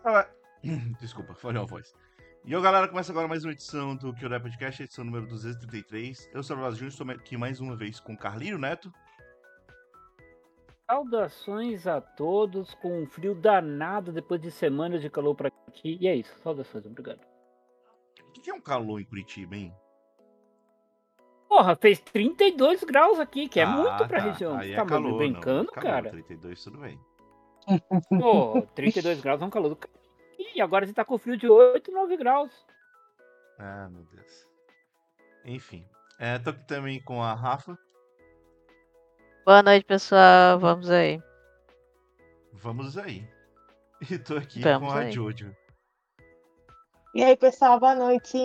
Ah, Desculpa, falhou a voz. E eu, galera, começa agora mais uma edição do Kyodai Podcast, edição número 233. Eu sou o Brasil, estou aqui mais uma vez com o Carlinho Neto. Saudações a todos, com um frio danado depois de semanas de calor por aqui. E é isso, saudações, obrigado. O que é um calor em Curitiba, hein? Porra, fez 32 graus aqui, que é muito pra Tá. região. Aí Você é tá me calor, não. Aí é brincando, calor. cara? 32, tudo bem. Pô, 32 graus é um calor do c... E agora você tá com frio de 8, 9 graus. Ah, meu Deus. Enfim. Tô aqui também com a Rafa. Boa noite, pessoal. Vamos aí. Vamos aí. E tô aqui com Vamos a aí. Jojo. E aí, pessoal, boa noite.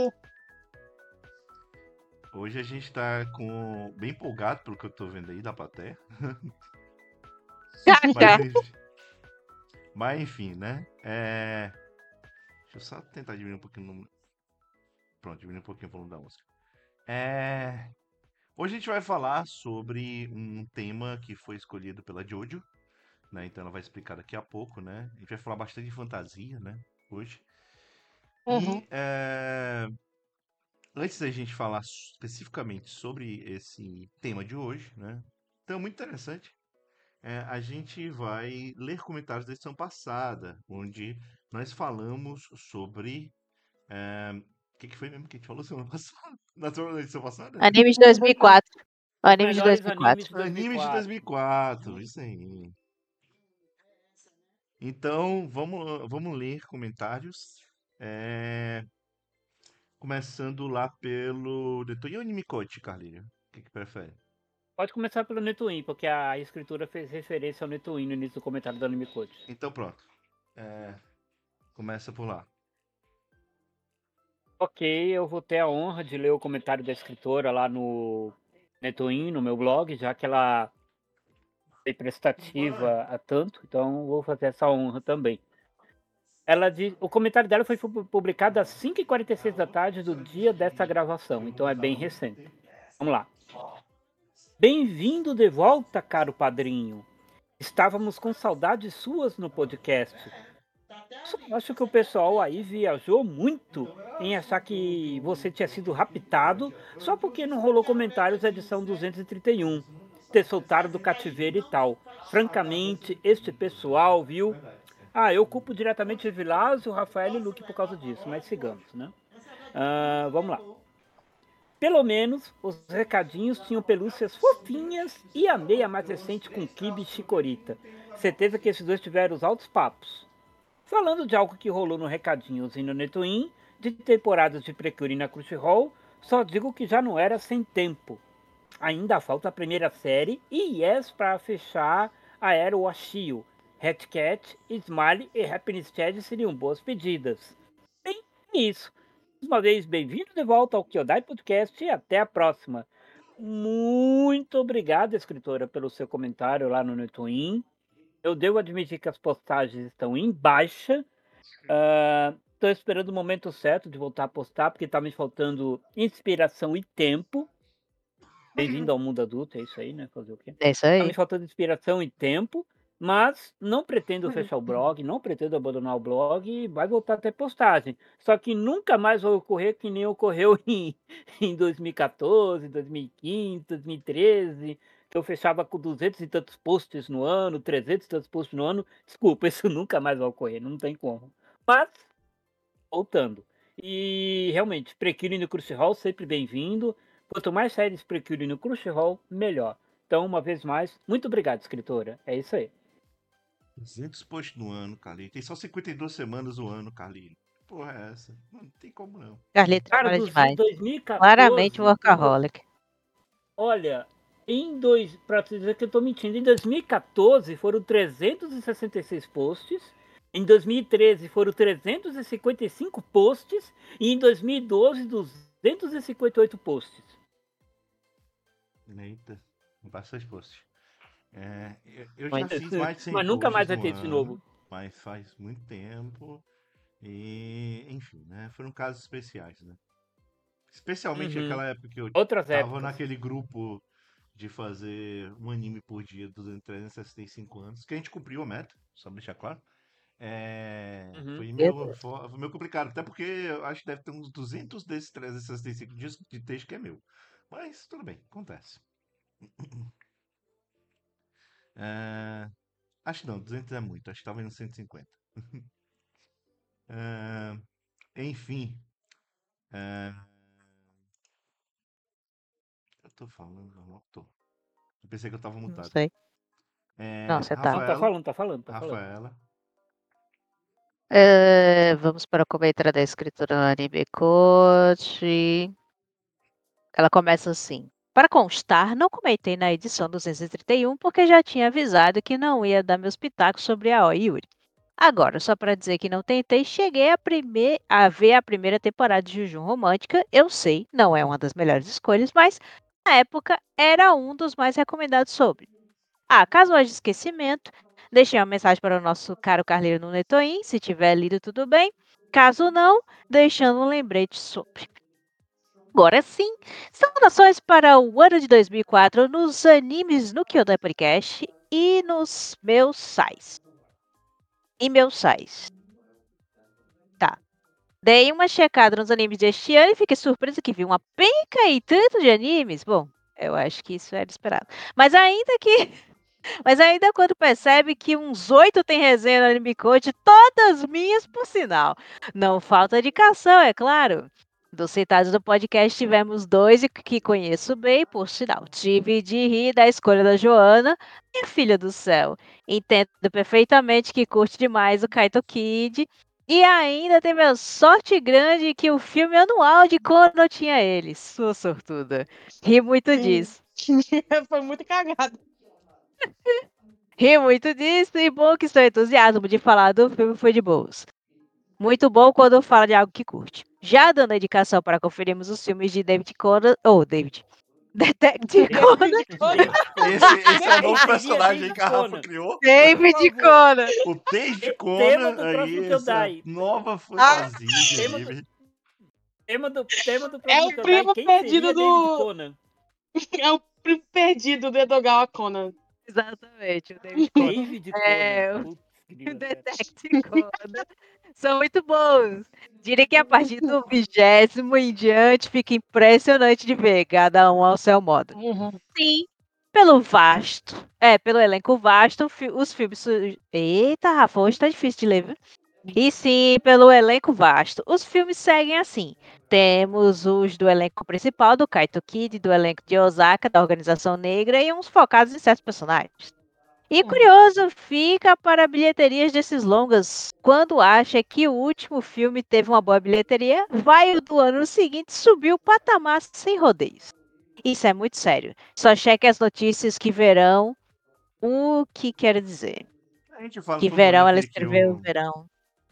Hoje a gente tá bem empolgado pelo que eu tô vendo aí da plateia. Mas enfim, né? Deixa eu só tentar diminuir um pouquinho o número. Pronto, diminuir um pouquinho o volume da música. Hoje a gente vai falar sobre um tema que foi escolhido pela Jojo, né? Então ela vai explicar daqui a pouco, né? A gente vai falar bastante de fantasia, né? Hoje. Uhum. E antes da gente falar especificamente sobre esse tema de hoje, né? Então, muito interessante. A gente vai ler comentários da edição passada, onde nós falamos sobre. O que foi mesmo que a gente falou semana passada? Na edição passada? Anime de 2004. Os Anime de melhores animes 2004. de Anime de 2004. 2004, isso aí. Então, vamos ler comentários. Começando lá pelo Detoy ou Anime Coach, Carlinhos? O que prefere? Pode começar pelo Netwin, porque a escritura fez referência ao Netwin no início do comentário do Anime Code. Então, pronto. Começa por lá. Ok, eu vou ter a honra de ler o comentário da escritora lá no Netwin, no meu blog, já que ela foi prestativa a tanto, então vou fazer essa honra também. Ela diz, o comentário dela foi publicado às 5h46 da tarde do dia desta gravação, então é bem recente. Vamos lá. Bem-vindo de volta, caro padrinho. Estávamos com saudades suas no podcast. Só acho que o pessoal aí viajou muito em achar que você tinha sido raptado só porque não rolou comentários da edição 231. Ter soltado do cativeiro e tal. Francamente, este pessoal, viu? Eu culpo diretamente o Vilásio, o Rafael e o Luke por causa disso, mas sigamos, né? Vamos lá. Pelo menos, os recadinhos tinham pelúcias fofinhas e a meia mais recente com Kibi e Chikorita. Certeza que esses dois tiveram os altos papos. Falando de algo que rolou no Recadinhos e no Netwin, de temporadas de Precure na Crunchyroll, só digo que já não era sem tempo. Ainda falta a primeira série e Yes para fechar a era Washio. Hat Cat, Smiley e Happiness Chad seriam boas pedidas. Bem, é isso. Mais uma vez, bem-vindo de volta ao Kyodai Podcast e até a próxima. Muito obrigado, escritora, pelo seu comentário lá no Netwin. Eu devo admitir que as postagens estão em baixa. Tô esperando o momento certo de voltar a postar, porque tá me faltando inspiração e tempo. Bem-vindo ao mundo adulto, é isso aí, né? Fazer o quê? É isso Tá me aí. faltando inspiração e tempo, mas não pretendo fechar o blog, não pretendo abandonar o blog, vai voltar a ter postagem. Só que nunca mais vai ocorrer que nem ocorreu em 2014, 2015, 2013, que eu fechava com 200 e tantos posts no ano, 300 e tantos posts no ano. Desculpa, isso nunca mais vai ocorrer, não tem como. Mas, voltando. E realmente, Precure no Crunchyroll, sempre bem-vindo. Quanto mais séries Precure no Crunchyroll, melhor. Então, uma vez mais, muito obrigado, escritora. É isso aí. 200 posts no ano, Carlinhos. Tem só 52 semanas no ano, Carlinhos. Porra, é essa? Não tem como não. Carlinhos Cara, trabalha demais. 2014... Claramente workaholic. Olha, pra te dizer que eu tô mentindo, em 2014 foram 366 posts, em 2013 foram 355 posts e em 2012 258 posts. Eita, bastante post. Eu já Muito. fiz mais de 100 Mas nunca mais posts vai no ter isso de ano, novo. mas faz muito tempo. E, enfim, né? Foram casos especiais, né? Especialmente aquela época que eu Outras tava épocas. naquele grupo de fazer um anime por dia durante 365 anos, que a gente cumpriu a meta, só pra deixar claro. Foi Beleza. foi meio complicado, até porque eu acho que deve ter uns 200 desses 365 dias de texto que é meu. Mas tudo bem, acontece. É, acho que não, 200 é muito, acho que tava indo 150. É, enfim, é, eu tô falando, não tô. Eu pensei que eu tava Não mutado. sei. Não, você tá. Não, tá Rafaela, falando, tá falando, tá falando. Rafaela. Vamos para o comentário da escritora no Anime Coach. Ela começa assim. Para constar, não comentei na edição 231 porque já tinha avisado que não ia dar meus pitacos sobre a Aoi Yuri. Agora, só para dizer que não tentei, cheguei a ver a primeira temporada de Jujutsu Romântica. Eu sei, não é uma das melhores escolhas, mas na época era um dos mais recomendados sobre. Caso haja esquecimento, deixei uma mensagem para o nosso caro Carleiro no Netoin, se tiver lido tudo bem. Caso não, deixando um lembrete sobre. Agora sim, saudações para o ano de 2004 nos animes no Kyodai Podcast e nos meus sais. E meus sais. Tá. Dei uma checada nos animes deste ano e fiquei surpresa que vi uma penca e tanto de animes. Bom, eu acho que isso era esperado. Mas ainda quando percebe que uns 8 tem resenha no Anime Code, todas minhas, por sinal. Não falta indicação, é claro. Dos citados do podcast, tivemos 2 que conheço bem, por sinal. Tive de rir da escolha da Joana, minha filha do céu. Entendo perfeitamente que curte demais o Kaito Kid. E ainda teve a sorte grande que o filme anual de Kono tinha ele. Sua sortuda. Ri muito Sim. disso. Foi muito cagado. Ri muito disso e bom que seu entusiasmo de falar do filme foi de boas. Muito bom quando fala de algo que curte. Já dando a indicação para conferirmos os filmes de David Conan, Detective Conan, David Conan. David Conan. Esse é o novo Seria personagem David que a Rafa Conan. criou. David Por favor. Conan. O Desde Tema Conan, do próximo aí, essa Kyodai. nova Ah, fantasia de Tema do, anime. tema do é próximo o Kyodai. primo Quem perdido seria David do. Conan? É o primo perdido do Edogawa Conan. Exatamente, o David Conan. David Conan. O Putz, grila, velho. Detective Conan. São muito bons. Diria que a partir do 20º em diante fica impressionante de ver, cada um ao seu modo. Uhum. Sim, pelo elenco vasto, os filmes. Eita, Rafa, hoje tá difícil de ler, viu? E sim, pelo elenco vasto. Os filmes seguem assim. Temos os do elenco principal, do Kaito Kid, do elenco de Osaka, da Organização Negra, e uns focados em certos personagens. E curioso fica para bilheterias desses longas. Quando acha que o último filme teve uma boa bilheteria, vai o do ano seguinte subir o patamar sem rodeios. Isso é muito sério. Só cheque as notícias que verão o que quer dizer. A gente fala Que todo ano verão ela aqui que escreveu o. verão.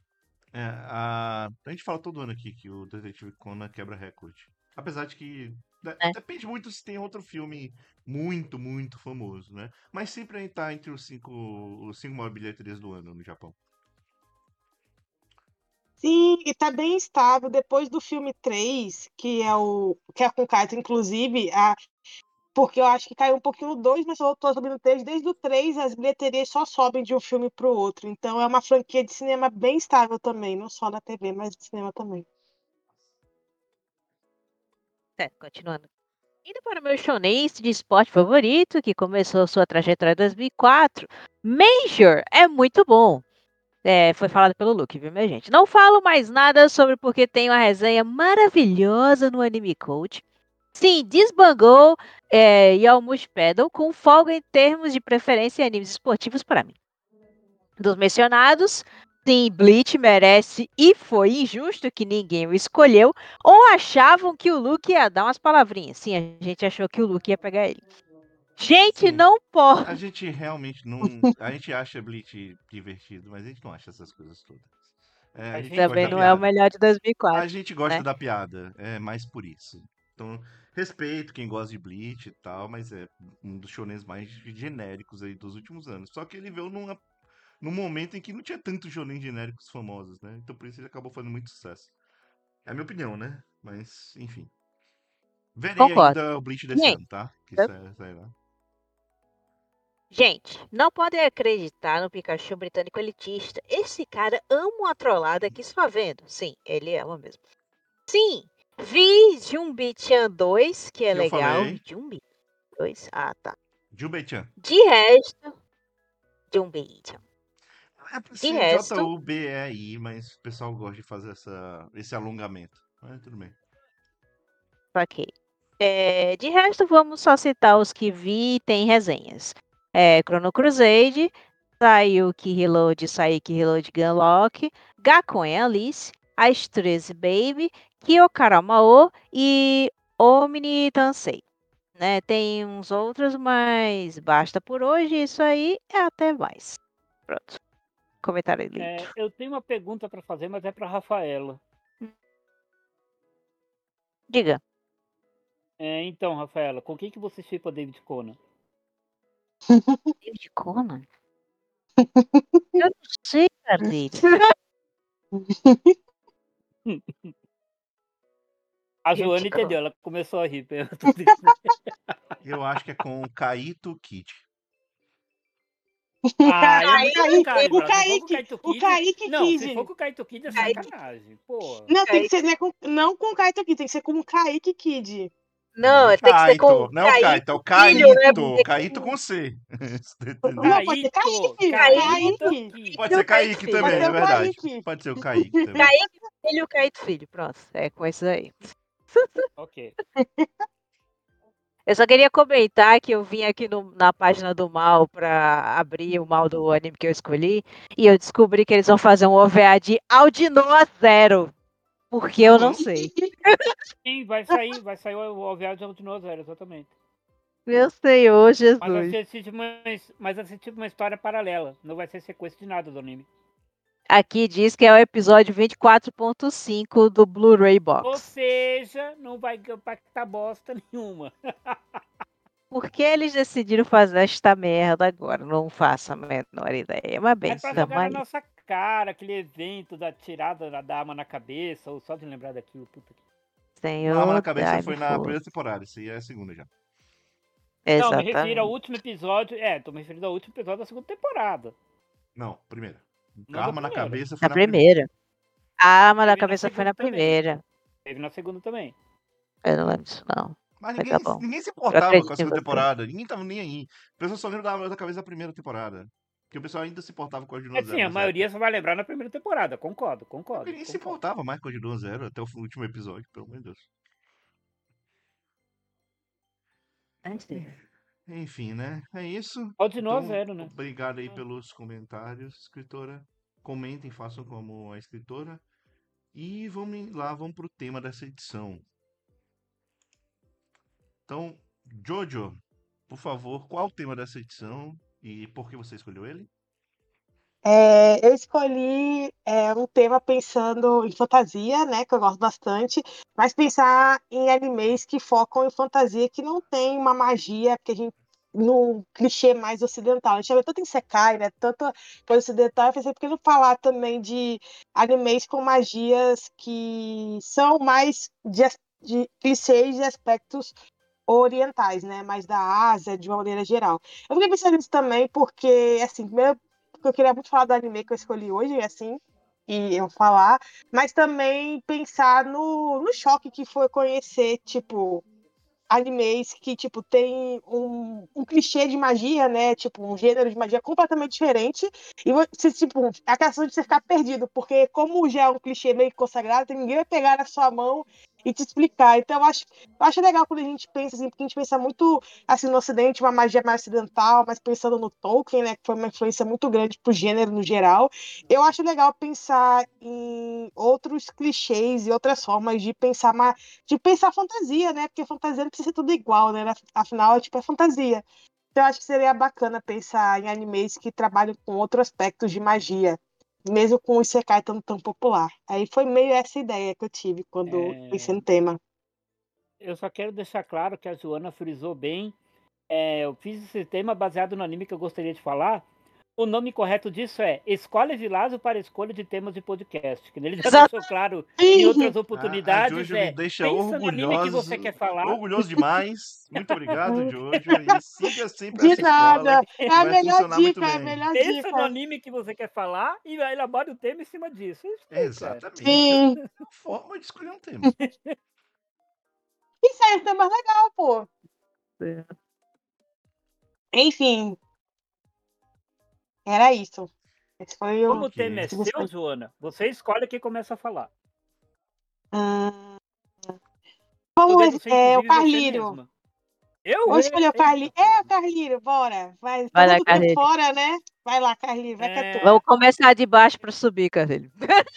A gente fala todo ano aqui que o Detetive Conan quebra recorde. Apesar de que. Né? Depende muito se tem outro filme muito, muito famoso, né? Mas sempre a gente tá entre os cinco maiores bilheterias do ano no Japão. Sim, e tá bem estável. Depois do filme 3 que é com o Kaito, inclusive, porque eu acho que caiu um pouquinho no 2, mas voltou subindo no 3. Desde o 3, as bilheterias só sobem de um filme pro outro. Então é uma franquia de cinema bem estável também, não só na TV, mas de cinema também. Certo, continuando. Indo para o meu shonense de esporte favorito, que começou sua trajetória em 2004, Major é muito bom. Foi falado pelo Luke, viu, minha gente? Não falo mais nada sobre porque tem uma resenha maravilhosa no Anime Code. Sim, desbangou Yalmush Pedal com folga em termos de preferência em animes esportivos para mim. Dos mencionados, sim, Bleach merece e foi injusto que ninguém o escolheu ou achavam que o Luke ia dar umas palavrinhas. Sim, a gente achou que o Luke ia pegar ele. Gente, Sim, não pode. a gente realmente não. A gente acha Bleach divertido, mas a gente não acha essas coisas todas. A A gente gente gosta Também da não é o piada. melhor de A 2004, gente gosta né? da piada, é mais por isso. Então, respeito quem gosta de Bleach e tal, mas é um dos shonens mais genéricos aí dos últimos anos. Só que ele veio num momento em que não tinha tantos shonen genéricos famosos, né? Então por isso ele acabou fazendo muito sucesso. É a minha opinião, né? Mas, enfim. Verei Concordo. ainda o Bleach desse Gente, ano, tá? Que sai lá. Gente, não podem acreditar no Pikachu britânico elitista. Esse cara ama uma trollada aqui só vendo. Sim, ele ama mesmo. Sim, vi Jumbitan 2, que é Que eu legal. falei. Jumbitan 2? Ah, tá. Jubei-chan. De resto, Jumbitan. É pra De ser resto, Jubei, mas o pessoal gosta de fazer esse alongamento. Mas tudo bem. ok. De resto, vamos só citar os que vi e tem resenhas. Chrono Crusade, Sayuki Reload, Saiki Reload Gunlock, Gakuen Alice, As 13 Baby, Kyokaramao e Omni Tansei. Né? Tem uns outros, mas basta por hoje. Isso aí é até mais. Pronto. Comentário lido. Eu tenho uma pergunta para fazer, mas é para Rafaela. Diga. Então, Rafaela, com quem que você chipa David Conan? David Conan? Eu não sei, Cardeiro. A David Joana Conan. entendeu, ela começou a rir. Eu acho que é com o Kaito Kid. É muita sacanagem, O bro. Se for com o Kaique, Kaito o Kid. Kaique Não, se for Kid. com o Kaito Kid é Kaique. sacanagem. Pô. Não, tem que Kaique. ser não com o Kaito Kid, tem que ser com o Kaique Kid. Não, Não, tem que ser com Kaito. o Não é o Kaito, é o filho, né? Kaito. Kaito com C. Você entendeu? Não, pode ser Kaito. Kaique. Kaito Kaique. Kid. Pode ser Kaique Kaique filho. Pode também, ser é o verdade. Kaique. Pode ser o Kaique também. Kaique filho, Kaique filho. Pronto, é com isso aí. Ok. Eu só queria comentar que eu vim aqui na página do Mal pra abrir o Mal do anime que eu escolhi e eu descobri que eles vão fazer um OVA de Aldinoa Zero. Porque eu não sei. Sim, vai sair o OVA de Continua Zero, exatamente. Meu Senhor Mas Jesus. vai ser tipo uma história paralela. Não vai ser sequência de nada do anime. Aqui diz que é o episódio 24.5 do Blu-ray Ou Box. seja, não vai impactar bosta nenhuma. Por que eles decidiram fazer esta merda agora? Não faço a menor ideia. Mas bem, É pra tamo jogar na aí. nossa cara aquele evento da tirada da arma na cabeça, ou só de lembrar daquilo, puta que. A arma na Senhor, cabeça dai-me foi na força. primeira temporada, isso aí é a segunda já. Não, me refiro ao Exatamente. último episódio. Tô me referindo ao último episódio da segunda temporada. Não, primeira. Não A da arma na primeira. cabeça foi Na na primeira. primeira. A arma da Teve na cabeça foi segunda na também. primeira. Teve na segunda também. Eu não lembro disso, não. Mas Mas tá ninguém, bom. ninguém se Eu importava com a acredito em segunda você. temporada. Ninguém tava nem aí. O pessoal só lembra da arma da cabeça da primeira temporada. Porque o pessoal ainda se importava com a Dino Sim, Zero a nessa época. maioria só vai lembrar na primeira temporada. Concordo. Ninguém se importava mais com a Dino Zero até o último episódio, pelo amor de Deus. Enfim, né? É isso. Continua Então, zero, né? obrigado aí pelos comentários, escritora. Comentem, façam como a escritora. E vamos lá, vamos pro tema dessa edição. Então, Jojo, por favor, qual o tema dessa edição e por que você escolheu ele? Eu escolhi um tema pensando em fantasia, né, que eu gosto bastante, mas pensar em animes que focam em fantasia, que não tem uma magia que a gente no clichê mais ocidental. A gente já vê tanto em Sekai, né, tanta coisa ocidental, eu pensei, por que não falar também de animes com magias que são mais de clichês e aspectos orientais, né? Mais da Ásia, de uma maneira geral. Eu fiquei pensando nisso também porque, assim, primeiro, porque eu queria muito falar do anime que eu escolhi hoje, assim, e eu falar, mas também pensar no choque que foi conhecer, tipo, animes que, tipo, tem um clichê de magia, né? Tipo, um gênero de magia completamente diferente. E você, tipo, a questão de você ficar perdido, porque como já é um clichê meio consagrado, ninguém vai pegar na sua mão e te explicar. Então, eu acho legal quando a gente pensa assim, porque a gente pensa muito assim no Ocidente, uma magia mais ocidental, mas pensando no Tolkien, né? Que foi uma influência muito grande pro gênero no geral. Eu acho legal pensar em outros clichês e outras formas de pensar fantasia, né? Porque fantasia não precisa ser tudo igual, né? Afinal, tipo, é fantasia. Então, eu acho que seria bacana pensar em animes que trabalham com outros aspectos de magia, mesmo com o Isekai tão popular. Aí foi meio essa ideia que eu tive quando pensei no tema. Eu só quero deixar claro que a Joana frisou bem. Eu fiz esse tema baseado no anime que eu gostaria de falar, O nome correto disso é Escolha Vilazo para Escolha de Temas de Podcast. Que ele já Exato. deixou claro em outras A oportunidades. Jojo me deixa Pensa no anime que você quer falar. orgulhoso demais. Muito obrigado, Jojo. E siga sempre De essa escola. nada. É a Vai melhor funcionar muito dica, é a bem. melhor Pensa no dica. anime que você quer falar e elabora o tema em cima disso. Isso aí, cara. Exatamente. Sim. Uma forma de escolher um tema. Isso aí é mais legal, pô. Enfim. Era isso. Esse foi Como o. o tema é Ok. seu, Joana, você escolhe quem começa a falar. Podendo ser, É o inclusive, você Carlírio. mesma. Eu? Vou escolher o Carlírio. Eita, É o Carlírio, bora. Vai Vai lá, todo tempo Carlinhos. fora, né? Vai lá, Carlírio. Vai que é tu. Vamos começar de baixo para subir, Carlinhos.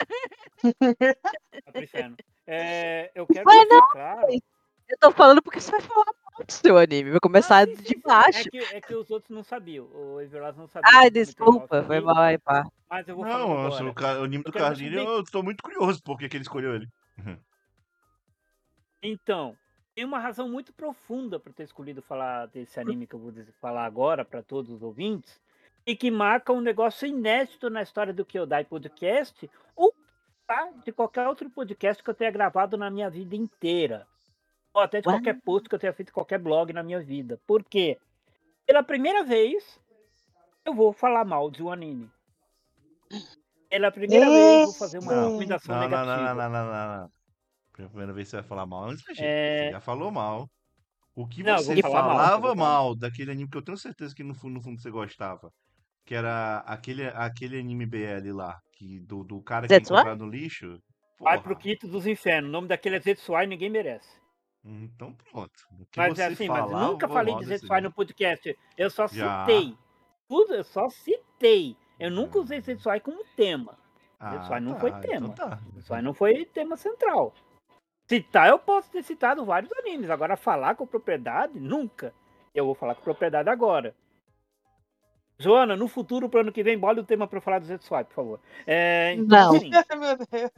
Tá pro inferno. Eu quero Vai deixar não, claro. eu tô falando porque você vai falar mal do seu anime. Vai começar sim, de sim. baixo. É que os outros não sabiam. O Everlas não sabia. Ai, que eu comentei mal desculpa, foi aqui, mal aí, pá. mas eu vou falar Não, nossa, agora. o anime do Eu quero deixar Carlinhos, bem- eu tô muito curioso por que ele escolheu ele. Então, tem uma razão muito profunda para ter escolhido falar desse anime que eu vou falar agora para todos os ouvintes, e que marca um negócio inédito na história do Kyodai Podcast, ou de qualquer outro podcast que eu tenha gravado na minha vida inteira. Ou até de Uau. qualquer post que eu tenha feito em qualquer blog na minha vida. Por quê? Pela primeira vez, eu vou falar mal de um anime. Pela primeira vez, vou fazer uma Não, recomendação não, não, não, negativa. não, não, não, não. Pela primeira vez você vai falar mal antes da gente. É, Você já falou mal. O que Não, eu vou você falar mal, eu falava vou falar mal daquele anime que eu tenho certeza que no fundo você gostava. Que era aquele anime BL lá. Do cara que é Zetsuai? encontrado no lixo. Vai pro Porra. quinto dos infernos. O nome daquele é Zetsuai, ninguém merece. Então pronto. O que Mas é você assim, mas eu nunca falava falei mal de desse Zetsuai anime. no podcast. Eu só Já. citei. Tudo, eu só citei. Eu nunca usei Zetsuai como tema. Zetsuai não foi Tá. tema. Então tá. Zetsuai não foi tema central. Citar, eu posso ter citado vários animes. Agora, falar com propriedade, nunca. Eu vou falar com propriedade agora. Joana, no futuro, pro ano que vem, bole o tema pra eu falar do Zetsuai, por favor. Então, Não. assim, Meu Deus.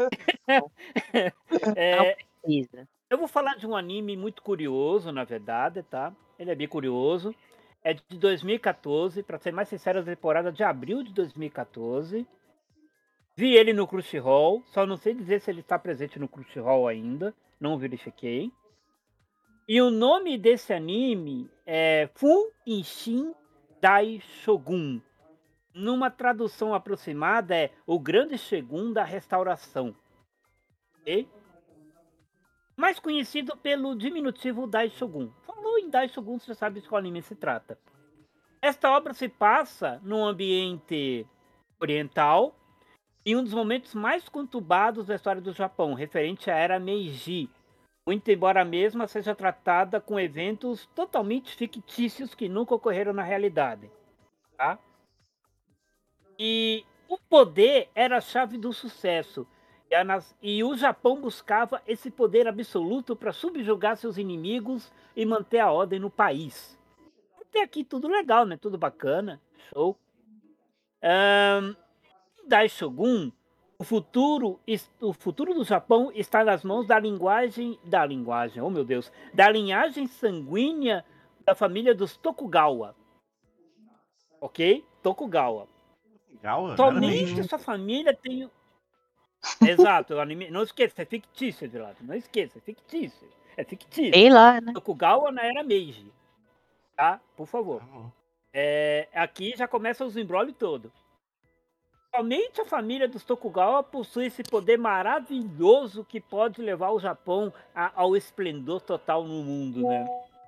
Não precisa. eu vou falar de um anime muito curioso, na verdade, tá? Ele é bem curioso. É de 2014, pra ser mais sincero, a temporada de abril de 2014. Vi ele no Crunchyroll, só não sei dizer se ele está presente no Crunchyroll ainda, não verifiquei. E o nome desse anime é Fun Inshin Dai Shogun. Numa tradução aproximada é O Grande Shogun da Restauração. Ok? Mais conhecido pelo diminutivo Dai Shogun. Falou em Dai Shogun, você já sabe de qual anime se trata. Esta obra se passa num ambiente oriental, em um dos momentos mais conturbados da história do Japão, referente à era Meiji, muito embora a mesma seja tratada com eventos totalmente fictícios que nunca ocorreram na realidade. Tá? E o poder era a chave do sucesso, e o Japão buscava esse poder absoluto para subjugar seus inimigos e manter a ordem no país. Até aqui tudo legal, né? Tudo bacana, show. Dai Shogun, o futuro do Japão está nas mãos da linhagem, oh meu Deus, da linhagem sanguínea da família dos Tokugawa. Ok? Tokugawa. Gawa? Somente essa família tem. Exato, o anime. Não esqueça, é fictício, Vilado. Não esqueça, é fictício. É fictício. Sei lá, né? Tokugawa na era Meiji. Tá? Por favor. Tá bom. Aqui já começa os embrolhos todo. Somente a família dos Tokugawa possui esse poder maravilhoso que pode levar o Japão ao esplendor total no mundo, né?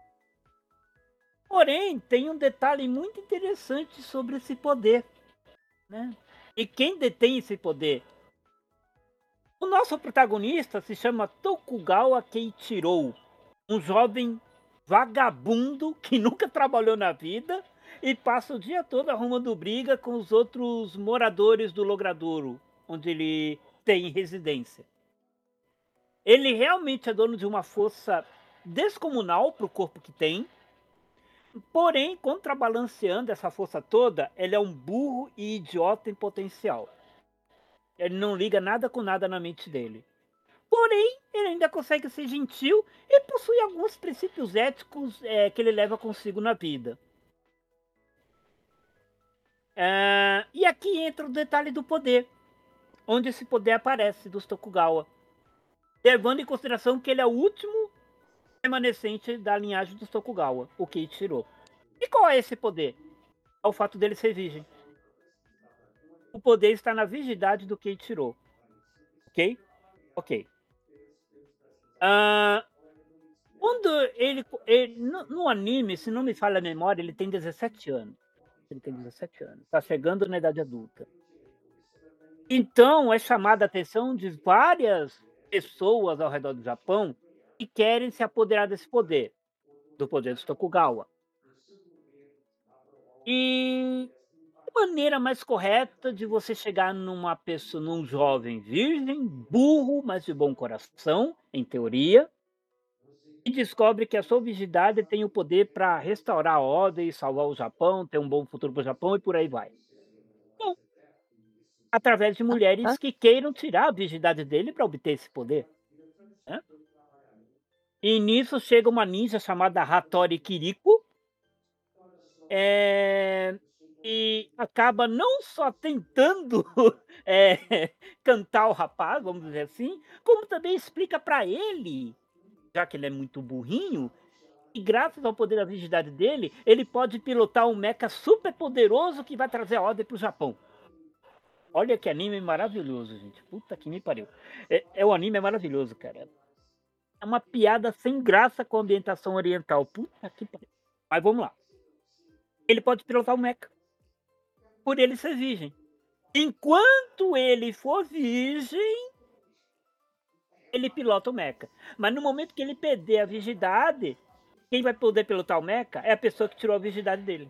Porém, tem um detalhe muito interessante sobre esse poder, né? E quem detém esse poder? O nosso protagonista se chama Tokugawa Keiichiro, um jovem vagabundo que nunca trabalhou na vida e passa o dia todo arrumando briga com os outros moradores do Logradouro, onde ele tem residência. Ele realmente é dono de uma força descomunal para o corpo que tem, porém, contrabalanceando essa força toda, ele é um burro e idiota em potencial. Ele não liga nada com nada na mente dele. Porém, ele ainda consegue ser gentil e possui alguns princípios éticos que ele leva consigo na vida. E aqui entra o detalhe do poder, onde esse poder aparece dos Tokugawa, levando em consideração que ele é o último remanescente da linhagem dos Tokugawa, o Keiichiro. E qual é esse poder? É o fato dele ser virgem. O poder está na virgindade do Keiichiro. Ok? Ok. Quando ele no anime, se não me falha a memória, ele tem 17 anos. Ele tem 17 anos. Está chegando na idade adulta. Então, é chamada a atenção de várias pessoas ao redor do Japão que querem se apoderar desse poder, do poder dos Tokugawa. E a maneira mais correta de você chegar numa pessoa, num jovem virgem, burro, mas de bom coração, em teoria, e descobre que a sua virgindade tem o poder para restaurar a ordem, salvar o Japão, ter um bom futuro para o Japão e por aí vai. Bom, através de mulheres que queiram tirar a virgindade dele para obter esse poder. Né? E nisso chega uma ninja chamada Hattori Kiriko, e acaba não só tentando cantar o rapaz, vamos dizer assim, como também explica para ele, já que ele é muito burrinho, e graças ao poder da virgindade dele, ele pode pilotar um mecha super poderoso que vai trazer a ordem pro Japão. Olha que anime maravilhoso, gente. Puta que me pariu. O anime é maravilhoso, cara. É uma piada sem graça com a ambientação oriental. Puta que pariu. Mas vamos lá. Ele pode pilotar um mecha. Por ele ser virgem. Enquanto ele for virgem, ele pilota o mecha. Mas no momento que ele perder a virgindade, quem vai poder pilotar o mecha é a pessoa que tirou a virgindade dele.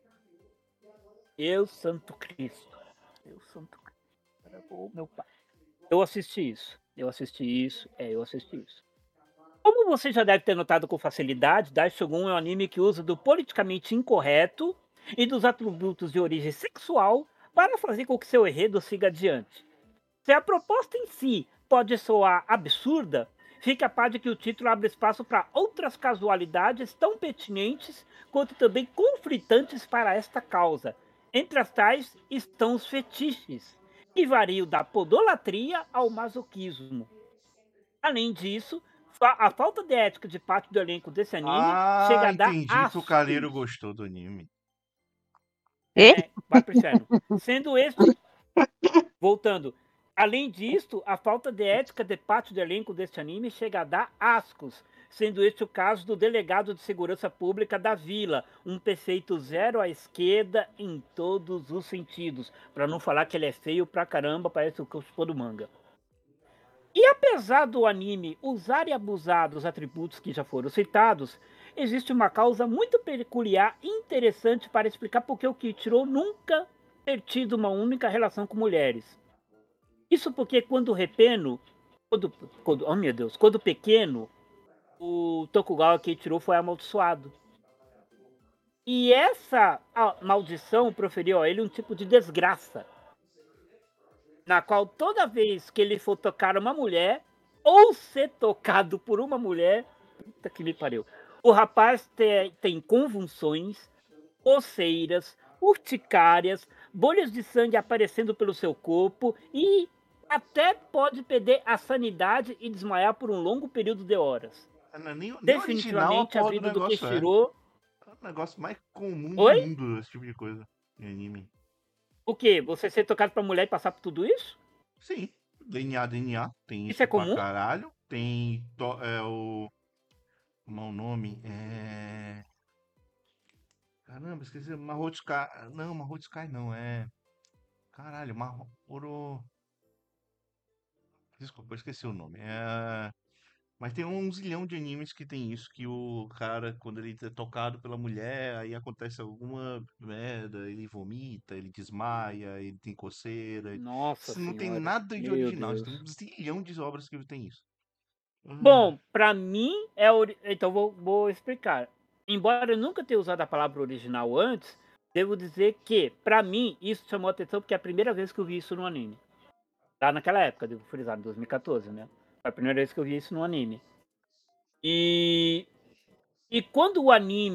Eu, santo Cristo. Eu, santo Cristo. Oh, meu pai. Eu assisti isso. Eu assisti isso. Como você já deve ter notado com facilidade, Daishogun é um anime que usa do politicamente incorreto e dos atributos de origem sexual para fazer com que seu enredo siga adiante. Se a proposta em si pode soar absurda, fique a par de que o título abre espaço para outras casualidades tão pertinentes quanto também conflitantes para esta causa. Entre as tais estão os fetiches, que variam da podolatria ao masoquismo. Além disso, a falta de ética de parte do elenco desse anime chega a dar entendi que o Calheiro gostou do anime. Vai pro inferno. Sendo este... Voltando. Além disso, a falta de ética de parte do elenco deste anime chega a dar ascos, sendo este o caso do delegado de segurança pública da vila, um perfeito zero à esquerda em todos os sentidos, para não falar que ele é feio pra caramba, parece o Cuspo do manga. E apesar do anime usar e abusar dos atributos que já foram citados, existe uma causa muito peculiar e interessante para explicar por que o Keiichiro nunca ter tido uma única relação com mulheres. Isso porque quando pequeno, o Tokugawa Keiichiro foi amaldiçoado. E essa maldição proferiu a ele um tipo de desgraça, na qual toda vez que ele for tocar uma mulher, ou ser tocado por uma mulher, puta que me pariu, o rapaz tem convulsões, coceiras, urticárias, bolhas de sangue aparecendo pelo seu corpo e até pode perder a sanidade e desmaiar por um longo período de horas. Definitivamente a vida do Keiichiro... É o negócio mais comum do mundo, esse tipo de coisa em anime. O quê? Você ser tocado pra mulher e passar por tudo isso? Sim. DNA. Tem isso é comum? Pra caralho. Tem o... Como é o nome? Caramba, esqueci. Mahotsukai. Não, Mahotsukai não. Caralho, Desculpa, eu esqueci o nome. Mas tem um zilhão de animes que tem isso, que o cara, quando ele é tocado pela mulher, aí acontece alguma merda, ele vomita, ele desmaia, ele tem coceira. Nossa Isso não tem senhora. nada de Meu original, Deus. tem um zilhão de obras que tem isso. Bom, pra mim então vou explicar. Embora eu nunca tenha usado a palavra original antes, devo dizer que, pra mim, isso chamou a atenção porque é a primeira vez que eu vi isso no anime. Lá naquela época, devo frisar, em 2014, né? Foi a primeira vez que eu vi isso no anime. E quando o anime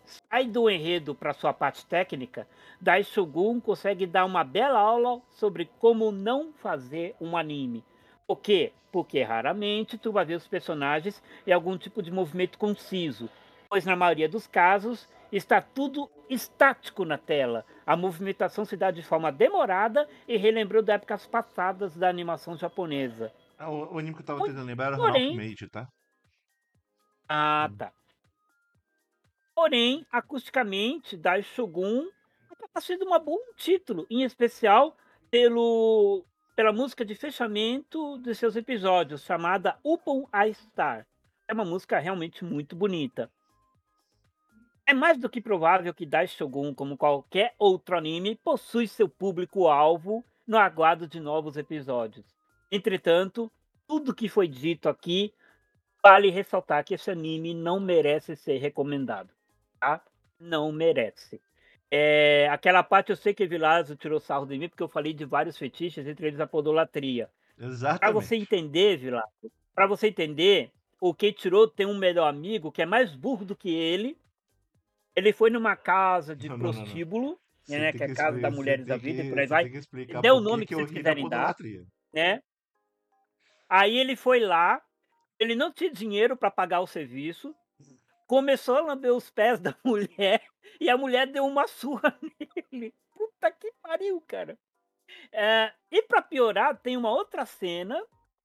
sai do enredo para sua parte técnica, Dai Shogun consegue dar uma bela aula sobre como não fazer um anime. Por quê? Porque raramente tu vai ver os personagens em algum tipo de movimento conciso, pois na maioria dos casos está tudo estático na tela. A movimentação se dá de forma demorada e relembrando épocas passadas da animação japonesa. O anime que eu tava Pois, tentando lembrar era porém- Rock Mage, tá? Tá. Porém, acusticamente, Dai Shogun está sendo um bom título, em especial pela música de fechamento de seus episódios, chamada Upon a Star. É uma música realmente muito bonita. É mais do que provável que Dai Shogun, como qualquer outro anime, possui seu público-alvo no aguardo de novos episódios. Entretanto, tudo que foi dito aqui vale ressaltar que esse anime não merece ser recomendado. Tá? Não merece. Aquela parte eu sei que Vilazo tirou sarro de mim porque eu falei de vários fetiches, entre eles a podolatria. Para Exatamente. você entender, Vilazo, para você entender, o Keiichiro tem um melhor amigo que é mais burro do que ele. Ele foi numa casa de Não. prostíbulo, Você né, tem que é que a casa da expli- você Mulheres da tem Vida e que- por aí você vai. tem que explicar Dê o por nome que eu vocês ri da quiserem dar, podolatria. né? Aí ele foi lá, ele não tinha dinheiro para pagar o serviço, começou a lamber os pés da mulher e a mulher deu uma surra nele. Puta que pariu, cara. E para piorar, tem uma outra cena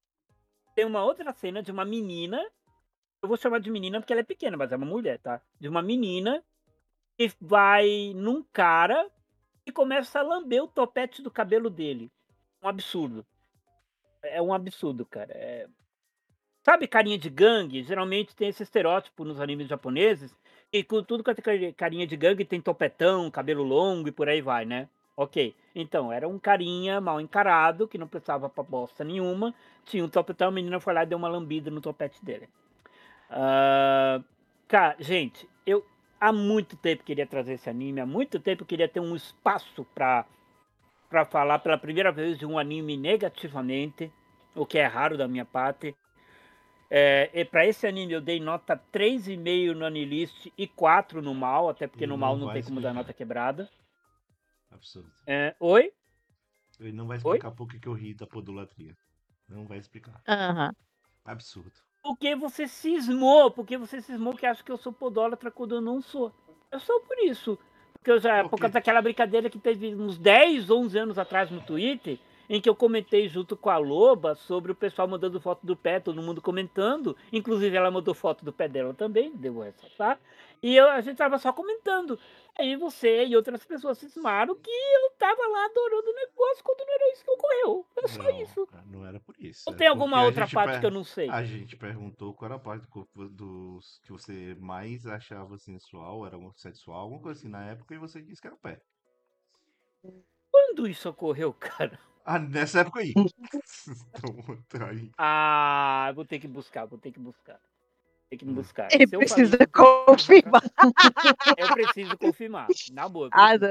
de uma menina, eu vou chamar de menina porque ela é pequena, mas é uma mulher, tá? De uma menina que vai num cara e começa a lamber o topete do cabelo dele. Um absurdo. É um absurdo, cara. Sabe carinha de gangue? Geralmente tem esse estereótipo nos animes japoneses. E com tudo quanto é carinha de gangue tem topetão, cabelo longo e por aí vai, né? Ok. Então, era um carinha mal encarado, que não precisava pra bosta nenhuma. Tinha um topetão, a menina foi lá e deu uma lambida no topete dele. Cara, gente, eu há muito tempo queria trazer esse anime, há muito tempo queria ter um espaço pra falar pela primeira vez de um anime negativamente, o que é raro da minha parte. E para esse anime eu dei nota 3,5 no Anilist e 4 no Mal, até porque Ele no não Mal não vai tem como dar explicar. nota quebrada. Absurdo. Oi? Ele não vai explicar por que eu ri da podolatria. Não vai explicar. Aham. Absurdo. Porque você cismou que acha que eu sou podólatra quando eu não sou. Eu sou por isso. Por causa daquela brincadeira que teve uns 10, 11 anos atrás no Twitter, em que eu comentei junto com a Loba sobre o pessoal mandando foto do pé, todo mundo comentando. Inclusive ela mandou foto do pé dela também, devo ressaltar. E a gente tava só comentando. Aí você e outras pessoas cismaram que eu tava lá adorando o negócio quando não era isso que ocorreu. É só isso. Cara, não era por isso. Ou É tem alguma porque a outra gente parte que eu não sei? A gente perguntou qual era a parte do corpo que você mais achava sensual, era sexual, alguma coisa assim na época, e você disse que era o pé. Quando isso ocorreu, cara? Nessa época aí. Então, aí. Vou ter que buscar. Tem que me buscar. Ele Se eu falei precisa isso, confirmar. eu preciso confirmar. Na boa.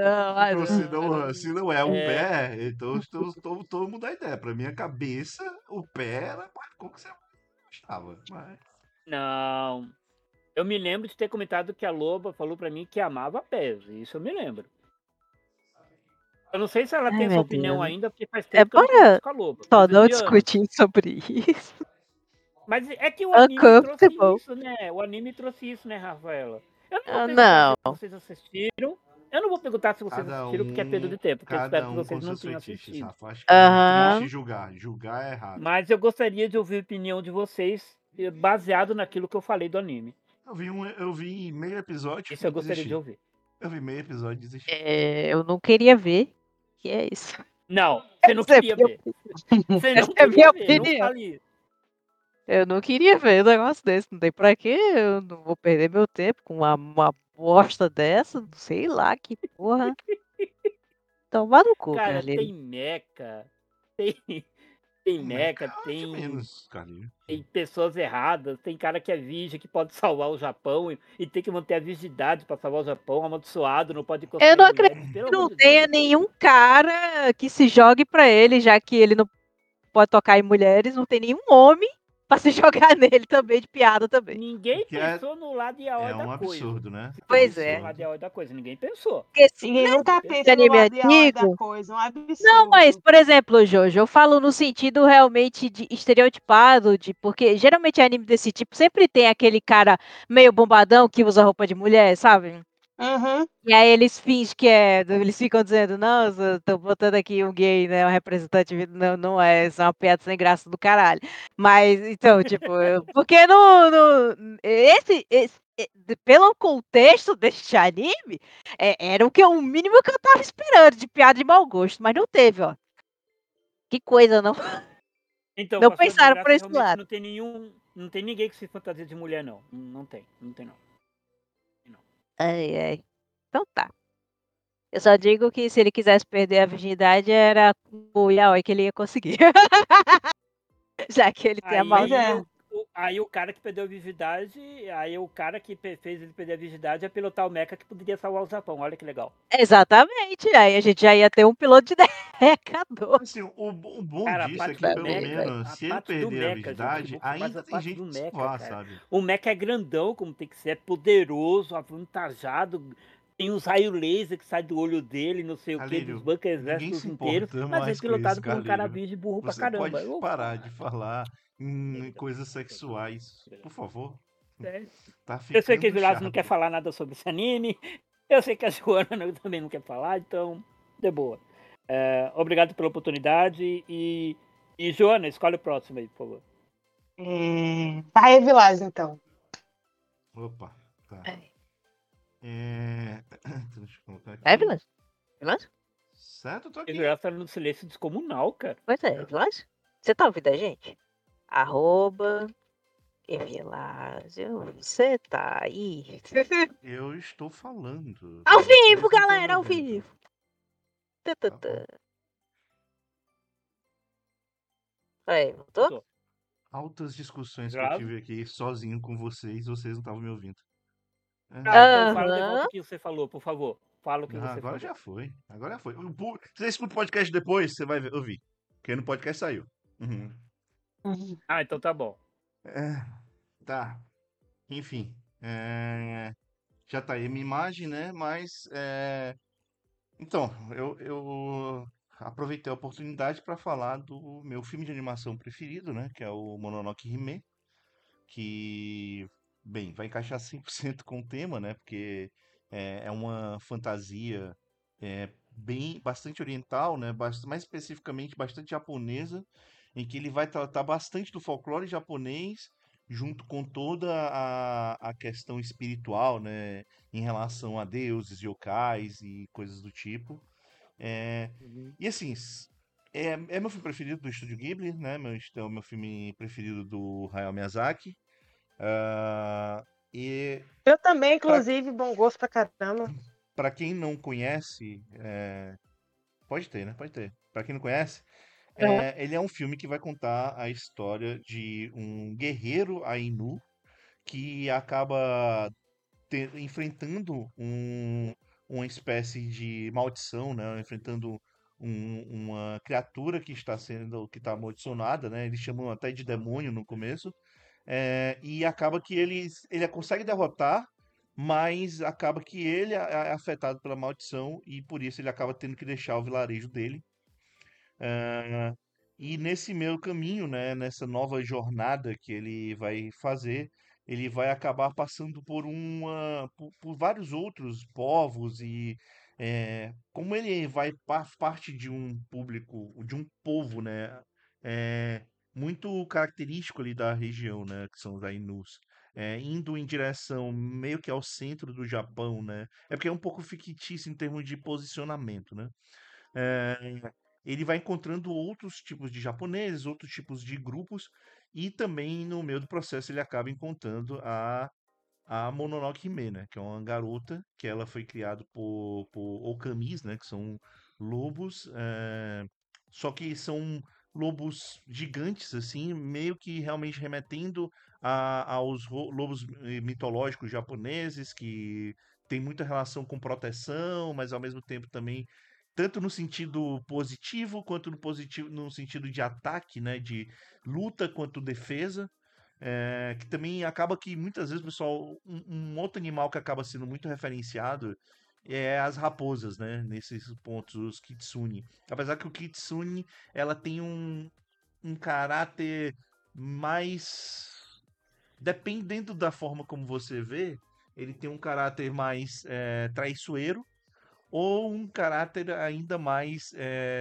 Se não é um pé, então todo mundo dá ideia. Pra minha cabeça, o pé era a parte que você gostava. Mas... Não. Eu me lembro de ter comentado que a Loba falou pra mim que amava pés. Isso eu me lembro. Eu não sei se ela tem essa meu opinião Deus. ainda, porque faz tempo que eu não bora converso com a Loba. Só coisa não de anos. discutir sobre isso. Mas é que o anime trouxe Uncomfortable. isso, né? O anime trouxe isso, né, Rafaela? Eu não vou perguntar Não. se vocês assistiram. Eu não vou perguntar se vocês assistiram, porque é perda de tempo. Porque eu espero que vocês não tenham assistido. Rafa. Acho que é Aham. triste julgar. Julgar é errado. Mas eu gostaria de ouvir a opinião de vocês, baseado naquilo que eu falei do anime. Eu vi meio episódio. Isso eu gostaria de ouvir. Eu vi meio episódio e desisti. Eu não queria ver. Que é isso? Não, você não queria ver. Você não Essa é a minha queria ver, não opinião. fale isso. Eu não queria ver um negócio desse. Não tem pra quê. Eu não vou perder meu tempo com uma bosta dessa. Sei lá, que porra. Tomar no cu, Cara, Carlinhos. tem meca. Tem meca, tem pessoas erradas, tem cara que é virgem que pode salvar o Japão e tem que manter a virgindade pra salvar o Japão, amaldiçoado, não pode encostar Eu não em mulheres, acredito pelo que não amor de tenha Deus. nenhum cara que se jogue pra ele, já que ele não pode tocar em mulheres. Não tem nenhum homem pra se jogar nele também, de piada também. Ninguém Que é- pensou no lado yaoi É da um coisa. absurdo, né? Se Pois pensou é. no lado yaoi da coisa, ninguém pensou. Porque Ninguém nunca Esse pensa no anime lado yaoi da antigo. coisa, um Não, mas, absurdo. por exemplo, Jojo, eu falo no sentido realmente de estereotipado, porque geralmente anime desse tipo sempre tem aquele cara meio bombadão que usa roupa de mulher, sabe? Uhum. E aí eles fingem que eles ficam dizendo, nossa, eu tô botando aqui um gay, né, um representante, não, não é, isso é uma piada sem graça do caralho. Mas, então, tipo, porque pelo contexto deste anime, era o mínimo que eu tava esperando de piada de mau gosto, mas não teve, ó. Que coisa, não, Então, não com a sua pensaram por desgraça, esse realmente lado. não tem nenhum. Não tem ninguém que se fantasia de mulher, não. Não tem, não tem não. Ai, ai. Então tá. Eu só digo que se ele quisesse perder a virgindade, era com o Yaoi que ele ia conseguir. Já que ele tem a Aí, Pois maldade. é. aí o cara que perdeu a virgindade, aí o cara que fez ele perder a virgindade é pilotar o mecha que poderia salvar o Japão. Olha que legal. Exatamente. Aí a gente já ia ter um piloto de decador. Assim, o bom Cara, a disso é parte que do pelo Também, mecha, velho. menos, a se ele parte do perder a mecha, gente, virgindade, faz ainda a tem parte gente do que se mecha, salvar, cara. sabe? O mecha é grandão, como tem que ser, é poderoso, avantajado, tem uns raios laser que sai do olho dele, não sei o que, Galírio, desbanca ninguém exércitos se inteiros, importa mas é mais com isso, pilotado por um cara Galírio. virgem burro pra Você pode caramba. parar de falar em coisas sexuais, por favor. Tá Eu sei que o ficando Vilazo não chato. quer falar nada sobre esse anime. Eu sei que a Joana também não quer falar, então, de boa. Obrigado pela oportunidade e Joana, escolhe o próximo aí, por favor. Vai Vilás, então. Opa, tá. É. Deixa eu colocar É, aqui. Vilãs? Vilãs? Certo, eu tô O aqui. Vilazo tá no silêncio descomunal, cara. Pois é, Vilãs? Você tá ouvindo a gente? Arroba Evilásio, você tá aí? Eu estou falando. Ao Vocês vivo, não estão galera, ao ouvindo. vivo. Tã, tã, Tá tã. bom. Aí, voltou? Tô. Altas discussões que eu Vilazo? tive aqui sozinho com vocês não estavam me ouvindo. Então fala de volta Aham. o que você falou, por favor. Fala o que Não, você agora falou. já foi. Agora já foi. Você escuta o podcast depois, você vai ouvir. Porque no podcast saiu. Uhum. Ah, então tá bom. É, tá. Enfim. Já tá aí a minha imagem, né? Mas. Então, eu aproveitei a oportunidade para falar do meu filme de animação preferido, né? Que é o Mononoke Hime. Que, bem, vai encaixar 100% com o tema, né? Porque é uma fantasia bastante oriental, né? Mais especificamente bastante japonesa, em que ele vai tratar bastante do folclore japonês, junto com toda a questão espiritual, né? Em relação a deuses, yokais e coisas do tipo. É, e assim, é meu filme preferido do Estúdio Ghibli, né? É o meu filme preferido do Hayao Miyazaki. Ah, e Eu também, para inclusive, bom gosto pra caramba. quem não conhece, pode ter, né? Pode ter. Para quem não conhece, Aham. ele é um filme que vai contar a história de um guerreiro Ainu que acaba enfrentando uma espécie de maldição, né? Enfrentando uma criatura que está amaldiçoada, né? Eles chamam até de demônio no começo. E acaba que ele consegue derrotar, mas acaba que ele é afetado pela maldição e por isso ele acaba tendo que deixar o vilarejo dele. Eh, e nesse meio caminho, né, nessa nova jornada que ele vai fazer, ele vai acabar passando por vários outros povos e como ele vai parte de um público, de um povo, né, é, muito característico ali da região, né, que são os Ainus, indo em direção meio que ao centro do Japão, né, é porque é um pouco fictício em termos de posicionamento, né. Eh, Ele vai encontrando outros tipos de japoneses, outros tipos de grupos, e também no meio do processo ele acaba encontrando a Mononoke Hime, né? Que é uma garota que ela foi criada por Okamis, né? Que são lobos, só que são lobos gigantes, assim, meio que realmente remetendo aos lobos mitológicos japoneses, que tem muita relação com proteção, mas ao mesmo tempo também tanto no sentido positivo quanto no sentido de ataque, né, de luta quanto defesa. que também acaba que muitas vezes, pessoal, um outro animal que acaba sendo muito referenciado é as raposas, né? Nesses pontos, os kitsune. Apesar que o kitsune, ela tem um caráter mais... Dependendo da forma como você vê, ele tem um caráter mais traiçoeiro ou um caráter ainda mais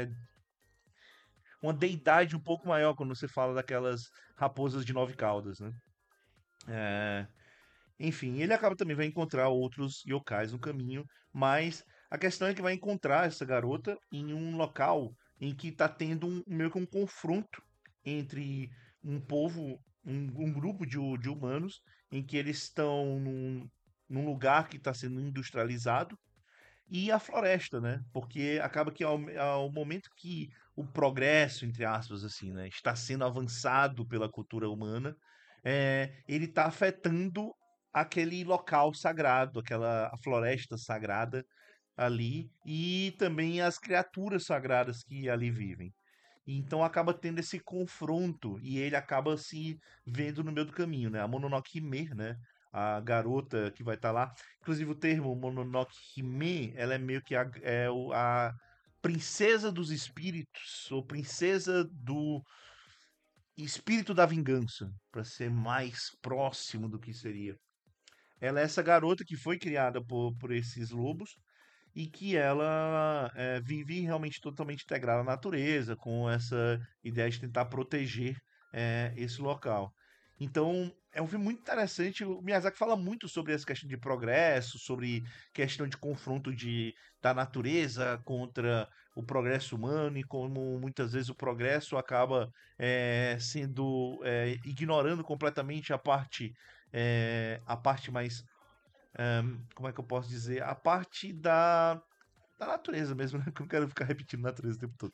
uma deidade um pouco maior quando você fala daquelas raposas de 9 caudas, né? É, enfim, ele acaba também vai encontrar outros yokais no caminho, mas a questão é que vai encontrar essa garota em um local em que está tendo meio que um confronto entre um povo, um grupo de humanos, em que eles estão num lugar que está sendo industrializado e a floresta, né? Porque acaba que ao momento que o progresso, entre aspas, assim, né, está sendo avançado pela cultura humana, ele está afetando aquele local sagrado, a floresta sagrada ali e também as criaturas sagradas que ali vivem. Então acaba tendo esse confronto e ele acaba se vendo no meio do caminho, né? A Mononoke Hime, né? A garota que vai estar lá. Inclusive o termo Mononoke Hime, ela é meio que a princesa dos espíritos, ou princesa do espírito da vingança, para ser mais próximo do que seria. Ela é essa garota que foi criada por esses lobos e que ela vive realmente totalmente integrada à natureza, com essa ideia de tentar proteger esse local. Então, é um filme muito interessante. O Miyazaki fala muito sobre essa questão de progresso, sobre questão de confronto da natureza contra o progresso humano e como muitas vezes o progresso acaba sendo ignorando completamente a parte mais como é que eu posso dizer? A parte da natureza mesmo, né? Que eu não quero ficar repetindo natureza o tempo todo.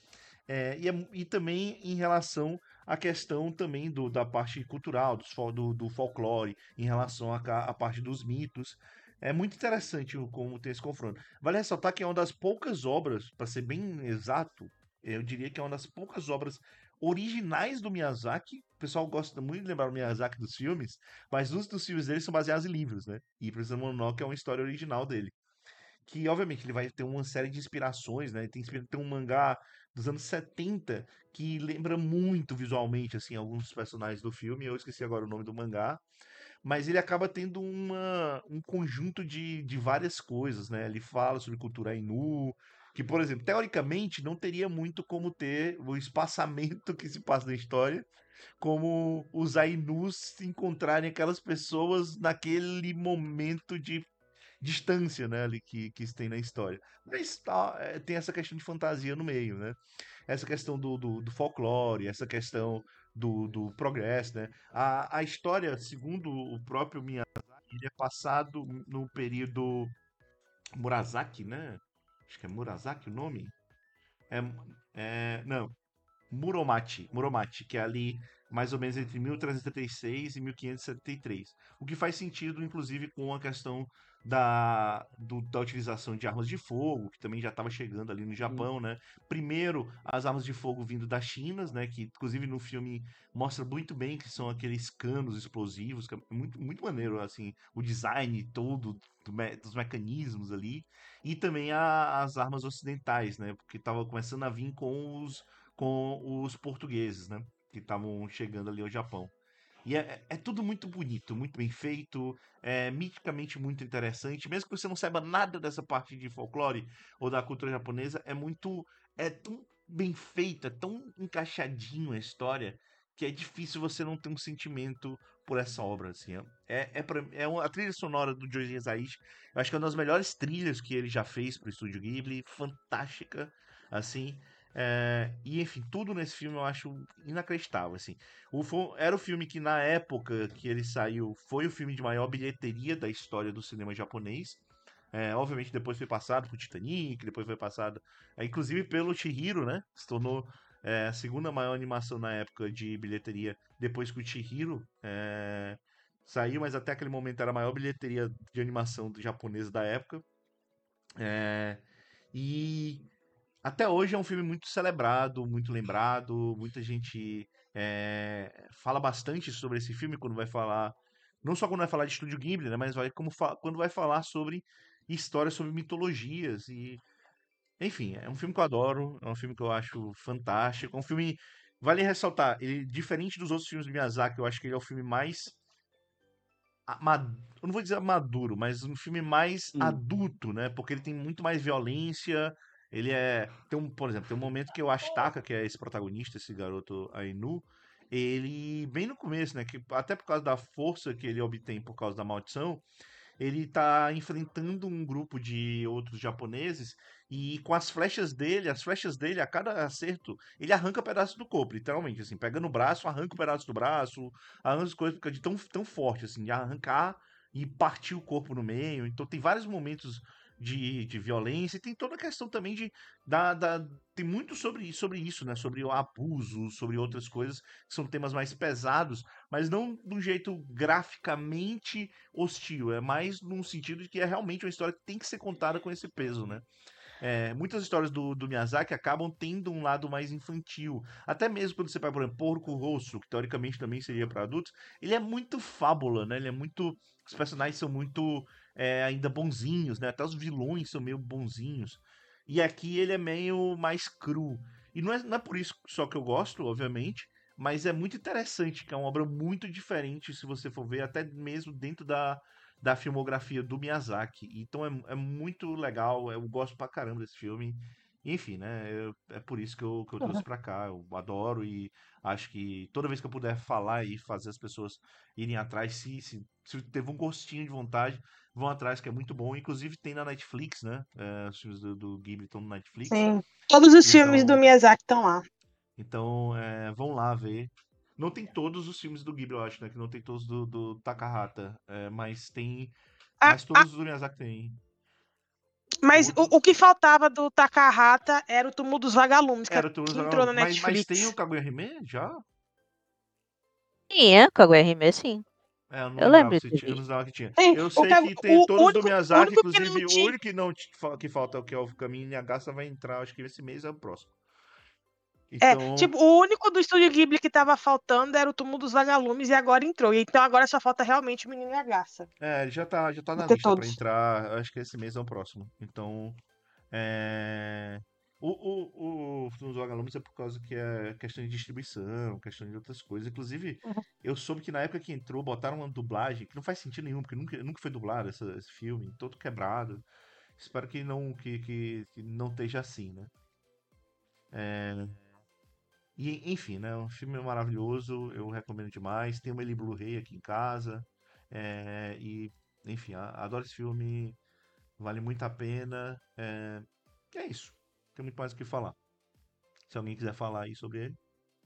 E também em relação à questão também da parte cultural, do folclore, em relação à parte dos mitos. É muito interessante como tem esse confronto. Vale ressaltar que é uma das poucas obras, para ser bem exato, eu diria que é uma das poucas obras originais do Miyazaki. O pessoal gosta muito de lembrar o Miyazaki dos filmes, mas os dos filmes dele são baseados em livros, né? E Princesa Mononoke é uma história original dele que obviamente ele vai ter uma série de inspirações, né? Tem um mangá dos anos 70 que lembra muito visualmente assim alguns dos personagens do filme. Eu esqueci agora o nome do mangá, mas ele acaba tendo um conjunto de várias coisas, né? Ele fala sobre cultura Ainu, que, por exemplo, teoricamente não teria muito como ter o espaçamento que se passa na história, como os Ainus encontrarem aquelas pessoas naquele momento de distância, né, ali que se tem na história. Mas tem essa questão de fantasia no meio, né? Essa questão do folclore, essa questão do progresso, né? A história, segundo o próprio Miyazaki, ele é passado no período Murasaki, né? Acho que é Murasaki o nome? É, não, Muromachi, que é ali mais ou menos entre 1336 e 1573. O que faz sentido, inclusive, com a questão da utilização de armas de fogo, que também já estava chegando ali no Japão, né? Primeiro, as armas de fogo vindo das Chinas, né? Que, inclusive, no filme mostra muito bem que são aqueles canos explosivos, que é muito, muito maneiro, assim, o design todo dos mecanismos ali. E também as armas ocidentais, né? Porque estava começando a vir com os portugueses, né? Que estavam chegando ali ao Japão. E é tudo muito bonito, muito bem feito, miticamente muito interessante. Mesmo que você não saiba nada dessa parte de folclore ou da cultura japonesa, é tão bem feita, tão encaixadinho a história, que é difícil você não ter um sentimento por essa obra, assim. A trilha sonora do Joji Hisaishi, eu acho que é uma das melhores trilhas que ele já fez para o Estúdio Ghibli, fantástica, assim. E enfim, tudo nesse filme eu acho inacreditável, assim. Era o filme que na época que ele saiu foi o filme de maior bilheteria da história do cinema japonês. Obviamente depois foi passado por Titanic, depois foi passado, inclusive pelo Chihiro, né? Se tornou a segunda maior animação na época de bilheteria depois que o Chihiro saiu, mas até aquele momento era a maior bilheteria de animação japonesa da época. E até hoje é um filme muito celebrado, muito lembrado, muita gente fala bastante sobre esse filme quando vai falar, não só quando vai falar de Estúdio Ghibli, né, mas quando vai falar sobre histórias, sobre mitologias e, enfim, é um filme que eu adoro, é um filme que eu acho fantástico, é um filme, vale ressaltar, ele diferente dos outros filmes do Miyazaki, eu acho que ele é o filme mais eu não vou dizer maduro, mas um filme mais Hum. adulto, né? Porque ele tem muito mais violência. Por exemplo, tem um momento que o Ashitaka, que é esse protagonista, esse garoto Ainu, ele, bem no começo, né? Que até por causa da força que ele obtém por causa da maldição, ele tá enfrentando um grupo de outros japoneses e com as flechas dele, a cada acerto, ele arranca pedaços do corpo, literalmente, assim, pega no braço, arranca um pedaço do braço, arranca as coisas, fica de tão forte, assim, de arrancar e partir o corpo no meio. Então tem vários momentos de violência e tem toda a questão também tem muito sobre isso, né? Sobre o abuso, sobre outras coisas, que são temas mais pesados, mas não de um jeito graficamente hostil, é mais num sentido de que é realmente uma história que tem que ser contada com esse peso, né? Muitas histórias do Miyazaki acabam tendo um lado mais infantil. Até mesmo quando você pega, por exemplo, Porco Rosso, que teoricamente também seria para adultos, ele é muito fábula, né? Ele é muito. Os personagens são muito ainda bonzinhos, né? Até os vilões são meio bonzinhos. E aqui ele é meio mais cru. E não é por isso só que eu gosto, obviamente, mas é muito interessante, que é uma obra muito diferente, se você for ver, até mesmo dentro da filmografia do Miyazaki. Então é muito legal, eu gosto pra caramba desse filme. Enfim, né? É por isso que eu trouxe pra cá. Eu adoro e acho que toda vez que eu puder falar e fazer as pessoas irem atrás, se teve um gostinho de vontade, vão atrás, que é muito bom. Inclusive tem na Netflix, né? Os filmes do Ghibli estão no Netflix. Sim. Todos os filmes do Então, Miyazaki estão lá. vão lá ver. Não tem todos os filmes do Ghibli, eu acho, né? Que não tem todos do Takahata. Mas tem. Ah, Mas ah, todos os do Miyazaki tem. mas o Todos. que faltava do Takahata era o Túmulo dos Vagalumes, Era todos que os entrou Vagalumes. na Mas tem o Netflix. Kaguya-Hime já? Tinha, Kaguya-Hime, sim. Eu não Eu lembrava lembro se de tinha, eu ver. não lembrava que tinha. Tem, Eu sei que tem o todos do único, o Miyazaki, único que não inclusive o tinha. único que não que falta, que é o Caminho Nagasa, vai entrar, acho que esse mês é o próximo. Então, Tipo, o único do Estúdio Ghibli que tava faltando era o Túmulo dos Vagalumes e agora entrou. Então agora só falta realmente o Menino e a Garça. ele já tá na Vou ter lista pra todos. entrar, acho que esse mês é o próximo. Então, é... o Filme dos Vagalumes é por causa que é questão de distribuição, questão de outras coisas. Inclusive, Uhum. eu soube que na época que entrou, botaram uma dublagem que não faz sentido nenhum, porque nunca foi dublado esse filme, todo quebrado. Espero que não esteja assim, né? É, E, enfim, né? Um filme maravilhoso, eu recomendo demais. Tem uma ele Blu-ray aqui em casa. E, enfim, adoro esse filme, vale muito a pena. É isso. Tem muito mais o que falar. Se alguém quiser falar aí sobre ele.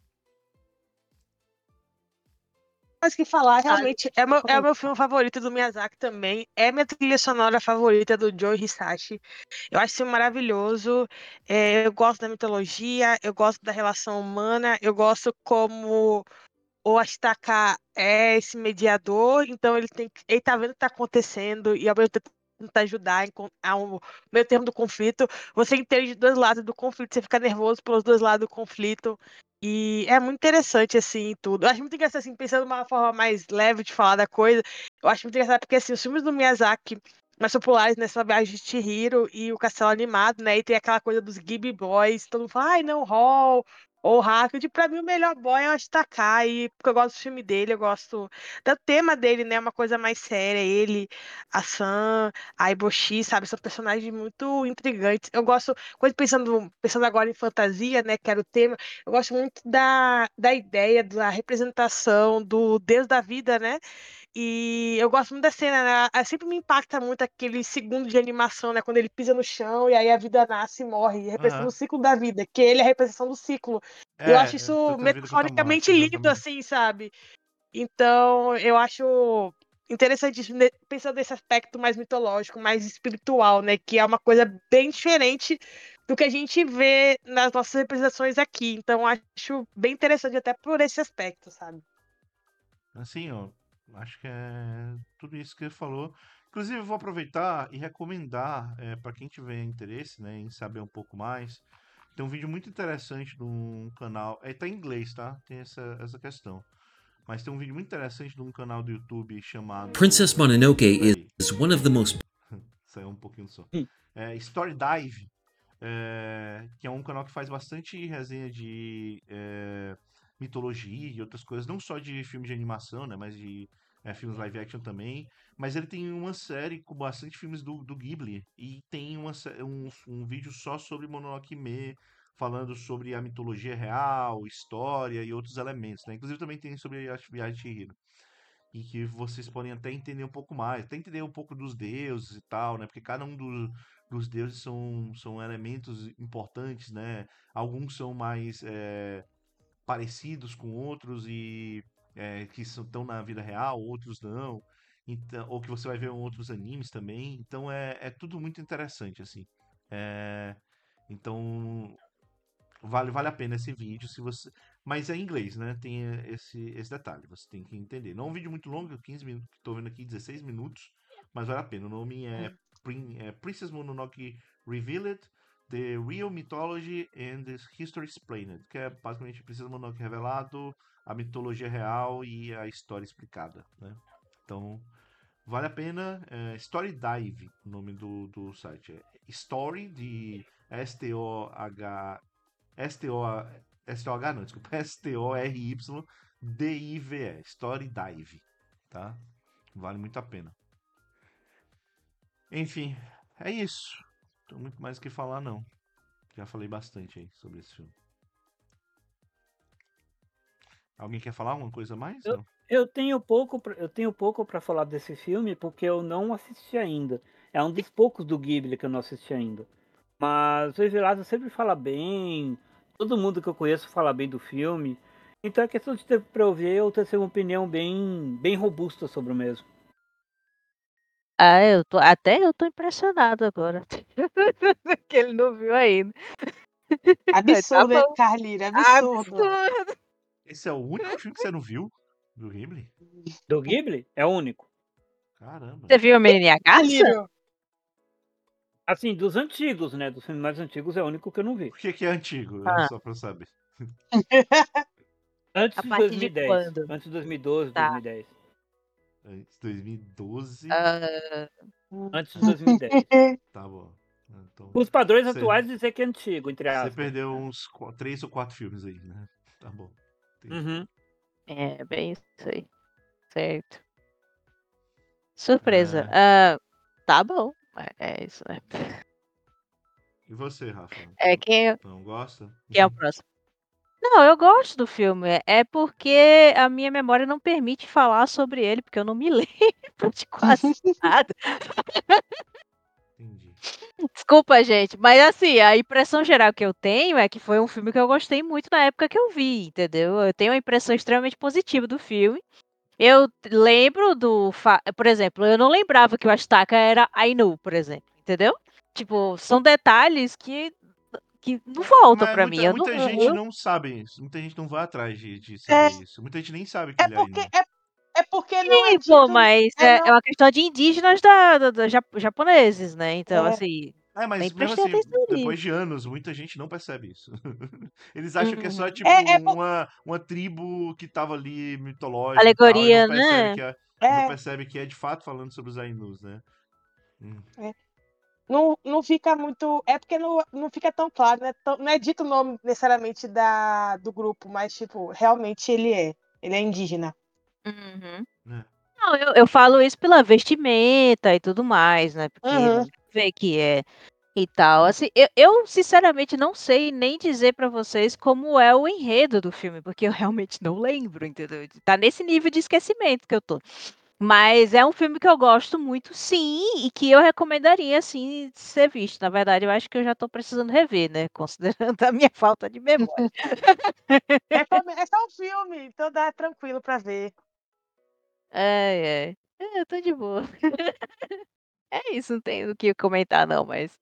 Mas que falar, Ah, realmente, vou é o meu comentar. filme favorito do Miyazaki também. É minha trilha sonora favorita do Joe Hisashi. Eu acho esse filme maravilhoso. Eu gosto da mitologia, eu gosto da relação humana, eu gosto como o Ashitaka é esse mediador, então ele tá vendo o que tá acontecendo e ao mesmo tempo tentar ajudar ao meio termo do conflito. Você entende os dois lados do conflito, você fica nervoso pelos dois lados do conflito. E é muito interessante, assim, tudo. Eu acho muito engraçado, assim, pensando de uma forma mais leve de falar da coisa. Eu acho muito engraçado porque, assim, os filmes do Miyazaki mais populares, né, são a Viagem de Chihiro e o Castelo Animado, né, e tem aquela coisa dos Ghibli Boys, todo mundo fala, ai, não, Hall, ou Hackett, pra mim o melhor boy é o Ashitakai, porque eu gosto do filme dele, eu gosto do tema dele, né? Uma coisa mais séria. Ele, a Sam, a Eboshi, sabe? São personagens muito intrigantes. Eu gosto, quando pensando agora em fantasia, né? Que era o tema, eu gosto muito da ideia, da representação do Deus da vida, né? E eu gosto muito da cena, né? Sempre me impacta muito aquele segundo de animação, né? Quando ele pisa no chão e aí a vida nasce e morre, representando o Aham. ciclo da vida, que ele é a representação do ciclo. Eu acho isso Tanto a vida quanto a morte, metaforicamente lindo, exatamente. assim, sabe? Então, eu acho interessante isso, né, pensando nesse aspecto mais mitológico, mais espiritual, né? Que é uma coisa bem diferente do que a gente vê nas nossas representações aqui. Então, acho bem interessante até por esse aspecto, sabe? Assim, ó, acho que é tudo isso que ele falou. Inclusive, eu vou aproveitar e recomendar para quem tiver interesse, né, em saber um pouco mais. Tem um vídeo muito interessante num canal. Tá em inglês, tá? Tem essa questão. Mas tem um vídeo muito interessante num canal do YouTube chamado. Princess Mononoke Peraí, is one of the most saiu um pouquinho do som. Story Dive, que é um canal que faz bastante resenha de mitologia e outras coisas, não só de filmes de animação, né, mas de filmes live action também. Mas ele tem uma série com bastante filmes do Ghibli e tem um vídeo só sobre Mononoke Me, falando sobre a mitologia real, história e outros elementos, né? Inclusive também tem sobre a Viagem de Chihiro. E que vocês podem até entender um pouco mais, até entender um pouco dos deuses e tal, né? Porque cada um dos deuses são elementos importantes, né? Alguns são mais parecidos com outros e que estão na vida real, outros não. Então, ou que você vai ver em outros animes também. Então é tudo muito interessante, assim. Então vale a pena esse vídeo se você. Mas é em inglês, né? Tem esse detalhe, você tem que entender. Não é um vídeo muito longo, 15 minutos, tô vendo aqui 16 minutos, mas vale a pena. O nome é Princess Mononoke Revealed, The Real Mythology and the History Explained, que é basicamente Princesa Mononoke revelado, a mitologia real e a história explicada, né? Então, vale a pena. Story Dive, o nome do site. É Story de S-T-O-H S-T-O-H não, desculpa, S-T-O-R-Y-D-I-V-E, Story Dive, tá? Vale muito a pena. Enfim, é isso. Não tem muito mais o que falar, não. Já falei bastante aí sobre esse filme. Alguém quer falar alguma coisa a mais? Não? Eu tenho pouco para falar desse filme porque eu não assisti ainda. É um dos poucos do Ghibli que eu não assisti ainda. Mas o Everlado sempre fala bem, todo mundo que eu conheço fala bem do filme. Então é questão de ter para eu ver ou ter uma opinião bem robusta sobre o mesmo. Ah, eu tô impressionado agora. Que ele não viu ainda. Absurdo, Tá hein, bom. Carlira? Absurdo. Absurdo. Esse é o único filme que você não viu do Ghibli? Do Ghibli é o único. Caramba. Você viu a Menina Garça? Carlírio, Assim, dos antigos, né? Dos filmes mais antigos é o único que eu não vi. Por que é antigo? Ah. Só pra eu saber. Antes A de partir de 2010. quando? Antes de 2012, Tá. 2010. Antes de 2012. Antes de 2010. Tá bom. Então, Os padrões Você- atuais dizer que é antigo, entre você aspas. perdeu uns 3 ou 4 filmes aí, né? Tá bom. Entendi. Uhum. É, bem isso aí. Certo. Surpresa. Tá bom. É isso, né? E você, Rafa? Quem Não gosta? é o próximo? Não, eu gosto do filme. É porque a minha memória não permite falar sobre ele, porque eu não me lembro de quase nada. Entendi. Desculpa, gente, mas assim, a impressão geral que eu tenho é que foi um filme que eu gostei muito na época que eu vi, entendeu? Eu tenho uma impressão extremamente positiva do filme. Eu lembro por exemplo, eu não lembrava que o Astaka era Ainu, por exemplo, entendeu? Tipo, são detalhes que não voltam Mas pra mim. muita gente Eu não sabe isso. Muita gente não vai atrás de saber isso. Muita gente nem sabe que é ele é porque, Ainu. é porque não é pô, dito. mas Não, é uma questão de indígenas japoneses, né? Então, é, assim, nem Mas mesmo prestei assim, atenção nisso. depois de anos, muita gente não percebe isso. Eles acham que é só, Uhum. tipo, é, é, uma tribo que tava ali mitológica e tal, e Alegoria, né? não é, percebe que é de fato falando sobre os Ainus, né? Hum. não fica muito. É porque não fica tão claro, né? Não é dito o nome necessariamente do grupo, mas, tipo, realmente ele é. Ele é indígena. Uhum. É. Não, eu falo isso pela vestimenta e tudo mais, né? Porque Uhum. vê que é e tal. Assim, eu sinceramente não sei nem dizer pra vocês como é o enredo do filme, porque eu realmente não lembro, entendeu? Tá nesse nível de esquecimento que eu tô. Mas é um filme que eu gosto muito, sim, e que eu recomendaria, assim, ser visto. Na verdade, eu acho que eu já tô precisando rever, né? Considerando a minha falta de memória. É só um filme, então dá tranquilo pra ver. Eu tô de boa. É isso, não tem o que comentar, não, mas.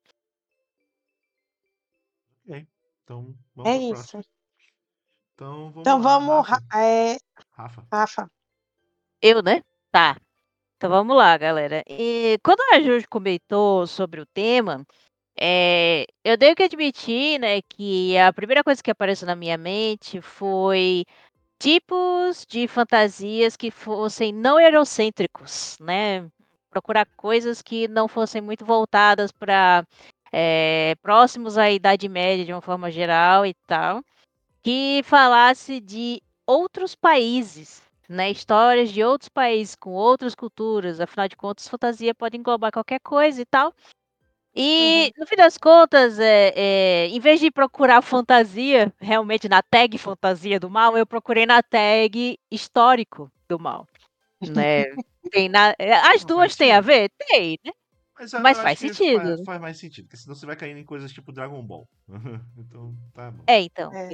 Ok. Então, vamos É pro isso. próximo. Então, vamos Então lá, vamos, Rafa. Rafa. Rafa. Eu, né? Tá. Então vamos lá, galera. E quando a Juju comentou sobre o tema, Eu tenho que admitir, né, que a primeira coisa que apareceu na minha mente foi tipos de fantasias que fossem não eurocêntricos, né? Procurar coisas que não fossem muito voltadas para próximos à Idade Média de uma forma geral e tal, que falasse de outros países, né? Histórias de outros países com outras culturas. Afinal de contas, fantasia pode englobar qualquer coisa e tal. E, no fim das contas, em vez de procurar fantasia, realmente na tag fantasia do mal, eu procurei na tag histórico do mal, né. As Não, faz duas têm a sentido. ver? Tem, né, Mas eu mas acho faz que sentido, né. faz mais sentido, porque senão você vai cair em coisas tipo Dragon Ball. Então, tá bom. Então. É.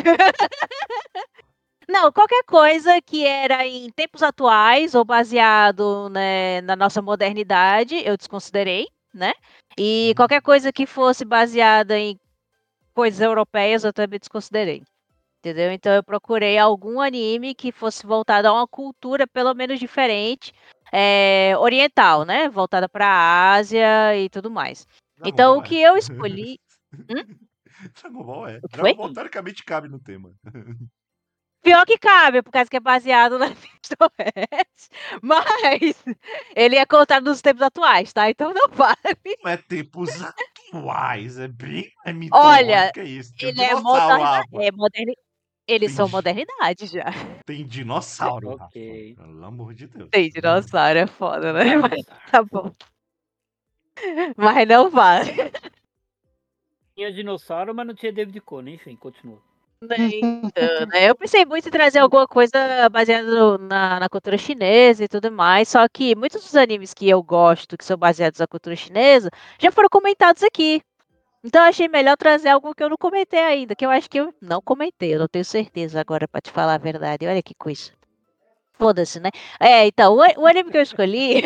Não, qualquer coisa que era em tempos atuais ou baseado, né, na nossa modernidade, eu desconsiderei, né. E Uhum. qualquer coisa que fosse baseada em coisas europeias, eu também desconsiderei. Entendeu? Então eu procurei algum anime que fosse voltado a uma cultura pelo menos diferente, oriental, né, voltada pra Ásia e tudo mais. Dragon Então Ball o é. que eu escolhi Dragon Ball é. o que Dragon foi? Ball teoricamente cabe no tema. Pior que cabe, por causa que é baseado na Oeste, mas ele é contado nos tempos atuais, tá, então não vale. Não é tempos atuais, é bem mais Olha, mitológico que isso. Tem um ele é dinossauro moderna lá, pô. é moderni eles Tem, são modernidade já. tem dinossauro lá, pô. Ok. Pelo amor de Deus. Tem dinossauro, é foda, né, mas Dinossauro. tá bom. Mas não vale. Tinha dinossauro, mas não tinha David Conan. Enfim, continua. Então, né, eu pensei muito em trazer alguma coisa baseada na cultura chinesa e tudo mais, só que muitos dos animes que eu gosto, que são baseados na cultura chinesa, já foram comentados aqui. Então eu achei melhor trazer algo que eu não comentei ainda, que eu acho que eu não comentei, eu não tenho certeza agora pra te falar a verdade. Olha que coisa. Foda-se, né? Então, o anime que eu escolhi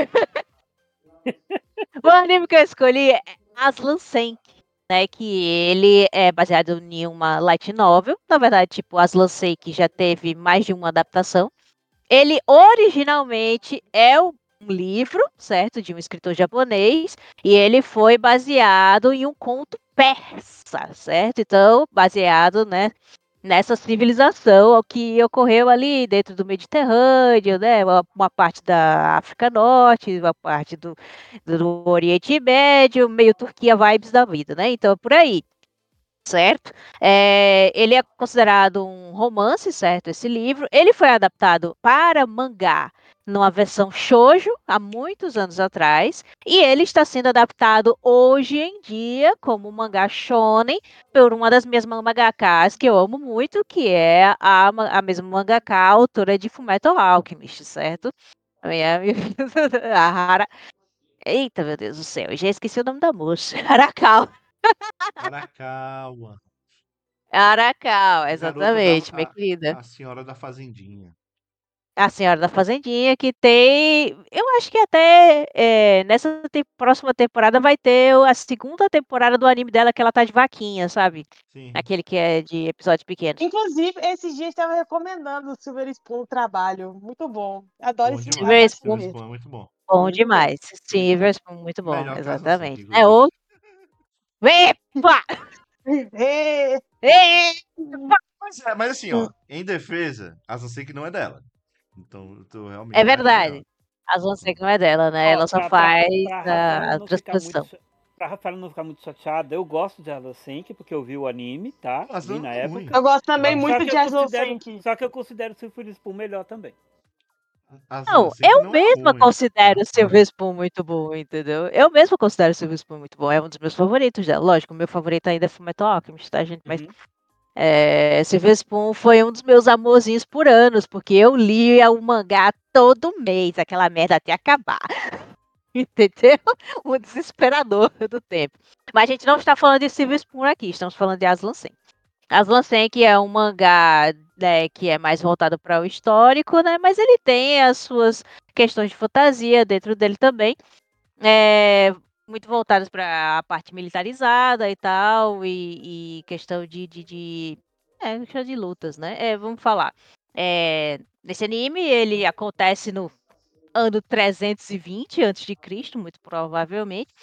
o anime que eu escolhi é Aslan Senki, né, que ele é baseado em uma light novel, na verdade, tipo, Aslan Senki já teve mais de uma adaptação. Ele originalmente é um livro, certo, de um escritor japonês, e ele foi baseado em um conto persa, certo? Então, baseado, né, nessa civilização o que ocorreu ali dentro do Mediterrâneo, né, uma parte da África Norte, uma parte do Oriente Médio, meio Turquia vibes da vida, né, então é por aí. Certo? Ele é considerado um romance, certo, esse livro. Ele foi adaptado para mangá numa versão shoujo há muitos anos atrás, e ele está sendo adaptado hoje em dia como um mangá shonen por uma das minhas mangakas que eu amo muito, que é a mesma mangaka autora de Fullmetal Alchemist, certo? A minha a eita, meu Deus do céu, eu já esqueci o nome da moça. Arakawa. Arakawa. Arakawa, A garota da. exatamente, minha querida. A senhora da Fazendinha. A Senhora da Fazendinha, que tem. Eu acho que até nessa próxima temporada vai ter a segunda temporada do anime dela, que ela tá de vaquinha, sabe? Sim. Aquele que é de episódios pequenos. Inclusive, esses dias estava recomendando o Silver Spoon no trabalho. Muito bom. Adoro Bom esse, demais. Silver adoro esse Spoon, Silver mesmo. Spoon é muito bom. bom Muito bom. demais. Silver Spoon, muito bom, Melhor que Aslan Senki, exatamente. inclusive. Epa! Ê, Epa! Mas assim, ó, em defesa, Aslan Senki não é dela. Então eu tô É realmente mais pra ela. verdade. A Zonseca não é dela, né? Ó, Ela só faz pra Rafaela a não ficar muito, transposição. pra Rafaela não ficar muito chateada, eu gosto de Aslan Senki porque eu vi o anime, tá? Aslan Vi na não é ruim. época. eu gosto também Não. muito de Aslan Senki. Só que eu considero o Silver Spoon melhor também. Aslan Não, Senki eu não é mesma ruim. considero o Silver Spoon muito bom, entendeu? Eu mesma considero o Silver Spoon muito bom, é um dos meus favoritos dela. Lógico, o meu favorito ainda é Fullmetal Alchemist, tá, gente? Mas Uhum. Silver Spoon foi um dos meus amorzinhos por anos, porque eu lia o mangá todo mês, aquela merda até acabar. Entendeu? O desesperador do tempo. Mas a gente não está falando de Silver Spoon aqui, estamos falando de Aslan Sen. Aslan Sen, que é um mangá, né, que é mais voltado para o histórico, né? Mas ele tem as suas questões de fantasia dentro dele também, é, muito voltadas para a parte militarizada e tal, e questão questão de lutas, né? Vamos falar. Nesse anime, ele acontece no ano 320 a.C., muito provavelmente.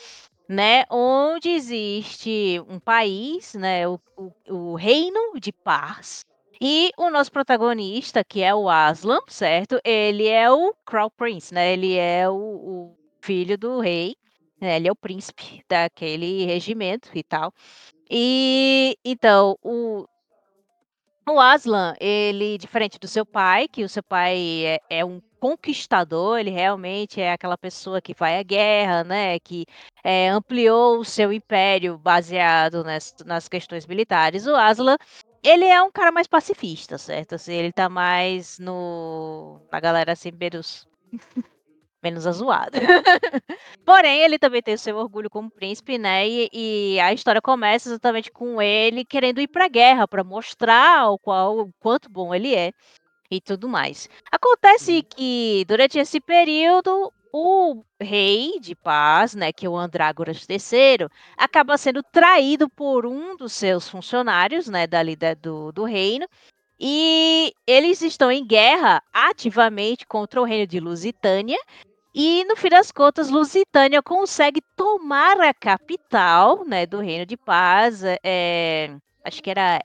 né, onde existe um país, né, o Reino de Paz, e o nosso protagonista, que é o Aslan, certo? Ele é o Crown Prince, né? Ele é o filho do rei, né? Ele é o príncipe daquele regimento e tal. E então o Aslan, ele, diferente do seu pai, que o seu pai é um conquistador, ele realmente é aquela pessoa que vai à guerra, né? Que ampliou o seu império baseado nas questões militares. O Aslan, ele é um cara mais pacifista, certo? Assim, ele tá mais na galera assim, menos azuada. Porém, ele também tem o seu orgulho como príncipe, né? E a história começa exatamente com ele querendo ir pra guerra para mostrar o quanto bom ele é e tudo mais. Acontece que durante esse período o rei de paz, né, que é o Andrágoras III, acaba sendo traído por um dos seus funcionários, né, do reino. E eles estão em guerra ativamente contra o reino de Lusitânia, e no fim das contas, Lusitânia consegue tomar a capital, né, do Reino de Paz. Acho que era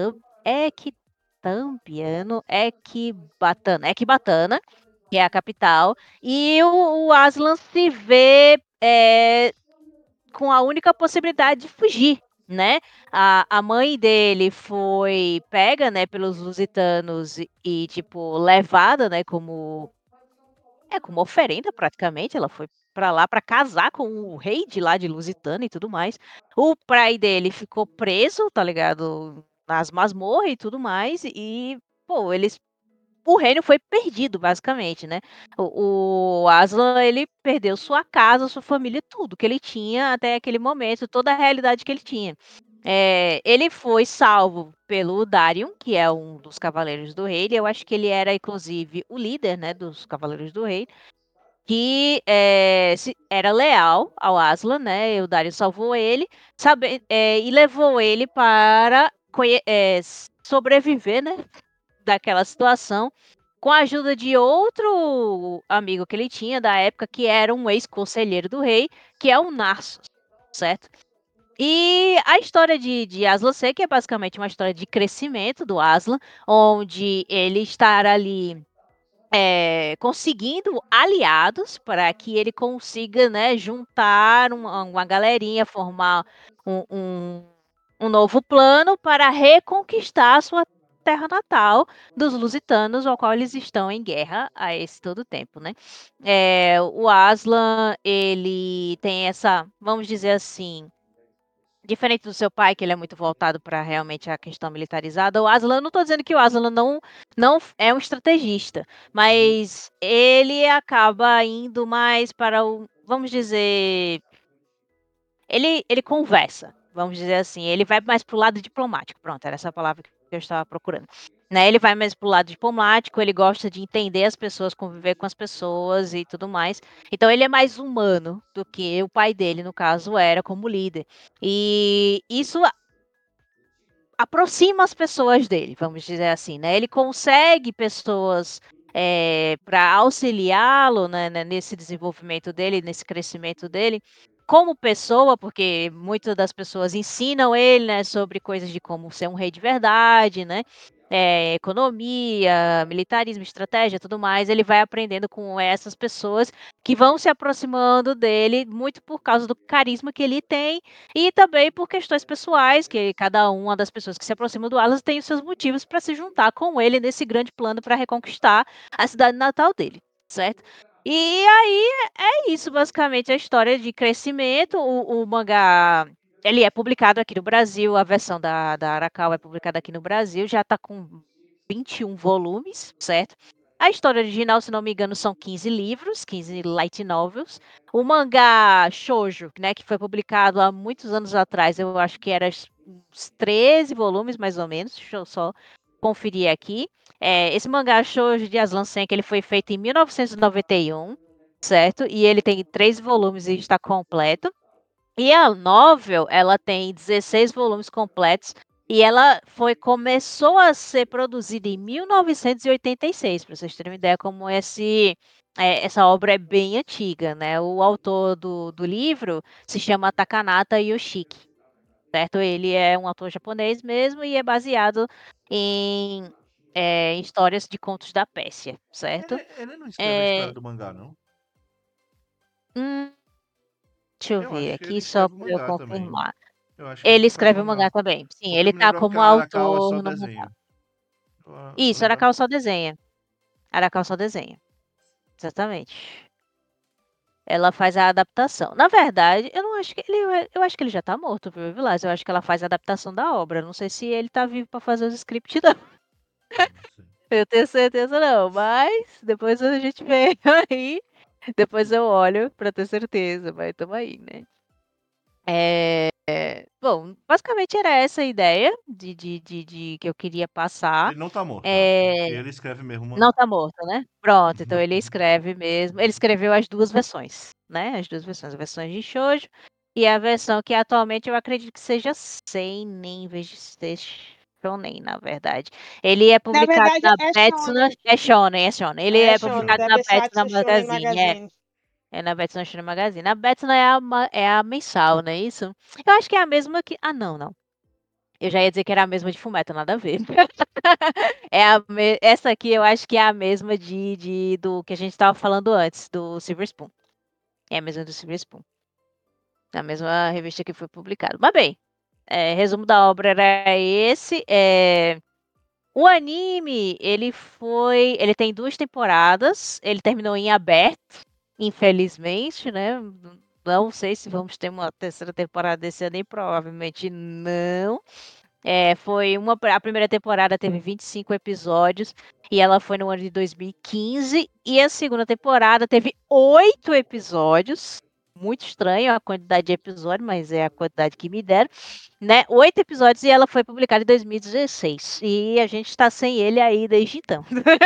Ecbatana, que é a capital. E o Aslan se vê com a única possibilidade de fugir, né? A mãe dele foi pega, né, pelos lusitanos e tipo levada, né, como oferenda praticamente, ela foi pra lá pra casar com o rei de lá de Lusitânia e tudo mais. O pai dele ficou preso, tá ligado, nas masmorras e tudo mais, e, pô, o reino foi perdido basicamente, né. O Aslan, ele perdeu sua casa, sua família, tudo que ele tinha até aquele momento, toda a realidade que ele tinha. Ele foi salvo pelo Darion, que é um dos cavaleiros do rei, eu acho que ele era inclusive o líder, né, dos cavaleiros do rei, que era leal ao Aslan, né? E o Dario salvou ele, e levou ele para sobreviver, né? Daquela situação, com a ajuda de outro amigo que ele tinha da época, que era um ex-conselheiro do rei, que é o Narsos, certo? E a história de Aslan Seca é basicamente uma história de crescimento do Aslan, onde ele estará ali conseguindo aliados para que ele consiga, né, juntar uma galerinha, formar um novo plano para reconquistar a sua terra natal dos lusitanos, ao qual eles estão em guerra a esse todo tempo, né? O Aslan, ele tem essa, vamos dizer assim, diferente do seu pai, que ele é muito voltado para realmente a questão militarizada, o Aslan, eu não estou dizendo que o Aslan não é um estrategista, mas ele acaba indo mais para vamos dizer, ele conversa, vamos dizer assim, ele vai mais para o lado diplomático, pronto, era essa a palavra que eu estava procurando. Né, ele vai mais para o lado diplomático, ele gosta de entender as pessoas, conviver com as pessoas e tudo mais. Então ele é mais humano do que o pai dele, no caso, era como líder. E isso aproxima as pessoas dele, vamos dizer assim, né? Ele consegue pessoas para auxiliá-lo, né, nesse desenvolvimento dele, nesse crescimento dele, como pessoa, porque muitas das pessoas ensinam ele, né, sobre coisas de como ser um rei de verdade, né? Economia, militarismo, estratégia, tudo mais. Ele vai aprendendo com essas pessoas que vão se aproximando dele muito por causa do carisma que ele tem e também por questões pessoais, que cada uma das pessoas que se aproximam do Alas tem os seus motivos para se juntar com ele nesse grande plano para reconquistar a cidade natal dele, certo? E aí é isso, basicamente, a história de crescimento. O mangá, ele é publicado aqui no Brasil, a versão da Arakawa é publicada aqui no Brasil, já está com 21 volumes, certo? A história original, se não me engano, são 15 livros, 15 light novels. O mangá shoujo, né, que foi publicado há muitos anos atrás, eu acho que era uns 13 volumes, mais ou menos. Deixa eu só conferir aqui. Esse mangá shoujo de Aslan Senki, ele foi feito em 1991, certo? E ele tem 3 volumes e está completo. E a novel, ela tem 16 volumes completos E ela começou a ser produzida em 1986, para vocês terem uma ideia como essa obra é bem antiga, né? O autor do livro se chama Takanata Yoshiki, certo? Ele é um autor japonês mesmo e é baseado em histórias de contos da Pérsia, certo? Ele não escreve a história É, do mangá, não? hum, deixa eu Eu ver acho que ele aqui só escreve o para eu mangá também. confirmar. Eu acho que ele Ele que faz o escreve o mangá mangá. também. Sim, Porque eu ele me tá lembrava que como a Arakawa só autor no mangá. desenha. Eu Isso, lembrava. Arakawa só desenha. Arakawa só desenha. Exatamente. Ela faz a adaptação. Na verdade, eu não acho que eu acho que ele já tá morto, viu, Vilas? Eu acho que ela faz a adaptação da obra. Não sei se ele tá vivo para fazer os scripts, não. Não sei. Eu tenho certeza não, mas depois a gente vê aí. Depois eu olho para ter certeza, mas tamo aí, né? Bom, basicamente era essa a ideia de que eu queria passar. Ele não tá morto, tá? É, Ele escreve mesmo o Não mangá. tá morto, né? Pronto, então ele escreve mesmo. Ele escreveu as duas versões, né? As duas versões, a versão de shoujo e a versão que atualmente eu acredito que seja seinen em vez de ser shonen, na verdade. Ele é Na publicado verdade, na é Betsuna, shonen. é shonen, é shonen. Ele É é shonen, publicado da na Besatsu Betsuna Shonen Magazine, Magazine. é na Betsuna Shonen Magazine. A Betsuna é a mensal, não é isso? Eu acho que é a mesma que. Ah, não, não. Eu já ia dizer que era a mesma de Fullmetal, nada a ver. Essa aqui eu acho que é a mesma do que a gente estava falando antes, do Silver Spoon. É a mesma do Silver Spoon. É a mesma revista que foi publicada. Mas bem, resumo da obra era esse. O anime, ele tem 2 temporadas. Ele terminou em aberto, infelizmente, né? Não sei se vamos ter uma terceira temporada desse ano, e provavelmente não. A primeira temporada teve 25 episódios e ela foi no ano de 2015. E a segunda temporada teve 8 episódios. Muito estranho a quantidade de episódios, mas é a quantidade que me deram, né? 8 episódios e ela foi publicada em 2016. E a gente está sem ele aí desde então.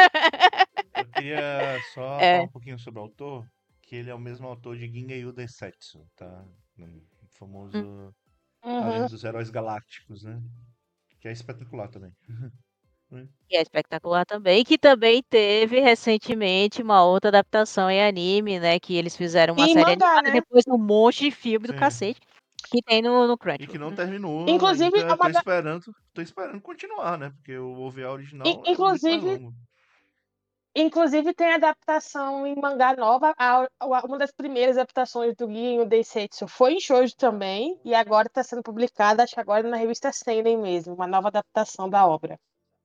Eu queria só falar É, um pouquinho sobre o autor, que ele é o mesmo autor de Gingayu Densetsu, tá? O hum, famoso A Lenda Uhum. dos Heróis Galácticos, né? Que é espetacular também. Né? que é espetacular também. E que também teve recentemente uma outra adaptação em anime, né? Que eles fizeram uma E série mangá, animada e né? depois um monte de filme do Sim. cacete. Que tem no E que Crunchyroll. não terminou Inclusive, ainda. Tô esperando continuar, né? Porque o OVA original é muito mais inclusive, longo. inclusive tem adaptação em mangá nova. Uma das primeiras adaptações do Giyu Densetsu foi em shoujo também. E agora está sendo publicada, acho que agora na revista Seinen mesmo. Uma nova adaptação da obra.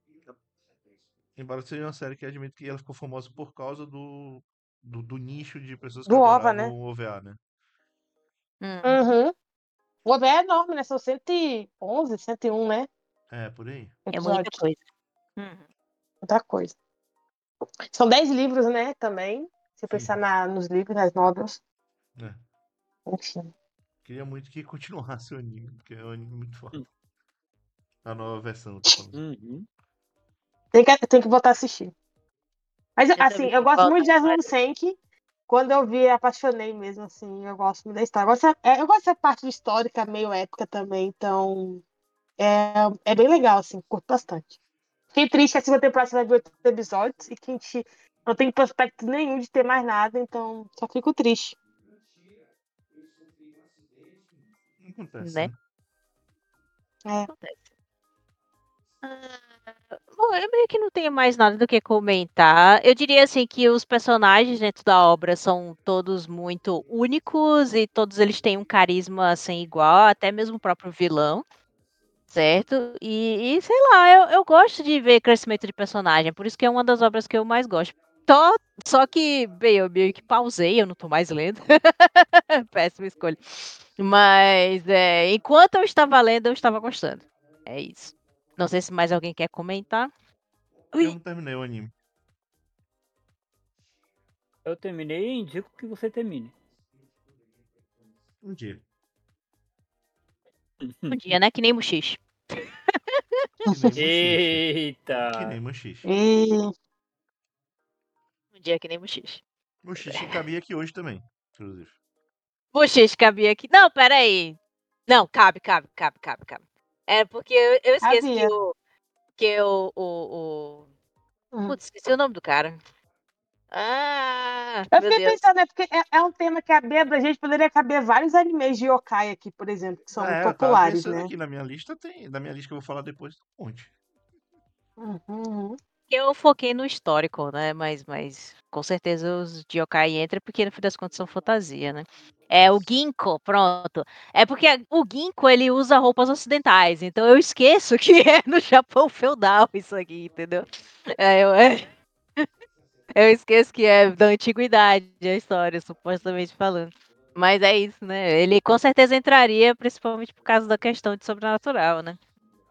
Embora seja uma série que admito que ela ficou famosa por causa do nicho de pessoas que Do OVA, adoravam né? o OVA, né? Uhum. Uhum. O OVA é enorme, né? São 111, 101, né? É, por aí. É muita Episódios. coisa. Uhum. Muita coisa. São 10 livros, né? Também. Se Sim. pensar nos livros, nas novelas. É. Enfim. Queria muito que continuasse o anime, porque é um anime muito foda. Hum. A nova versão, eu tô falando. Uhum. Tem que voltar a assistir. Mas, Eu assim, também eu tenho que gosto voltar muito de a Aslan Senki. Quando eu vi, apaixonei mesmo, assim. Eu gosto muito da história. Eu gosto dessa parte histórica, meio épica também. Então, é bem legal, assim. Curto bastante. Fiquei triste que a segunda temporada vai ver 8 episódios e que a gente não tem prospecto nenhum de ter mais nada. Então, só fico triste. Acontece, né? né? É. Acontece. Bom, eu meio que não tenho mais nada do que comentar. Eu diria assim que os personagens dentro da obra são todos muito únicos e todos eles têm um carisma sem igual, até mesmo o próprio vilão, certo? Sei lá, eu gosto de ver crescimento de personagem, por isso que é uma das obras que eu mais gosto. Só, só que, bem, eu meio que pausei, eu não tô mais lendo. Péssima escolha. Mas enquanto eu estava lendo, eu estava gostando. É isso. Não sei se mais alguém quer comentar. Eu Ui, não terminei o anime. Eu terminei e indico que você termine. Um dia. um dia, né? Que nem Muxixe. Que nem Mushishi. Que nem Eita! Mushishi. E Um dia que nem Muxixe. Mushishi cabia aqui hoje também, inclusive. Muxixe cabia aqui. Não, peraí. Não, cabe. É porque eu esqueço que Havia. Hum. Putz, esqueci o nome do cara. Ah, Eu meu fiquei Deus. pensando, né? Porque é um tema que a gente poderia caber vários animes de yokai aqui, por exemplo, que são muito Eu tava populares, pensando né? aqui, na minha lista tem. Na minha lista que eu vou falar depois, tem um monte. Uhum. Eu foquei no histórico, né? Mas com certeza os de yokai entram, porque no fim das contas são fantasia, né? É o Ginkgo, pronto. É porque o Ginkgo, ele usa roupas ocidentais, então eu esqueço que é no Japão feudal isso aqui, entendeu? Eu esqueço que é da antiguidade a história, supostamente falando. Mas é isso, né? Ele com certeza entraria, principalmente por causa da questão de sobrenatural, né?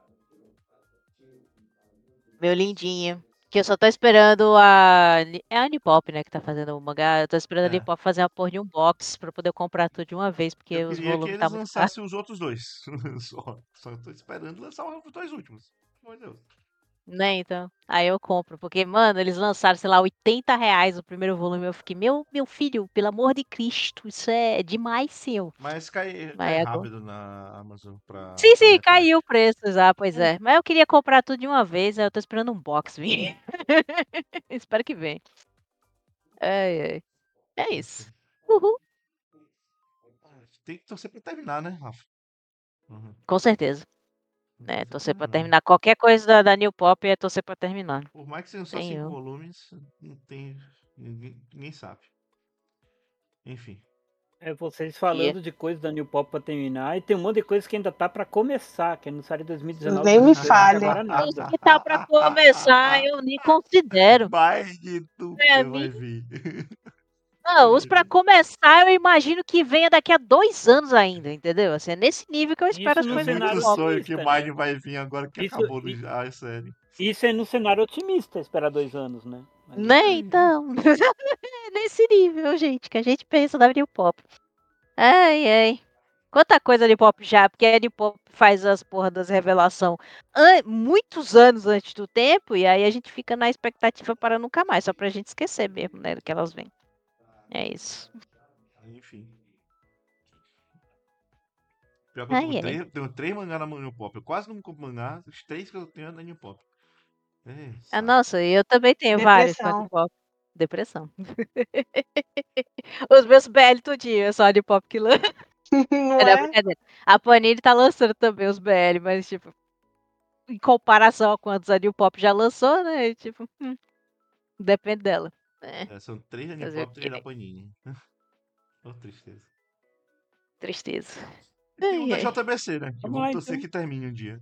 Meu lindinho. Que eu só tô esperando É a Anipop, né, que tá fazendo o mangá. Eu tô esperando a É. Anipop fazer a porra de um box pra eu poder comprar tudo de uma vez, Eu porque os queria que volumes tá eles muito caro. lançassem os outros dois. Só tô esperando lançar os dois últimos. Meu Deus. Né, então. Aí eu compro. Porque, mano, eles lançaram, sei lá, R$ 80 o primeiro volume. Eu fiquei, meu filho, pelo amor de Cristo, isso é demais, seu. Mas cai Mas agora. rápido na Amazon Sim, pra sim, metade. caiu o preço, já, pois é. Mas eu queria comprar tudo de uma vez, aí eu tô esperando um box vir. Espero que venha. Ai, ai. É isso. Uhul. Tem que torcer pra terminar, né, Rafa? Uhum. Com certeza. Tem que Né, torcer pra torcer pra terminar. terminar. Qualquer coisa da New Pop é torcer pra terminar. Por mais que sejam só Nem 5 eu. volumes, não tem. Ninguém sabe. Enfim. É vocês E falando de coisa da New Pop pra terminar, e tem um monte de coisa que ainda tá pra começar, que não saiu em 2019, Nem me 2018, até fale. agora os nada. que tá pra começar, eu nem considero. Mais que Pra nunca mim, vai vir. não, os pra começar, eu imagino que venha daqui a 2 anos ainda, entendeu? Assim, é nesse nível que eu espero Isso as É no coisas da New muito cenário Pop. sonho que otimista, né? Mine vai vir agora que Isso, acabou já a série. isso é no cenário otimista, esperar 2 anos, né? Mas Né, enfim. então. É nesse nível, gente, que a gente pensa da New Pop. Ai, ai. Quanta coisa a New Pop já, porque a New Pop faz as porra das revelação muitos anos antes do tempo, e aí a gente fica na expectativa para nunca mais, só pra gente esquecer mesmo, né, do que elas vêm. É isso. Enfim. Pior que Ai, ai. eu tenho 3 mangá na New Pop. Eu quase não compro mangá. Os 3 que eu tenho é da New Pop. É, Ah, saco. nossa, eu também tenho vários com a New Depressão. Pop. Depressão. Os meus BL tudinho, é só a New Pop que lança. Não Não, é? brincadeira. A Panini tá lançando também os BL, mas, tipo, em comparação a quantos a New Pop já lançou, né? Tipo, depende dela. É, São 3 da New fazer o Pop e 3 da quê? Panini. Oh, tristeza. Tristeza. E tem um Ai, da ai. JBC, né? Que Vamos vamos lá, torcer então. que termine um dia.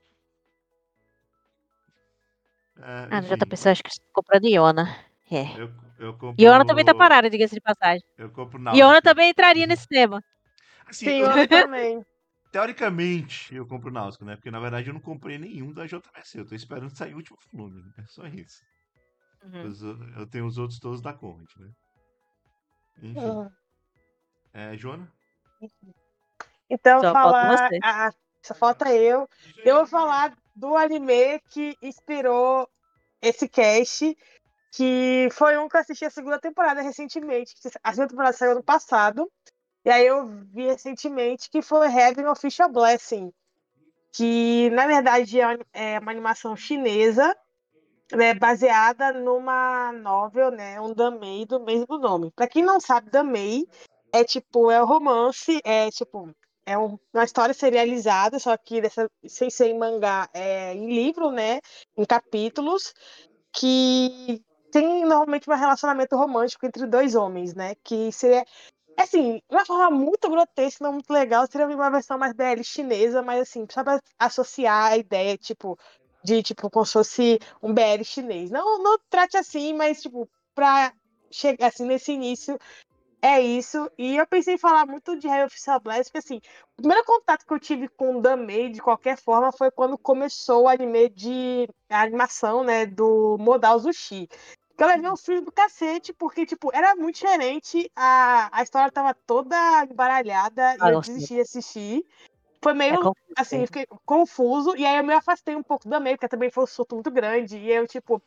Ah, no Enfim. JPC eu acho que você compra de Iona. É. Eu Iona também tá compro. parada, diga-se de passagem. Eu compro Iona Náusico. também entraria nesse tema. Assim, Sim, eu também. teoricamente eu compro Náusico, né? Porque na verdade eu não comprei nenhum da JBC. Eu tô esperando sair o último volume. É só isso. Uhum. Eu tenho os outros todos da Conrad, né? Enfim. Uhum. Joana? Então, Só falta falar. você. Só falta eu. Eu vou falar do anime que inspirou esse cast, que foi um que eu assisti a segunda temporada recentemente. A segunda temporada saiu ano passado. E aí eu vi recentemente que foi Heaven Official Blessing, que na verdade é uma animação chinesa, né, baseada numa novel, né, um damei do mesmo nome. Para quem não sabe, damei é o romance, uma história serializada, só que sem ser em mangá, é em livro, né, em capítulos, que tem normalmente um relacionamento romântico entre dois homens, né, que seria assim, de uma forma muito grotesca, não muito legal, seria uma versão mais BL chinesa, mas assim, só pra associar a ideia, tipo, como se fosse um BL chinês. Não, não trate assim, mas, tipo, pra chegar assim nesse início, é isso. E eu pensei em falar muito de High Official Blast, porque assim, o primeiro contato que eu tive com o Damei, de qualquer forma, foi quando começou a animação, né, do Modal Zushi. Que eu levei um filme do cacete, porque, tipo, era muito diferente, a história tava toda embaralhada e Ah, eu gostei. desisti de assistir. Foi É meio, confuso assim, mesmo. fiquei confuso, e aí eu me afastei um pouco do Damei, porque também foi um surto muito grande, e eu, tipo,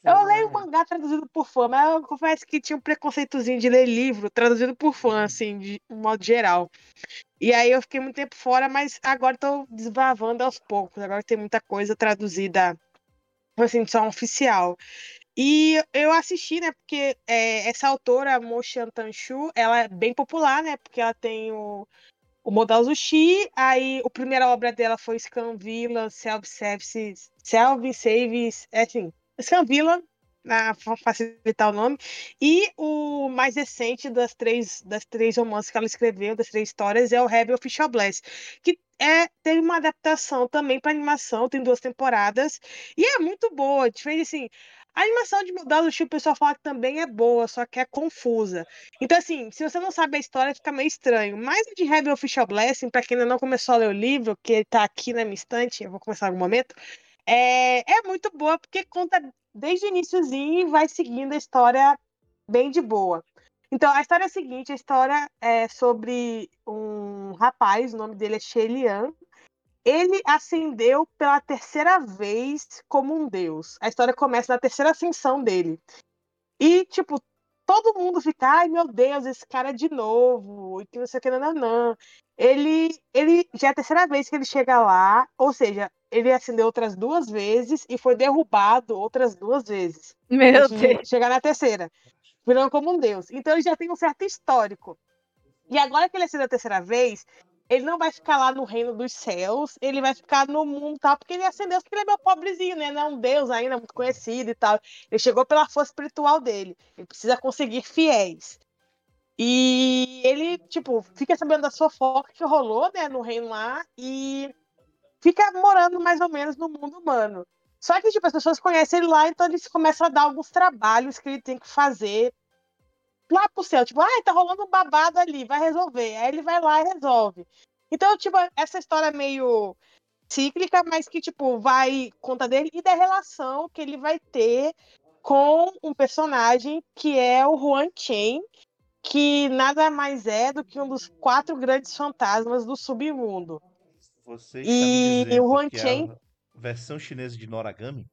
Eu leio mangá traduzido por fã, mas eu confesso que tinha um preconceitozinho de ler livro traduzido por fã, assim, de um modo geral. E aí eu fiquei muito tempo fora, mas agora tô desbravando aos poucos. Agora tem muita coisa traduzida, assim, só oficial. E eu assisti, né, porque essa autora, Mo Shan-Tanshu, ela é bem popular, né, porque ela tem o Modal Zushi, aí a primeira obra dela foi Scanvilla, Self-Service, Self-Saves, assim, Scanvilla, para facilitar o nome, e o mais recente das três romances que ela escreveu, das 3 histórias, é o Heavy Official Blast, que teve uma adaptação também para animação, tem 2 temporadas, e é muito boa, diferente assim, a animação de Modal Zushi, o pessoal fala que também é boa, só que é confusa. Então, assim, se você não sabe a história, fica meio estranho. Mas o de Heavy Official Blessing, pra quem ainda não começou a ler o livro, que ele tá aqui na minha estante, eu vou começar em algum momento, é muito boa, porque conta desde o iniciozinho e vai seguindo a história bem de boa. Então, a história é a seguinte, a história é sobre um rapaz, o nome dele é Shelian. Ele ascendeu pela 3ª vez como um deus. A história começa na 3ª ascensão dele. E, tipo, todo mundo fica, ai meu Deus, esse cara é de novo, e que não sei o que, nananã. Ele já é a 3ª vez que ele chega lá, ou seja, ele ascendeu outras 2 vezes e foi derrubado outras 2 vezes, Meu antes Deus. de chegar na 3ª, virando como um deus. Então ele já tem um certo histórico. E agora que ele ascendeu a 3ª vez, ele não vai ficar lá no reino dos céus, ele vai ficar no mundo tal, porque ele ascendeu, porque ele é meu pobrezinho, né? Não é um deus ainda muito conhecido e tal. Ele chegou pela força espiritual dele. Ele precisa conseguir fiéis. E ele, tipo, fica sabendo da sua fofoca que rolou, né, no reino lá, e fica morando mais ou menos no mundo humano. Só que, tipo, as pessoas conhecem ele lá, então eles começam a dar alguns trabalhos que ele tem que fazer lá pro céu, tipo, tá rolando um babado ali, vai resolver. Aí ele vai lá e resolve. Então, tipo, essa história é meio cíclica, mas que, tipo, vai conta dele e da relação que ele vai ter com um personagem que é o Huan Chen, que nada mais é do que um dos 4 grandes fantasmas do submundo. Você está me E o dizendo Huan que é Chen, a versão chinesa de Noragami?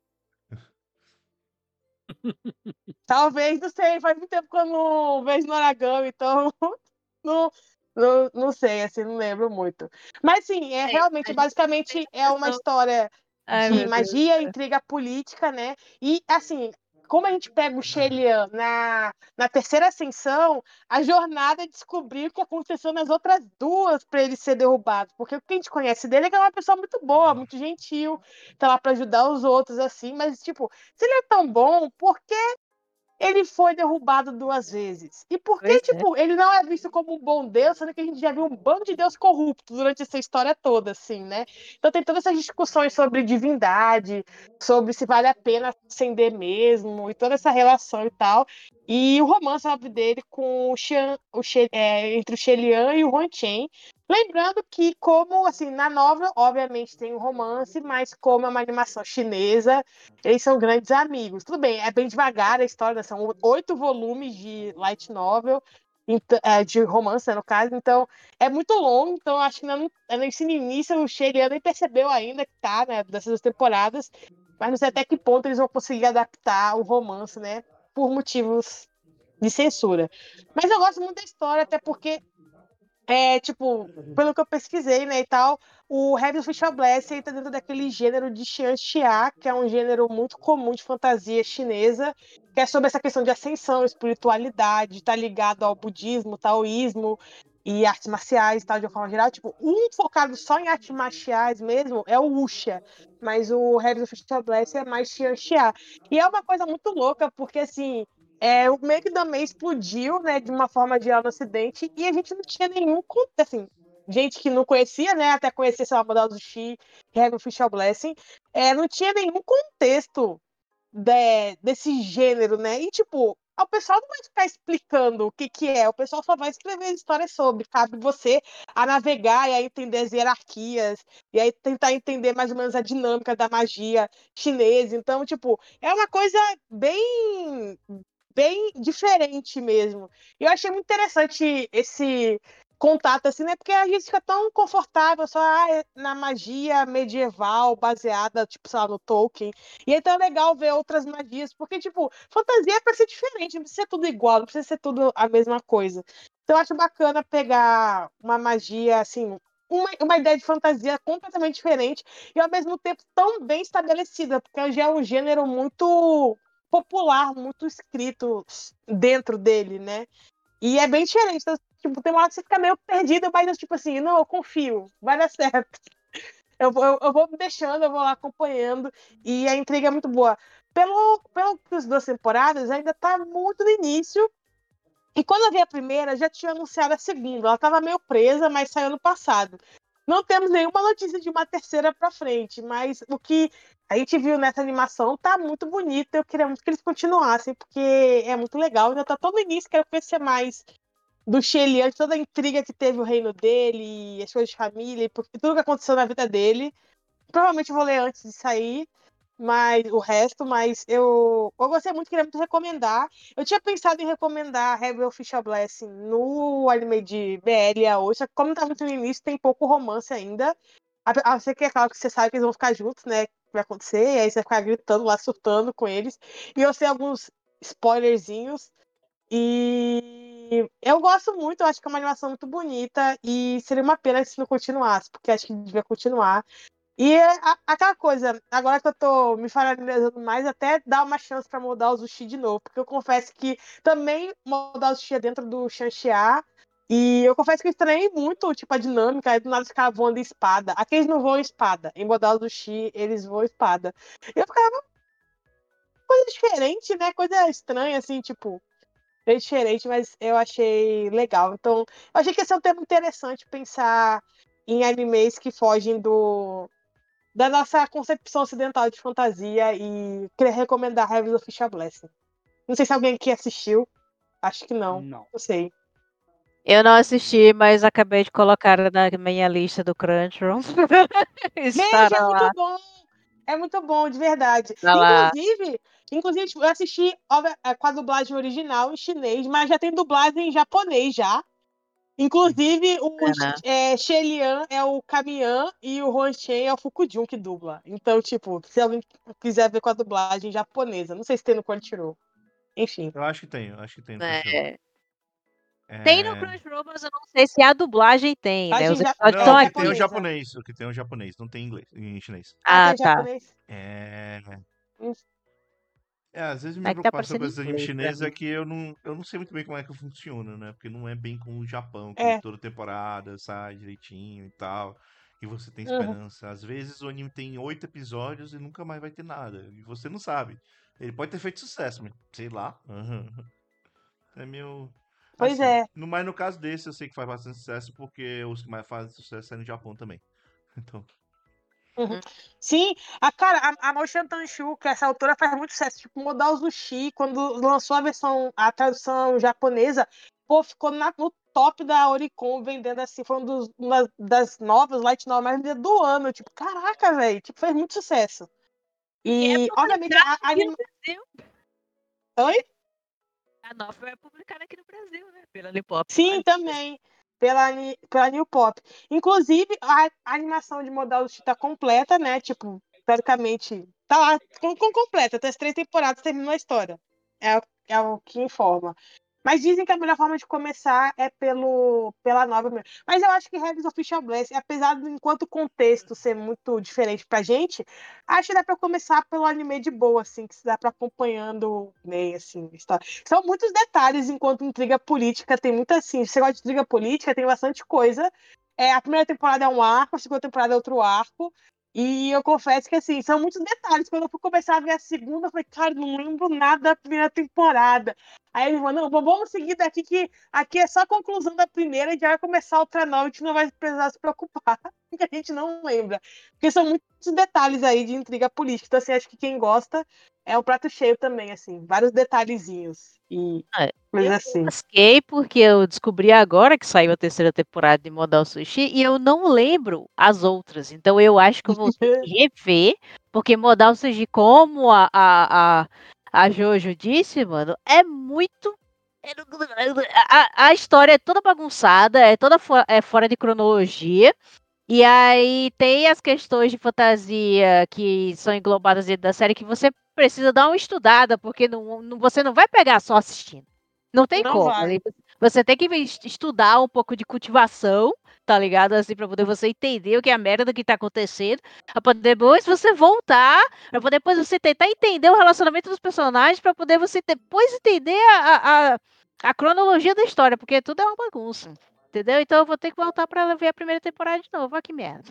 talvez, não sei, faz muito tempo que eu não vejo Noragami, então não, não sei, assim, não lembro muito. Mas sim, Sim, realmente, a gente tem basicamente, é uma noção. história Ai, de meu Deus. magia, intriga política, né? E assim, como a gente pega o Shelian na 3ª ascensão, a jornada é descobrir o que aconteceu nas outras 2 para ele ser derrubado. Porque o que a gente conhece dele é que é uma pessoa muito boa, muito gentil, tá lá para ajudar os outros, assim, mas, tipo, se ele é tão bom, por que ele foi derrubado 2 vezes? E por que, Pois é. tipo, ele não é visto como um bom Deus, sendo que a gente já viu um bando de Deus corrupto durante essa história toda, assim, né? Então tem todas essas discussões sobre divindade, sobre se vale a pena acender mesmo, e toda essa relação e tal. E o romance, óbvio, dele com entre o Shelian e o Huan Chen. Lembrando que, como, assim, na novela, obviamente tem um romance, mas como é uma animação chinesa, eles são grandes amigos. Tudo bem, é bem devagar a história, né? São 8 volumes de light novel, de romance, né, no caso, então é muito longo, então acho que nesse início o Sheridan nem percebeu ainda que tá, né, dessas 2 temporadas, mas não sei até que ponto eles vão conseguir adaptar o romance, né, por motivos de censura. Mas eu gosto muito da história, até porque tipo, pelo que eu pesquisei, né, e tal, o Heavy Official Blast entra dentro daquele gênero de Xianxia, que é um gênero muito comum de fantasia chinesa, que é sobre essa questão de ascensão, espiritualidade, tá ligado ao budismo, taoísmo e artes marciais e tal, de uma forma geral. Tipo, um focado só em artes marciais mesmo é o Wuxia, mas o Heavy Official Blast é mais Xianxia. E é uma coisa muito louca, porque, assim, o meio que também explodiu, né, de uma forma geral no Ocidente, e a gente não tinha nenhum, assim, gente que não conhecia, né, até conhecer, sei lá, Modal do Xi, Heaven Official Blessing, não tinha nenhum contexto desse gênero, né, e, tipo, o pessoal não vai ficar explicando o que que é, o pessoal só vai escrever histórias sobre, cabe você a navegar e a entender as hierarquias, e aí tentar entender mais ou menos a dinâmica da magia chinesa, então, tipo, é uma coisa bem diferente mesmo. E eu achei muito interessante contato, assim, né? Porque a gente fica tão confortável só na magia medieval baseada, tipo, sei lá, no Tolkien. E então é legal ver outras magias, porque, tipo, fantasia é pra ser diferente, não precisa ser tudo igual, não precisa ser tudo a mesma coisa. Então eu acho bacana pegar uma magia, assim, uma ideia de fantasia completamente diferente e ao mesmo tempo tão bem estabelecida, porque já é um gênero muito popular, muito escrito dentro dele, né? E é bem diferente. Então, tipo, tem uma hora que você fica meio perdido, mas tipo assim, não, eu confio, vai dar certo. Eu vou me deixando, eu vou lá acompanhando, e a intriga é muito boa. Pelas 2 temporadas, ainda tá muito no início. E quando eu vi a primeira, já tinha anunciado a segunda. Ela tava meio presa, mas saiu ano passado. Não temos nenhuma notícia de uma terceira pra frente, mas o que a gente viu nessa animação tá muito bonito. Eu queria muito que eles continuassem, porque é muito legal. Ainda tá todo no início, quero conhecer mais do Shelian, toda a intriga que teve o reino dele, as coisas de família, porque tudo que aconteceu na vida dele. Provavelmente vou ler antes de sair, mas o resto, mas eu gostei muito, queria muito recomendar. Eu tinha pensado em recomendar Heavy Official Blessing no anime de BL hoje, só que como tá muito no início, tem pouco romance ainda. A não ser que é claro que você sabe que eles vão ficar juntos, né? Que vai acontecer, e aí você vai ficar gritando lá, surtando com eles. E eu sei alguns spoilerzinhos. E eu gosto muito, eu acho que é uma animação muito bonita. E seria uma pena se não continuasse, porque acho que devia continuar. E aquela coisa, agora que eu tô me familiarizando mais, até dar uma chance pra mudar o Zushi de novo, porque eu confesso que também mudar o Zushi é dentro do Shanxia, e eu confesso que eu estranhei muito, tipo, a dinâmica, aí do nada ficava voando espada. Aqui eles não voam espada, em Modal Zushi eles voam espada. E eu ficava coisa diferente, né, coisa estranha, assim, tipo, bem diferente, mas eu achei legal. Então, eu achei que esse é um tema interessante, pensar em animes que fogem da nossa concepção ocidental de fantasia e queria recomendar Heaven of Fisher Blessing. Não sei se alguém aqui assistiu. Acho que não. Não. Não sei. Eu não assisti, mas acabei de colocar na minha lista do Crunchyroll. Veja, é Estará muito lá. bom. É muito bom, de verdade. Tá lá. Inclusive, tipo, eu assisti com a dublagem original em chinês, mas já tem dublagem em japonês já. Inclusive, o Bacana. Shelian é o Kamian e o Hon Shen é o Fukujun que dubla. Então, tipo, se alguém quiser ver com a dublagem japonesa, não sei se tem no Crunchyroll. Enfim. Eu acho que tem no Crunchyroll. É. Tem no É... Crunchyroll, mas eu não sei se a dublagem tem, né? Os episódios Não, estão o que tem é o aqui. japonesa. japonês. O que tem é o japonês, não tem inglês, em chinês. Ah, Ah, tem tá. japonês? É... Hum. às vezes minha É que tá preocupação com aparecendo em esses animes inglês pra chineses é mim. que eu não sei muito bem como é que funciona, né? Porque não é bem como o Japão, que É. toda temporada sai direitinho e tal. E você tem Uhum. esperança. Às vezes o anime tem 8 episódios e nunca mais vai ter nada. E você não sabe. Ele pode ter feito sucesso, mas sei lá. É meio. Pois Assim. é. Mas no caso desse, eu sei que faz bastante sucesso porque os que mais fazem sucesso é no Japão também. Então. Uhum. Hum. Sim, a Motion Tanshu, que essa autora faz muito sucesso. Tipo, Modal Zushi, quando lançou a tradução japonesa, pô, ficou no top da Oricon, vendendo assim, foi uma das novas light novel mais vendidas do ano. Tipo, caraca, velho, tipo, fez muito sucesso. E é E, obviamente, publicado aqui no Brasil. Oi? A novel é publicada aqui no Brasil, né? Pela Lipop. Sim, também. Pela New Pop. Inclusive, a animação de Modal Justiça tá completa, né? Tipo, teoricamente, tá lá completa. Até as 3 temporadas terminou a história. É o que informa. Mas dizem que a melhor forma de começar é pela nova mesmo. Mas eu acho que Heaven's Official Blessing, apesar do enquanto contexto ser muito diferente pra gente, acho que dá pra começar pelo anime de boa, assim, que se dá pra acompanhando bem, assim, a história. São muitos detalhes enquanto intriga política, tem muita, assim, se você gosta de intriga política, tem bastante coisa. A primeira temporada é um arco, a segunda temporada é outro arco. E eu confesso que, assim, são muitos detalhes. Quando eu fui começar a ver a segunda, eu falei, cara, não lembro nada da primeira temporada. Aí ele falou, não, vamos seguir daqui que aqui é só a conclusão da primeira e já vai começar outra nova, a gente não vai precisar se preocupar, porque a gente não lembra. Porque são muitos detalhes aí de intriga política. Então, assim, acho que quem gosta é um prato cheio também, assim, vários detalhezinhos. E É, coisas eu assim. lasquei porque eu descobri agora que saiu a terceira temporada de Modal Sushi e eu não lembro as outras. Então eu acho que eu vou ter que rever, porque Modal Sushi, como a Jojo disse, mano, é muito A história é toda bagunçada, é toda fora de cronologia. E aí tem as questões de fantasia que são englobadas dentro da série que você precisa dar uma estudada, porque você não vai pegar só assistindo. Não tem Não como. vai. Você tem que estudar um pouco de cultivação, tá ligado? Assim, pra poder você entender o que é a merda que tá acontecendo. Pra poder depois você voltar, pra poder depois você tentar entender o relacionamento dos personagens, pra poder você depois entender a cronologia da história, porque tudo é uma bagunça. Entendeu? Então eu vou ter que voltar pra ver a primeira temporada de novo. Olha que merda.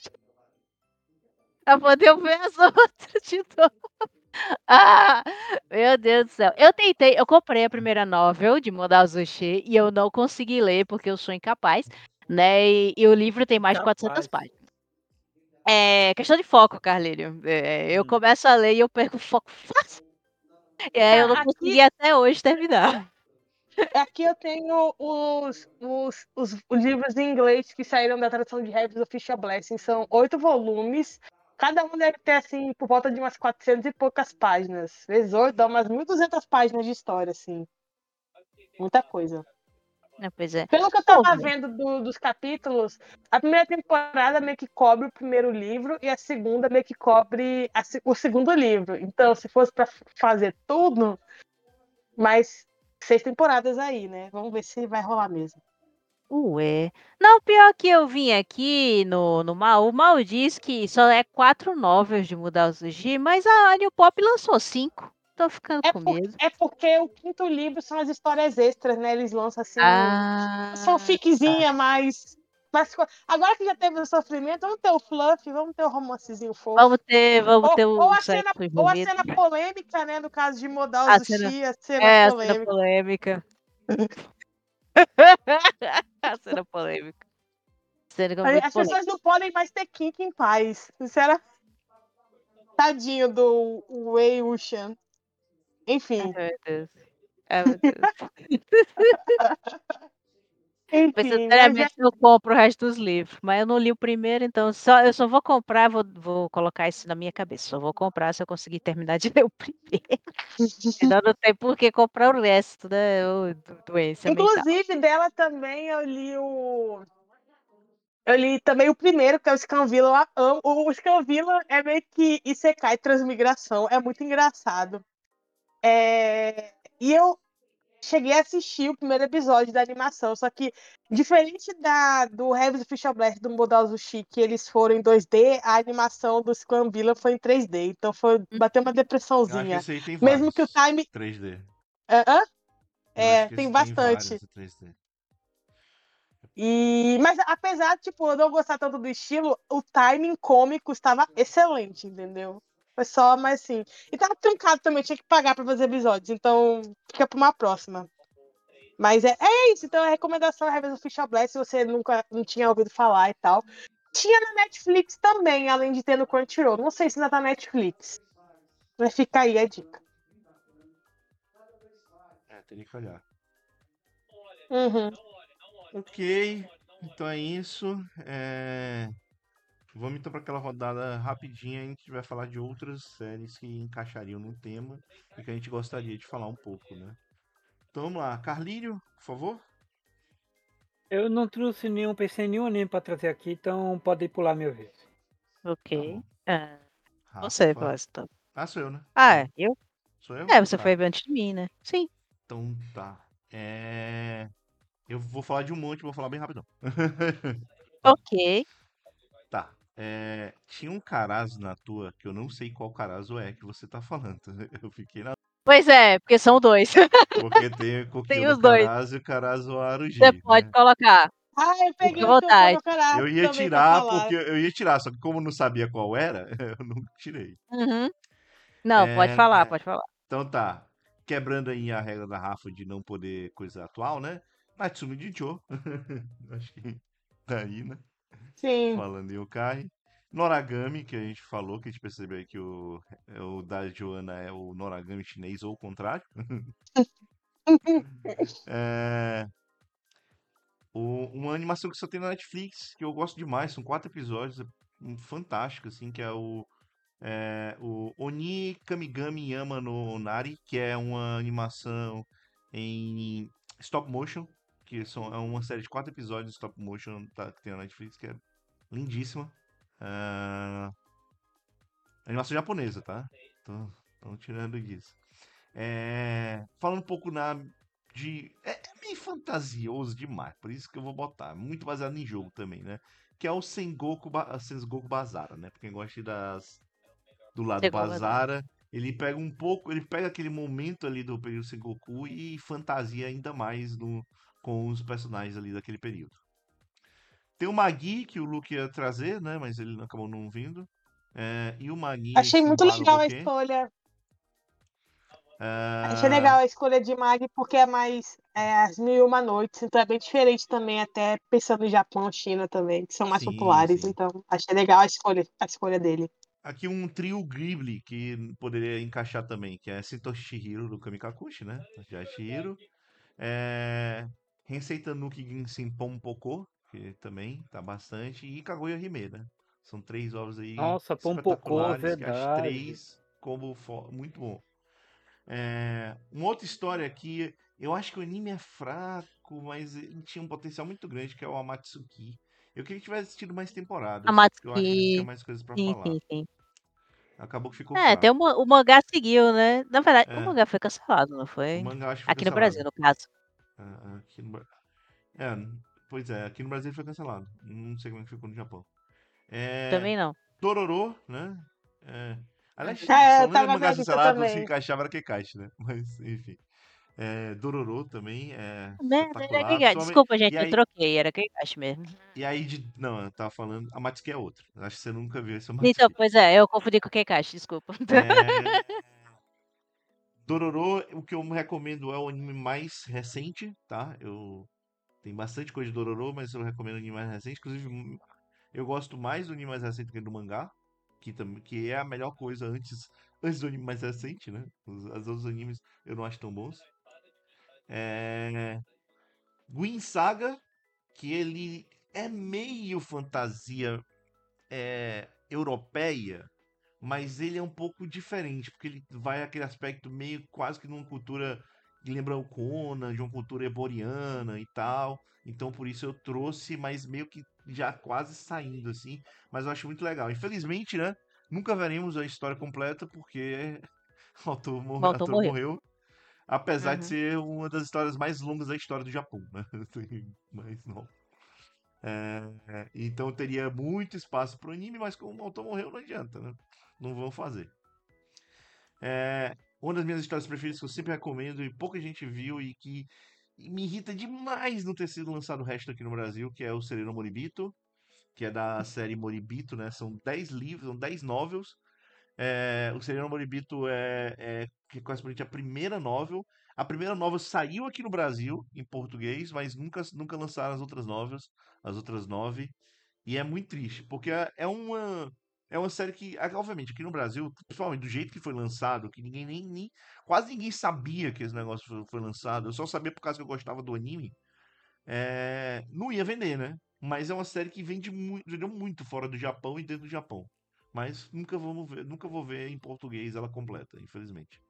Pra poder eu ver as outras de novo. Ah, meu Deus do céu. Eu comprei a primeira novel de Modal Zushi e eu não consegui ler porque eu sou incapaz, né? E o livro tem mais de 400 Capaz. páginas. É questão de foco, Carlírio. Eu começo a ler e eu perco o foco fácil. E aí eu não consegui Aqui, até hoje terminar. aqui eu tenho os livros em inglês que saíram da tradução de Heaven's Official Blessing. São 8 volumes. Cada um deve ter, assim, por volta de umas 400 e poucas páginas. Vezes 8, dá umas 1.200 páginas de história, assim. Muita coisa. Pois é. Pelo que eu Pô, tava vendo dos capítulos, a primeira temporada meio que cobre o primeiro livro e a segunda meio que cobre o segundo livro. Então, se fosse pra fazer tudo, mais 6 temporadas aí, né? Vamos ver se vai rolar mesmo. ué. Não, pior que eu vim aqui no Mal. O Mal diz que só é 4 novels de Mudar o Sushi, mas a New Pop lançou 5. Tô ficando com medo. É porque o quinto livro são as histórias extras, né? Eles lançam assim Ah, tá. fanficzinha mais. Agora que já teve o sofrimento, vamos ter o fluff, vamos ter o romancezinho fofo. Vamos ter Ou o sexo a envolvido. cena polêmica, né? No caso de Modal A cena, Zushi, a cena a cena polêmica. polêmica. A cena polêmica. Cena muito As pessoas polêmica. não podem mais ter kink em paz. Sinceramente, tadinho do Wei Wuxian. Ai, Enfim. meu Deus. Ai, meu Deus. Enfim, mas Necessariamente eu compro o resto dos livros, mas eu não li o primeiro, então eu só vou comprar, vou colocar isso na minha cabeça. Só vou comprar se eu conseguir terminar de ler o primeiro. Senão não tem por que comprar o resto, né? Doença mental. inclusive dela também eu li também o primeiro, que é o Scanvilla. Eu amo. O Scanvilla é meio que Isekai transmigração. É muito engraçado. E eu cheguei a assistir o primeiro episódio da animação, só que, diferente do Heaven's Official Blast do Modal Zushi, que eles foram em 2D, a animação do Scanvilla foi em 3D. Então bateu uma Eu acho que depressãozinha. esse aí tem Mesmo que o vários time. 3D. Hã? Eu acho que esse Tem tem vários bastante. em 3D. Mas apesar, tipo, eu não gostar tanto do estilo, o timing cômico estava excelente, entendeu? Foi só, mas assim. E tava truncado também, tinha que pagar pra fazer episódios, então fica pra uma próxima. Mas é isso, então a recomendação é Heaven's Official Blast, se você nunca não tinha ouvido falar e tal. Tinha na Netflix também, além de ter no Crunchyroll. Não sei se ainda tá na Netflix. Mas fica aí a dica. Teria que olhar. Uhum. Ok, então é isso. Vamos então para aquela rodada rapidinha. A gente vai falar de outras séries que encaixariam no tema e que a gente gostaria de falar um pouco, né? Então vamos lá, Carlírio, por favor. Eu não trouxe nenhum, pensei em nenhum anime pra trazer aqui, então pode pular minha vez. Tá Ok. bom. Você, Rafa. Boston. Sou eu, né? Eu? Sou eu? Você Tá. foi antes de mim, né? Sim. Então tá. Eu vou falar de um monte, vou falar bem rapidão. Ok. Tá. Tinha um Carazo na tua, que eu não sei qual Carazo é que você tá falando. Eu fiquei na. Pois é, porque são dois. Porque tem o Kokyo Tem no os dois. Karazo e o Karazo Você Aruji, pode né? colocar. Eu Fique peguei à o que eu vontade. caraca Eu ia também pra tirar falar. porque eu ia tirar, só que como eu não sabia qual era, eu não tirei. Uhum. Não, pode É, falar, pode falar. então tá. Quebrando aí a regra da Rafa de não poder coisa atual, né? Natsumi de Joe. Acho que tá aí, né? Sim. Falando em Yokai. Noragami, que a gente falou, que a gente percebeu aí que o da Joana é o Noragami chinês ou o contrário. É, uma animação que só tem na Netflix, que eu gosto demais, são 4 episódios, fantástico, assim, que é o Oni Kamigami Yama no Nari, que é uma animação em stop motion, é uma série de 4 episódios de stop motion que tem na Netflix, que é lindíssima. Animação japonesa, tá? Tô tirando disso. Falando um pouco é meio fantasioso demais, por isso que eu vou botar. Muito baseado em jogo também, né? Que é o Sengoku Basara, né? Pra quem gosta do lado Chegou a dar. Basara, ele pega aquele momento ali do período Sengoku e fantasia ainda mais com os personagens ali daquele período. Tem o Magi, que o Luke ia trazer, né? Mas ele acabou não vindo. E o Magi Achei muito Simba no legal a Boken. escolha. Achei legal a escolha de Mag porque é mais as Mil e Uma Noites, então é bem diferente também, até pensando em Japão, China também, que são mais Sim, populares, sim. então achei legal a escolha dele. Aqui um trio Ghibli que poderia encaixar também, que é Satoshi Chihiro do Kamikakushi, né? Já Chihiro. Rensei Tanuki Ginsen Pompoko, que também tá bastante. E Kaguya Hime, né? São 3 ovos aí Nossa, Pompocô, espetaculares, que as verdade. 3 como muito bom. Uma outra história aqui, eu acho que o anime é fraco, mas ele tinha um potencial muito grande, que é o Amatsuki. Eu queria que tivesse tido mais A temporadas, porque eu acho que a gente tinha Matsuki. mais coisas pra Sim, falar. sim, sim. Acabou que ficou Tem fraco. o mangá seguiu, né? Na verdade, o É, mangá foi cancelado, não o foi? mangá acho que foi Aqui no Brasil, cancelado. no caso. Aqui no, é, pois é, aqui no Brasil foi cancelado. Não sei como é que ficou no Japão. É, Também não. Dororo, né? É, aliás, só Eu não é tava na mangás lista cancelados se também. encaixava na Kekashi, né? Mas, enfim. Dororo também é Merda, era espetacular. Keigashi. Principalmente, Desculpa, gente, eu troquei. Era Keigashi mesmo. não, eu tava falando, a Matsuki é outra. Acho que você nunca viu esse Então, Matsuki. pois é, eu confundi com Keigashi, desculpa. É, Dororo, o que eu recomendo é o anime mais recente, tá? Tem bastante coisa de Dororo, mas eu recomendo o anime mais recente. Inclusive, eu gosto mais do anime mais recente que do mangá, que é a melhor coisa antes do anime mais recente, né? Os outros animes eu não acho tão bons. Gwyn Saga, que ele é meio fantasia europeia, mas ele é um pouco diferente, porque ele vai aquele aspecto meio quase que numa cultura que lembra o Conan, de uma cultura eboriana e tal. Então por isso eu trouxe, mas meio que já quase saindo assim, mas eu acho muito legal. Infelizmente, né, nunca veremos a história completa porque O o autor ator morreu. morreu, apesar de Uhum. ser uma das histórias mais longas da história do Japão, né? Mas não. Então teria muito espaço pro anime, mas como o autor morreu, não adianta, né? Não vão fazer. Uma das minhas histórias preferidas que eu sempre recomendo e pouca gente viu e que me irrita demais não ter sido lançado o resto aqui no Brasil, que é o Sereno Moribito, que é da série Moribito, né? São 10 livros, são 10 novels. O Sereno Moribito que corresponde à primeira novel. A primeira novel saiu aqui no Brasil, em português, mas nunca lançaram as outras 9. E é muito triste, porque é uma série que, obviamente, aqui no Brasil, principalmente do jeito que foi lançado, que ninguém quase ninguém sabia que esse negócio foi lançado. Eu só sabia por causa que eu gostava do anime. Não ia vender, né? Mas é uma série que vendeu muito fora do Japão e dentro do Japão. Mas nunca vou ver em português ela completa, infelizmente.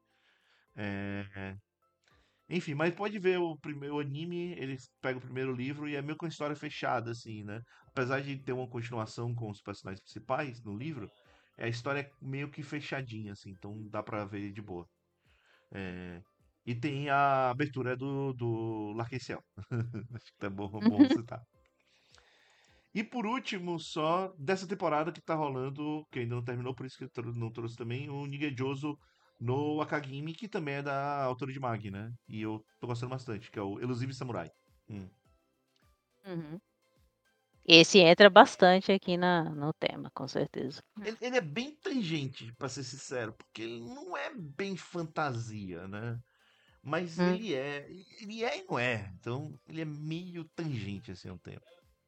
Enfim, mas pode ver o primeiro anime, ele pega o primeiro livro e é meio que uma história fechada, assim, né? Apesar de ter uma continuação com os personagens principais no livro, a história é meio que fechadinha, assim, então dá pra ver de boa. E tem a abertura do Larqueciel. Acho que é bom citar. E por último, só dessa temporada que tá rolando, que ainda não terminou, por isso que eu não trouxe também, o Nigejoso no Akagimi, que também é da autora de Mag, né? E eu tô gostando bastante, que é o Elusive Samurai. Uhum. Esse entra bastante aqui no tema, com certeza. Ele é bem tangente, pra ser sincero, porque ele não é bem fantasia, né? Mas Hum, ele é e não é. Então, ele é meio tangente, assim, ao tempo.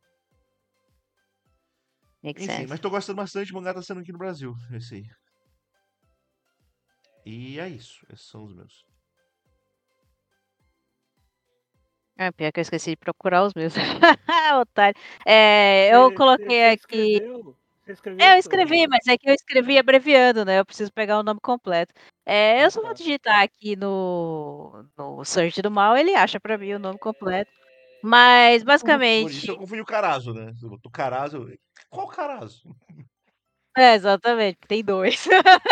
makes Enfim, mas sense. tô gostando bastante, o mangá tá sendo aqui no Brasil, esse aí. E é isso, esses são os meus. Pior que eu esqueci de procurar os meus. Otário. Eu Você coloquei aqui. escreveu? Você escreveu Eu isso? escrevi, mas é que eu escrevi abreviando, né? Eu preciso pegar o nome completo. Eu só vou Tá. digitar aqui no Search do Mal, ele acha pra mim o nome completo. Mas, Por isso eu basicamente, confundi o Carazo, né? Você botou Carazo. Qual Carazo? exatamente, tem 2.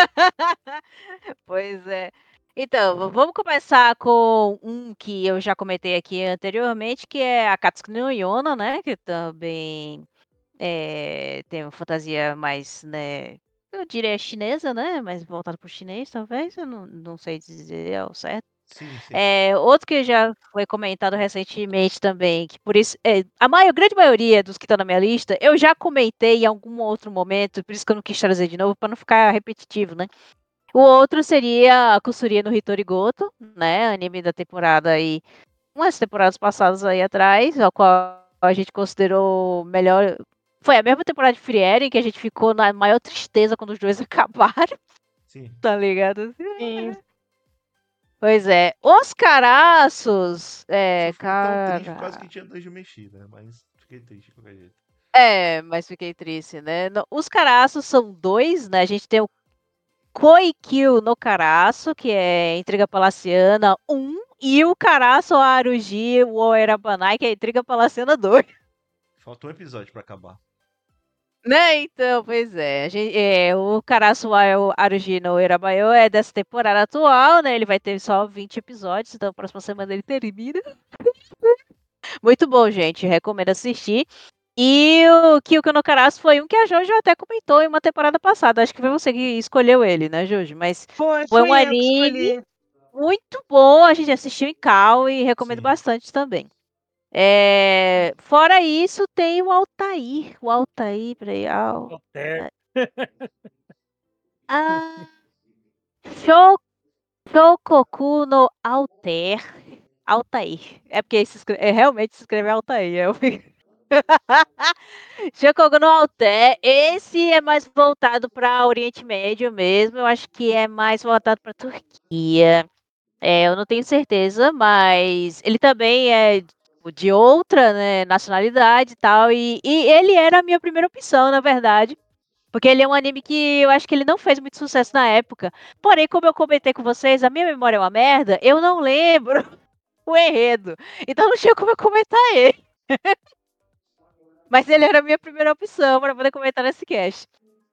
Pois é. Então, vamos começar com um que eu já comentei aqui anteriormente, que é a Katsuki no Yona, né? Que também tem uma fantasia mais, né? Eu diria chinesa, né? Mais voltada para o chinês, talvez. Eu não sei dizer ao certo. Sim, sim. Outro que já foi comentado recentemente também, que por isso, grande maioria dos que estão na minha lista, eu já comentei em algum outro momento, por isso que eu não quis trazer de novo, para não ficar repetitivo, né? O outro seria a Kusuriya no Hitorigoto, né? Anime da temporada aí, umas temporadas passadas aí atrás, ao qual a gente considerou melhor. Foi a mesma temporada de Frieren que a gente ficou na maior tristeza quando os dois acabaram, Sim. tá ligado? Sim. Pois é. Os caraços. Só fiquei tão triste por causa Cara. que tinha Danjo Meshi, né? Mas fiquei triste de qualquer jeito. Mas fiquei triste, né? Os caraços são 2, né? A gente tem o Koikyu no Caraço, que é Intriga Palaciana 1, e o Caraço Aruji wo Erabanai, que é Intriga Palaciana 2. Falta um episódio pra acabar. Né, então, pois é. O Caraço Aruji no Erabayo é dessa temporada atual, né? Ele vai ter só 20 episódios, então a próxima semana ele termina. Muito bom, gente. Recomendo assistir. E o Kyuko no Karasu foi um que a Jojo até comentou em uma temporada passada. Acho que foi você que escolheu ele, né, Jojo? Mas foi um Fui eu que anime escolhi. muito bom. A gente assistiu em Cal e recomendo Sim. bastante também. Fora isso, tem o Altair. O Altair, peraí. Alter. Ah, Sho- Shokoku no Alter. Altair. É porque realmente se escreve Altair. Eu fico... Shokoku no Alter, esse é mais voltado para Oriente Médio mesmo. Eu acho que é mais voltado para Turquia. Eu não tenho certeza, mas ele também é tipo, de outra, né, nacionalidade e tal. E ele era a minha primeira opção, na verdade. Porque ele é um anime que eu acho que ele não fez muito sucesso na época. Porém, como eu comentei com vocês, a minha memória é uma merda, eu não lembro o enredo. Então não tinha como eu comentar ele. Mas ele era a minha primeira opção para poder comentar nesse cast.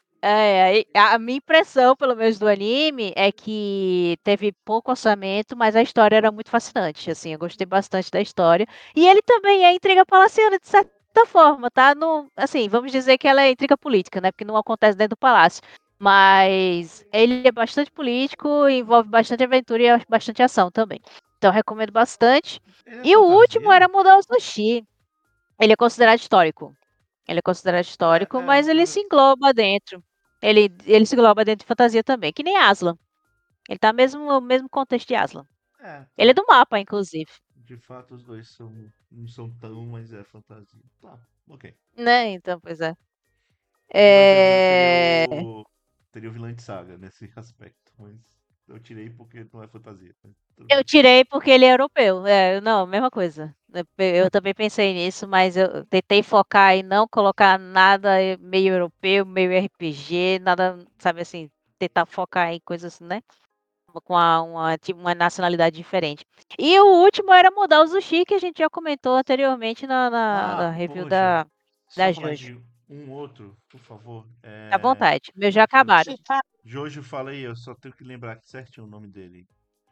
A minha impressão, pelo menos do anime, é que teve pouco orçamento, mas a história era muito fascinante. Assim, eu gostei bastante da história. E ele também é intriga palaciana, de certa forma, tá? No, assim, vamos dizer que ela é intriga política, né? Porque não acontece dentro do palácio. Mas ele é bastante político, envolve bastante aventura e bastante ação também. Então, recomendo bastante. Ele é E o último fantasia? era Mudar o Sushi. Ele é considerado histórico. Ele é considerado histórico, mas ele se engloba dentro. Ele se engloba dentro de fantasia também, que nem Aslan. Ele tá no mesmo contexto de Aslan. Ele Tá. é do mapa, inclusive. De fato, os dois não são tão, mas é fantasia. Tá, ok. Né? Então, pois é. Porque, por exemplo, eu É, teria o vilã de saga nesse aspecto, mas eu tirei porque não é fantasia. Mas tudo Eu bem. tirei porque ele é europeu. Não, mesma coisa. Eu também pensei nisso, mas eu tentei focar em não colocar nada meio europeu, meio RPG, nada, sabe assim, tentar focar em coisas, né? Com tipo, uma nacionalidade diferente. E o último era mudar o sushi, que a gente já comentou anteriormente na review Poxa, da só falar Jojo. de um outro, por favor. À vontade. Meus já acabaram. Jojo, fala aí, eu só tenho que lembrar certinho o nome dele.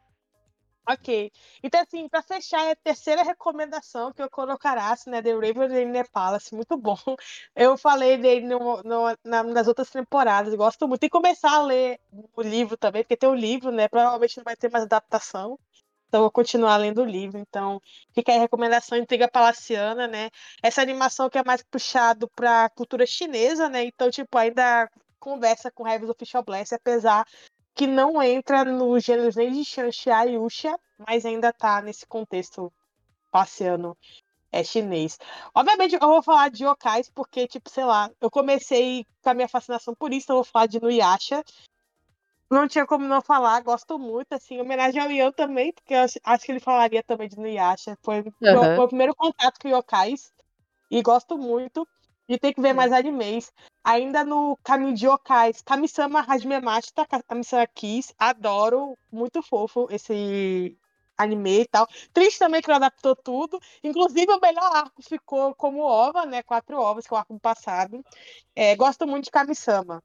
Ok. Então, assim, para fechar, é a terceira recomendação que eu colocará, né? The Raven in the Palace, muito bom. Eu falei dele nas outras temporadas, gosto muito. E começar a ler o livro também, porque tem o livro, né? Provavelmente não vai ter mais adaptação. Então, eu vou continuar lendo o livro. Então, fica aí a recomendação Intriga Palaciana, né? Essa animação que é mais puxado para cultura chinesa, né? Então, tipo, ainda conversa com Heaven's Official Blast, apesar que não entra no gênero nem de Xianxia e Wuxia, mas ainda tá nesse contexto passeando chinês. Obviamente, eu vou falar de yokais, porque, tipo, sei lá, eu comecei com a minha fascinação por isso, então eu vou falar de Nuyasha. Não tinha como não falar, gosto muito, assim, homenagem ao Ian também, porque eu acho que ele falaria também de Nuyasha. Foi Aham. meu primeiro contato com yokais, e gosto muito. E tem que ver mais animes. Ainda no caminho de yokais, Kami-sama Hajime Mashita, Kami-sama Kiss. Adoro, muito fofo esse anime e tal. Triste também que não adaptou tudo. Inclusive, o melhor arco ficou como ova, né? 4 ovas, que é o arco do passado. Gosto muito de Kami-sama.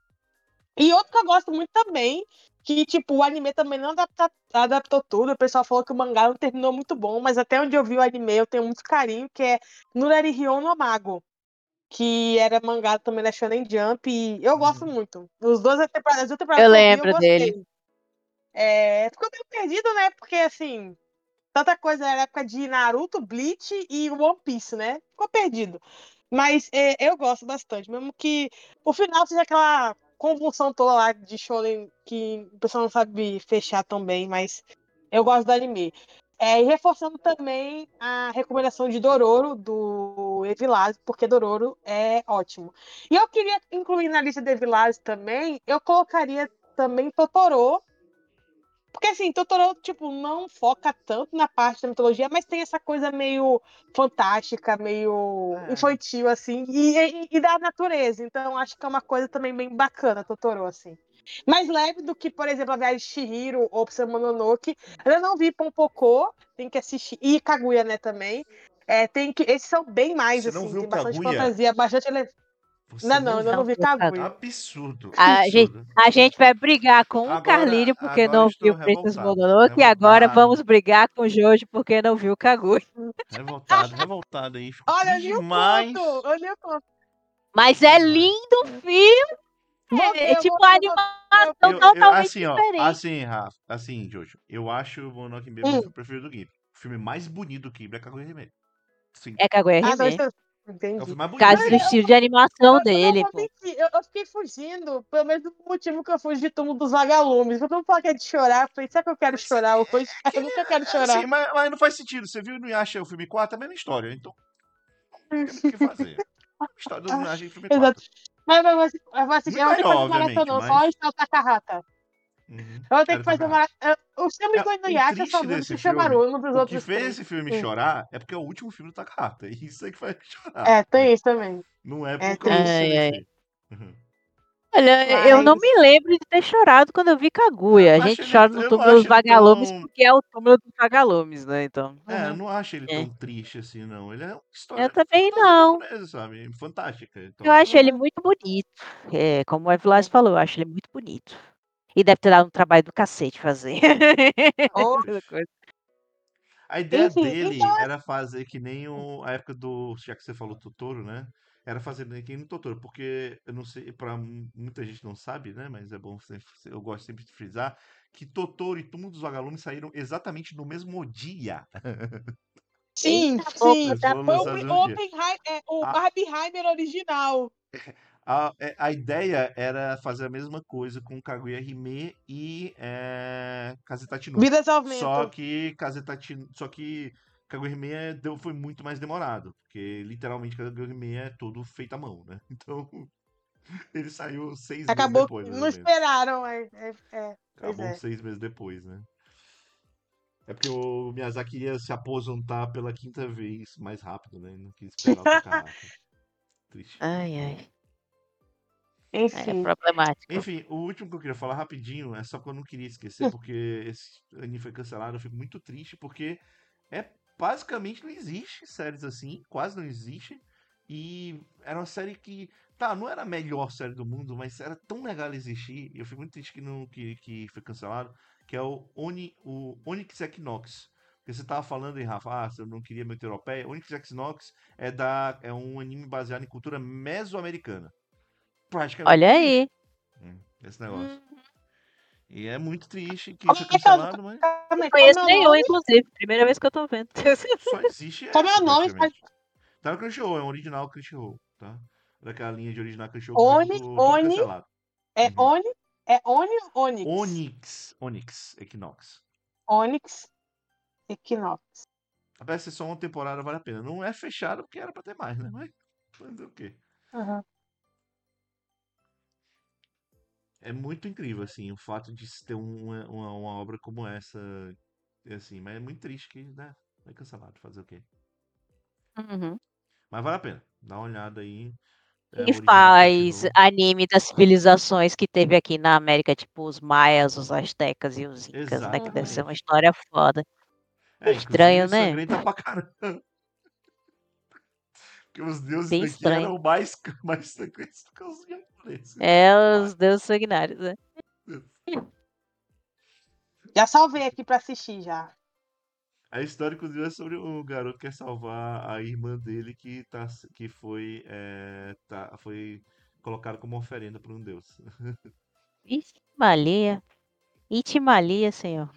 E outro que eu gosto muito também, que, tipo, o anime também não adaptou tudo. O pessoal falou que o mangá não terminou muito bom, mas até onde eu vi o anime eu tenho muito carinho, que é Nurari Ryo no Mago, que era mangá também da Shonen Jump, e eu gosto muito. As duas temporadas Eu que eu vi, eu lembro dele. gostei. Ficou meio perdido, né? Porque, assim, tanta coisa era época de Naruto, Bleach e One Piece, né? Ficou perdido. Mas eu gosto bastante, mesmo que o final seja aquela convulsão toda lá de shonen que o pessoal não sabe fechar tão bem, mas eu gosto do anime. E reforçando também a recomendação de Dororo, do Evilás, porque Dororo é ótimo. E eu queria incluir na lista de Evilás também, eu colocaria também Totoro, porque assim, Totoro, tipo, não foca tanto na parte da mitologia, mas tem essa coisa meio fantástica, meio É. infantil, assim, e da natureza. Então, acho que é uma coisa também bem bacana, Totoro, assim. Mais leve do que, por exemplo, a Viagem de Chihiro ou Psalm Mononoke. Eu não vi Pompoko, tem que assistir. E Kaguya, né, também. Esses são bem mais, Você não assim, viu tem bastante Kaguya? fantasia, bastante. Você não Ainda viu? não Não vi viu, Kaguya. Kaguya. Absurdo, A gente, absurdo. a gente vai brigar com o Agora, Carlírio porque agora não estou viu Princess revoltado. Mononoke e agora Revoltado. vamos brigar com o Jojo porque não viu Kaguya. Revoltado, revoltado aí. Fico Olha, eu triste li o conto! demais. Eu li o conto. Mas Triste é demais. lindo o filme. Vou É ver, tipo a animação totalmente Assim, ó, diferente. assim, Rafa, assim, Jojo, eu acho o Mononoke meu Hum. filme preferido do Ghibli. O filme mais bonito do Ghibli é Kaguya Hime. Sim, É Kaguya Ah, não, Hime. isso eu é o entendi. filme mais Por bonito do causa do Ghibli. estilo de animação Eu não dele, vou pô. mentir, eu fiquei fugindo pelo mesmo motivo que eu fugi de Túmulo dos Vagalumes. Quando eu falei que é de chorar, eu falei, será que eu quero chorar hoje? Que, Eu nunca quero assim, chorar. mas não faz sentido. Você viu o Inuyasha, o filme 4, é a mesma história. Então, não tem muito o que fazer. A história do Inuyasha e filme Exato. 4. Eu Muito vou ter que melhor, fazer maratona, obviamente, não, só mas... o Takahata. Uhum. Eu vou ter Era que fazer Takahata. maratona. Os filmes do O Inuyasha eu só triste vi do desse filme, Sesshomaru, um dos o que outros fez três. esse filme Hum. chorar é porque é o último filme do Takahata. E isso aí que faz chorar. Tem isso também. Não é É, por tem causa do isso. Ai, ai. CDC. Uhum. Olha, eu não Mas. me lembro de ter chorado quando eu vi Eu Kaguya. não A acho gente ele, chora no eu não túmulo dos acho ele vagalumes tão. porque é o túmulo dos vagalumes, né? Então, Eu Uhum. não acho ele é. tão triste assim, não. Ele é uma Eu história de também fantasia não. japonesa, sabe? Fantástica. Eu Então, acho ele Uhum. muito bonito. Como o Evilás falou, eu acho ele muito bonito. E deve ter dado um trabalho do cacete fazer. Oh, Essa coisa. a ideia enfim, então. dele era fazer que nem a época do. Já que você falou Totoro, né? Era fazer que nem no Totoro, porque eu não sei, muita gente não sabe, né? Mas é bom, eu gosto sempre de frisar que Totoro e Túmulo dos Vagalumes saíram exatamente no mesmo dia. Sim, Eita boca sim. Eles da foram Foi lançados no O mesmo dia. O A, Barbenheimer original. a ideia era fazer a mesma coisa com Kaguya Hime e Kazetatinu. Vidas ao Só vento. que Kaguya Hime foi muito mais demorado, porque literalmente Kaguya Hime é todo feito à mão, né? Então ele saiu 6 meses Acabou depois, que mais não ou menos. esperaram. Pois Acabou é. 6 meses depois, né? É porque o Miyazaki ia se aposentar pela quinta vez mais rápido, né? Ele não quis pegar o Takahata. Triste. Ai, ai. É Enfim. problemático. Enfim, o último que eu queria falar rapidinho é só porque eu não queria esquecer, porque esse anime foi cancelado, eu fico muito triste, porque basicamente não existe séries assim, quase não existe. E era uma série que, tá, não era a melhor série do mundo, mas era tão legal existir, e eu fico muito triste que não que foi cancelado, que é o Onyx Equinox. Porque você tava falando aí, Rafa, você não queria muito europeia. Onyx Equinox é um anime baseado em cultura mesoamericana. Praticamente Olha existe. aí. Esse negócio. Hum, E é muito triste que Como foi é que é o, cancelado, mas não como conheço é o nenhum, nome? inclusive. Primeira vez que eu tô vendo. só existe Como é essa o nome? praticamente. Tá no Crunchyroll, é um original Crunchyroll, tá? Daquela linha de original Crunchyroll que foi tudo Oni. cancelado. É Uhum. Oni? É Oni ou Onyx? Onyx Equinox. Onyx Equinox. Apesar de ser só uma temporada, vale a pena. Não é fechado porque era pra ter mais, né? Mas fazer o quê? Uhum. É muito incrível, assim, o fato de se ter uma obra como essa, assim, mas é muito triste que, né, foi cancelado, fazer o quê? Uhum. Mas vale a pena. Dá uma olhada aí. Quem O original faz Crunchyroll. anime das civilizações que teve aqui na América, tipo os maias, os astecas e os incas, né? Que deve ser uma Exatamente. história foda. Inclusive Estranho, né? sangrenta pra caramba. Porque os deuses Bem daqui estranho. eram mais sangrentos do que os japoneses. É Lá. os deuses sanguinários, né? Já salvei aqui pra assistir já. A história, inclusive, é sobre o garoto que quer salvar a irmã dele que foi, foi colocado como oferenda por um deus. Itimalia. Itimalia, senhor.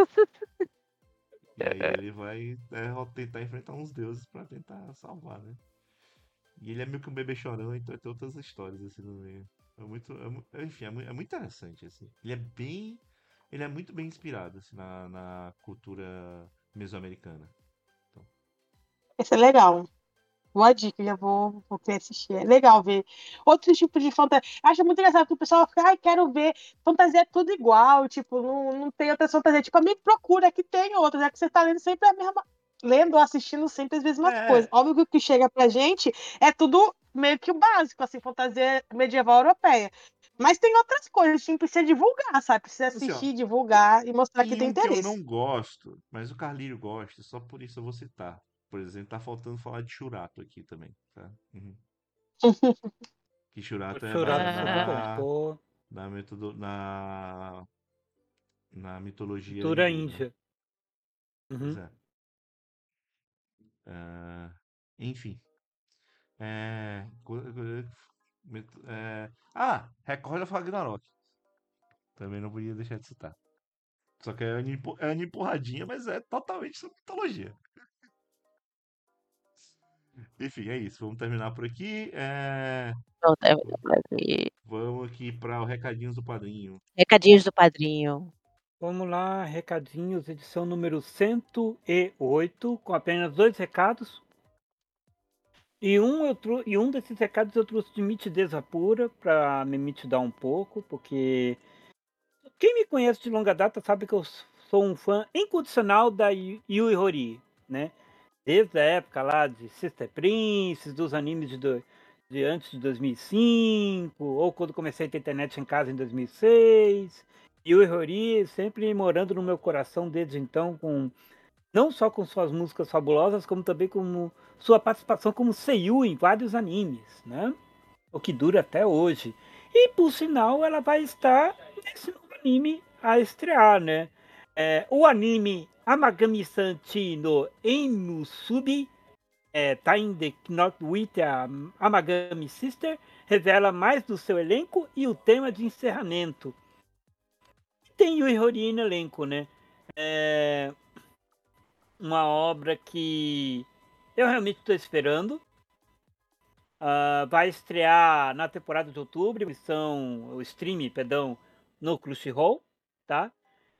E aí ele vai tentar enfrentar uns deuses pra tentar salvar, né? E ele é meio que um bebê chorão, então tem outras histórias assim no meio. Enfim, é muito interessante, assim. Ele é muito bem inspirado assim, na cultura mesoamericana. Então, Esse é legal. Boa dica, já vou querer assistir. É legal ver outros tipos de fantasia. Acho muito engraçado que o pessoal fica, ai, quero ver. Fantasia é tudo igual, tipo, não tem outras fantasias. Tipo, a mim procura que tem outras, é que você tá lendo sempre a mesma. Lendo ou assistindo sempre as mesmas coisas. é, Óbvio que o que chega pra gente é tudo meio que o básico, assim, fantasia medieval europeia. Mas tem outras coisas, a gente precisa divulgar, sabe? Precisa assim, ó, assistir, divulgar e mostrar que tem tem um que eu interesse. não gosto, mas o Carlírio gosta, só por isso eu vou citar. Por exemplo, tá faltando falar de Churato aqui também, tá? Uhum. Que O Churato é Churato baseado super bom. Pô, na mitologia cultura hindu, né? índia. Pois Uhum. é. Ah, enfim. É, Record of Ragnarok. Também não podia deixar de citar. Só que é anime porradinha, mas é totalmente sobre mitologia. Enfim, é isso. Vamos terminar por aqui. Então, termina por aqui. Vamos aqui para os recadinhos do padrinho. Recadinhos do padrinho. Vamos lá, recadinhos, edição número 108, com apenas 2 recados. E um desses recados eu trouxe de mitideza pura, para me mitidar um pouco, porque quem me conhece de longa data sabe que eu sou um fã incondicional da Yui Horii, né? Desde a época lá de Sister Princess, dos animes de antes de 2005, ou quando comecei a ter internet em casa em 2006. Yui Horii sempre morando no meu coração desde então, não só com suas músicas fabulosas, como também com sua participação como seiyuu em vários animes, né? O que dura até hoje. E por sinal, ela vai estar nesse novo anime a estrear, né? O anime Amagami-san no Enmusubi, Time the Not with a Amagami Sister, revela mais do seu elenco e o tema de encerramento. E tem o Ihori no elenco, né? É uma obra que eu realmente estou esperando. Vai estrear na temporada de outubro, o stream, perdão, no Crunchyroll, tá?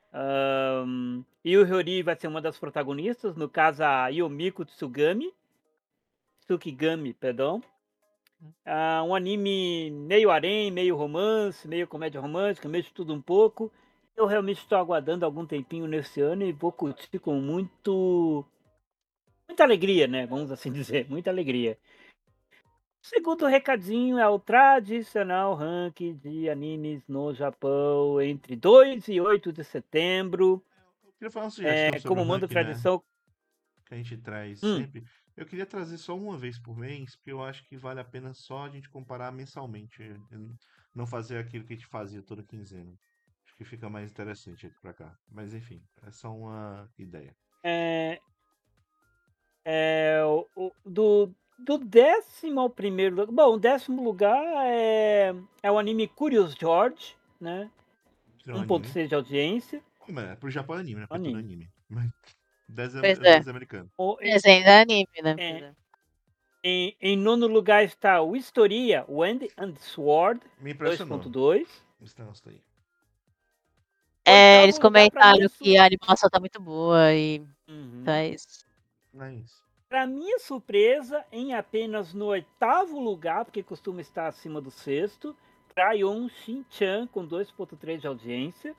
E o Hiyori vai ser uma das protagonistas, no caso a Yomiko Tsukigami, perdão. Um anime meio harém, meio romance, meio comédia romântica, meio de tudo um pouco. Eu realmente estou aguardando algum tempinho nesse ano e vou curtir com muita alegria, né? Vamos assim dizer, muita alegria. O segundo recadinho é o tradicional ranking de animes no Japão entre 2 e 8 de setembro. Eu queria fazer uma sugestão sobre o Como manda a ranking, né? tradição. Que a gente traz Hum, sempre. Eu queria trazer só uma vez por mês, porque eu acho que vale a pena só a gente comparar mensalmente. Não fazer aquilo que a gente fazia toda quinzena. Acho que fica mais interessante aqui pra cá. Mas enfim, é só uma ideia. do 10º ao primeiro lugar. Bom, o 10º lugar é o anime Curious George, né? Isso é um anime. 1.6 de audiência. Mas pro Japão é anime, né? Porque é tudo Anime. anime. Mas Pois é. desenho americano. Desenho de anime, né? É, Pois é. Em nono lugar está o Historia Wind and Sword Me impressionou 2.2. esse negócio aí. Eles Oitavo lugar, pra comentaram minha que a animação tá muito boa e tá isso. É isso. Para minha surpresa, em apenas no 8º lugar, porque costuma estar acima do 6º, Crayon Shin-chan com 2.3 de audiência.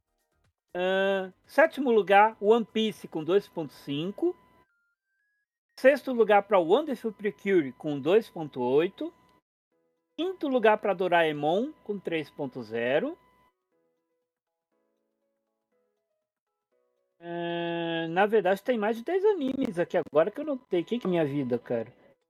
7º lugar, One Piece com 2.5. Sexto lugar para Wonderful Precure com 2.8. Quinto lugar para Doraemon com 3.0. Na verdade, tem mais de 10 animes aqui agora que eu não tenho. Quem que é minha vida, cara?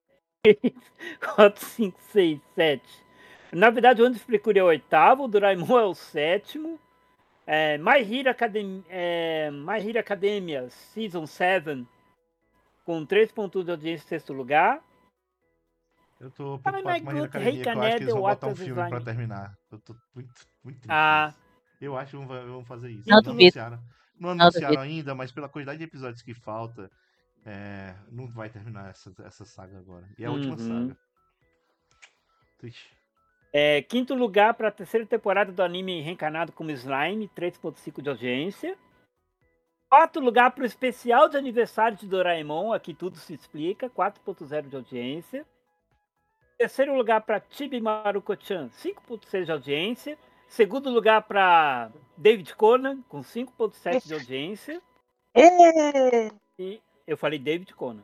4, 5, 6, 7. Na verdade, o Wonderful Precure é o oitavo, o Doraemon é o sétimo. My Hero Academia Season 7 com 3.1 de audiência em sexto lugar. Eu tô Para preocupado com a Hero Academia, que eu acho que eles vão botar um filme pra terminar. Eu tô muito triste. Eu acho que vão fazer isso. Não duvido. Não anunciaram ainda, mas pela quantidade de episódios que falta, não vai terminar essa saga agora. E é a última saga. Triste. Quinto lugar para a terceira temporada do anime Reencarnado como Slime, 3.5 de audiência. Quarto lugar para o especial de aniversário de Doraemon, aqui tudo se explica, 4.0 de audiência. Terceiro lugar para Chibi Maruko-chan, 5.6 de audiência. Segundo lugar para David Conan, com 5.7 de audiência. E eu falei David Conan.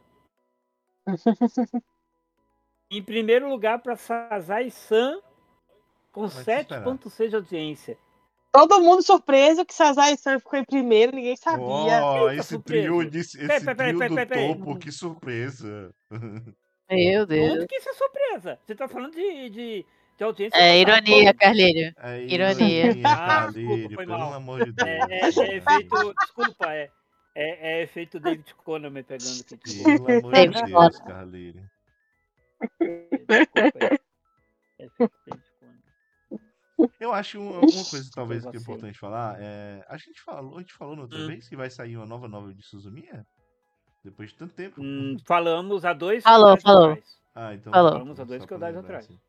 Em primeiro lugar para Sazai-san, com 7.6 de audiência. Todo mundo surpreso que Sazai-san ficou em primeiro, ninguém sabia. Esse trio do topo, que surpresa. Meu Deus. Onde que isso é surpresa? Você tá falando de audiência. É ironia, Carlinhos. Ironia. Carlinhos, foi pelo mal. amor de Deus. Desculpa, é efeito David Conan me pegando aqui. Pelo amor de Deus, Carlinhos. Desculpa aí. É efeito David Conan. Eu acho uma coisa talvez que é importante falar, a gente falou na outra vez que vai sair uma nova novela de Suzumiya? Depois de tanto tempo. Falamos há 2 Falou. atrás. Então falamos há 2 atrás. Assim.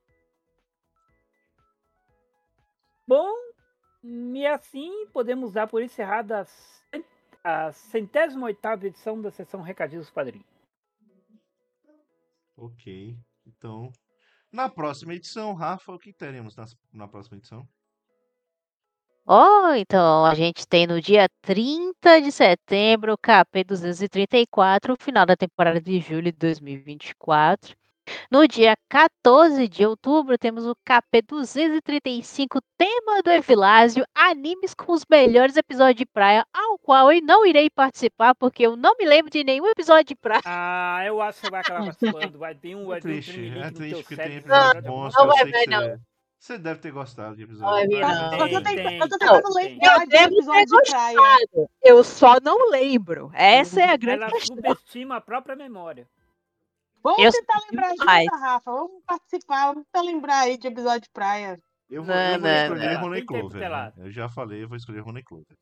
Bom, e assim podemos dar por encerrada a 108ª edição da sessão Recadinhos Padrinhos. Ok, então na próxima edição, Rafa, o que teremos na próxima edição? Então a gente tem no dia 30 de setembro o KP 234, o final da temporada de julho de 2024. No dia 14 de outubro temos o KP 235, tema do Evilásio, animes com os melhores episódios de praia, ao qual eu não irei participar, porque eu não me lembro de nenhum episódio de praia. Eu acho que você vai acabar participando. Vai vir um triste no teu porque cérebro. tem episódios bons que eu sei que você deve ter gostado de episódio. Eu tô tentando lembrar de episódio de praia. Eu só não lembro. Essa é a grande questão. Ela subestima a própria memória. Vamos tentar lembrar junto, Rafa. Vamos participar, vamos tentar lembrar aí de episódio de praia. Eu vou escolher Honey Clover. Né? Eu já falei, eu vou escolher Honey Clover.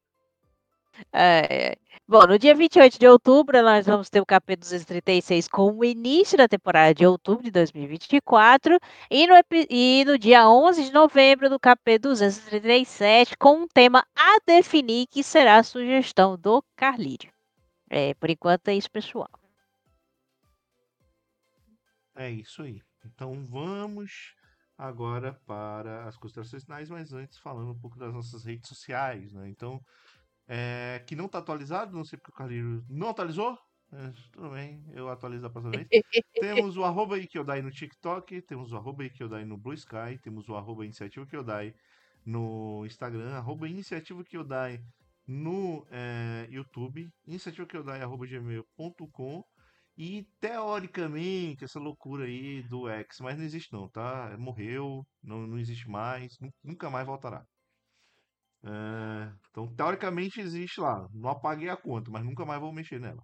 Bom, no dia 28 de outubro, nós vamos ter o KP 236 com o início da temporada de outubro de 2024. E no dia 11 de novembro, do KP 237, com um tema a definir, que será a sugestão do Carlírio. Por enquanto é isso, pessoal. É isso aí. Então vamos agora para as considerações finais, mas antes falando um pouco das nossas redes sociais, né? Então, que não está atualizado, não sei porque o Carlinhos não atualizou. Tudo bem, eu atualizo da próxima vez. Temos o @Ikyodai no TikTok, temos o @Ikyodai no Blue Sky, temos o @Iniciativa Kyodai no Instagram, @Iniciativa Kyodai no YouTube, iniciativakyodai@gmail.com. E teoricamente, essa loucura aí do X, mas não existe não, tá? Morreu, não existe mais, nunca mais voltará. Então, teoricamente existe lá. Não apaguei a conta, mas nunca mais vou mexer nela.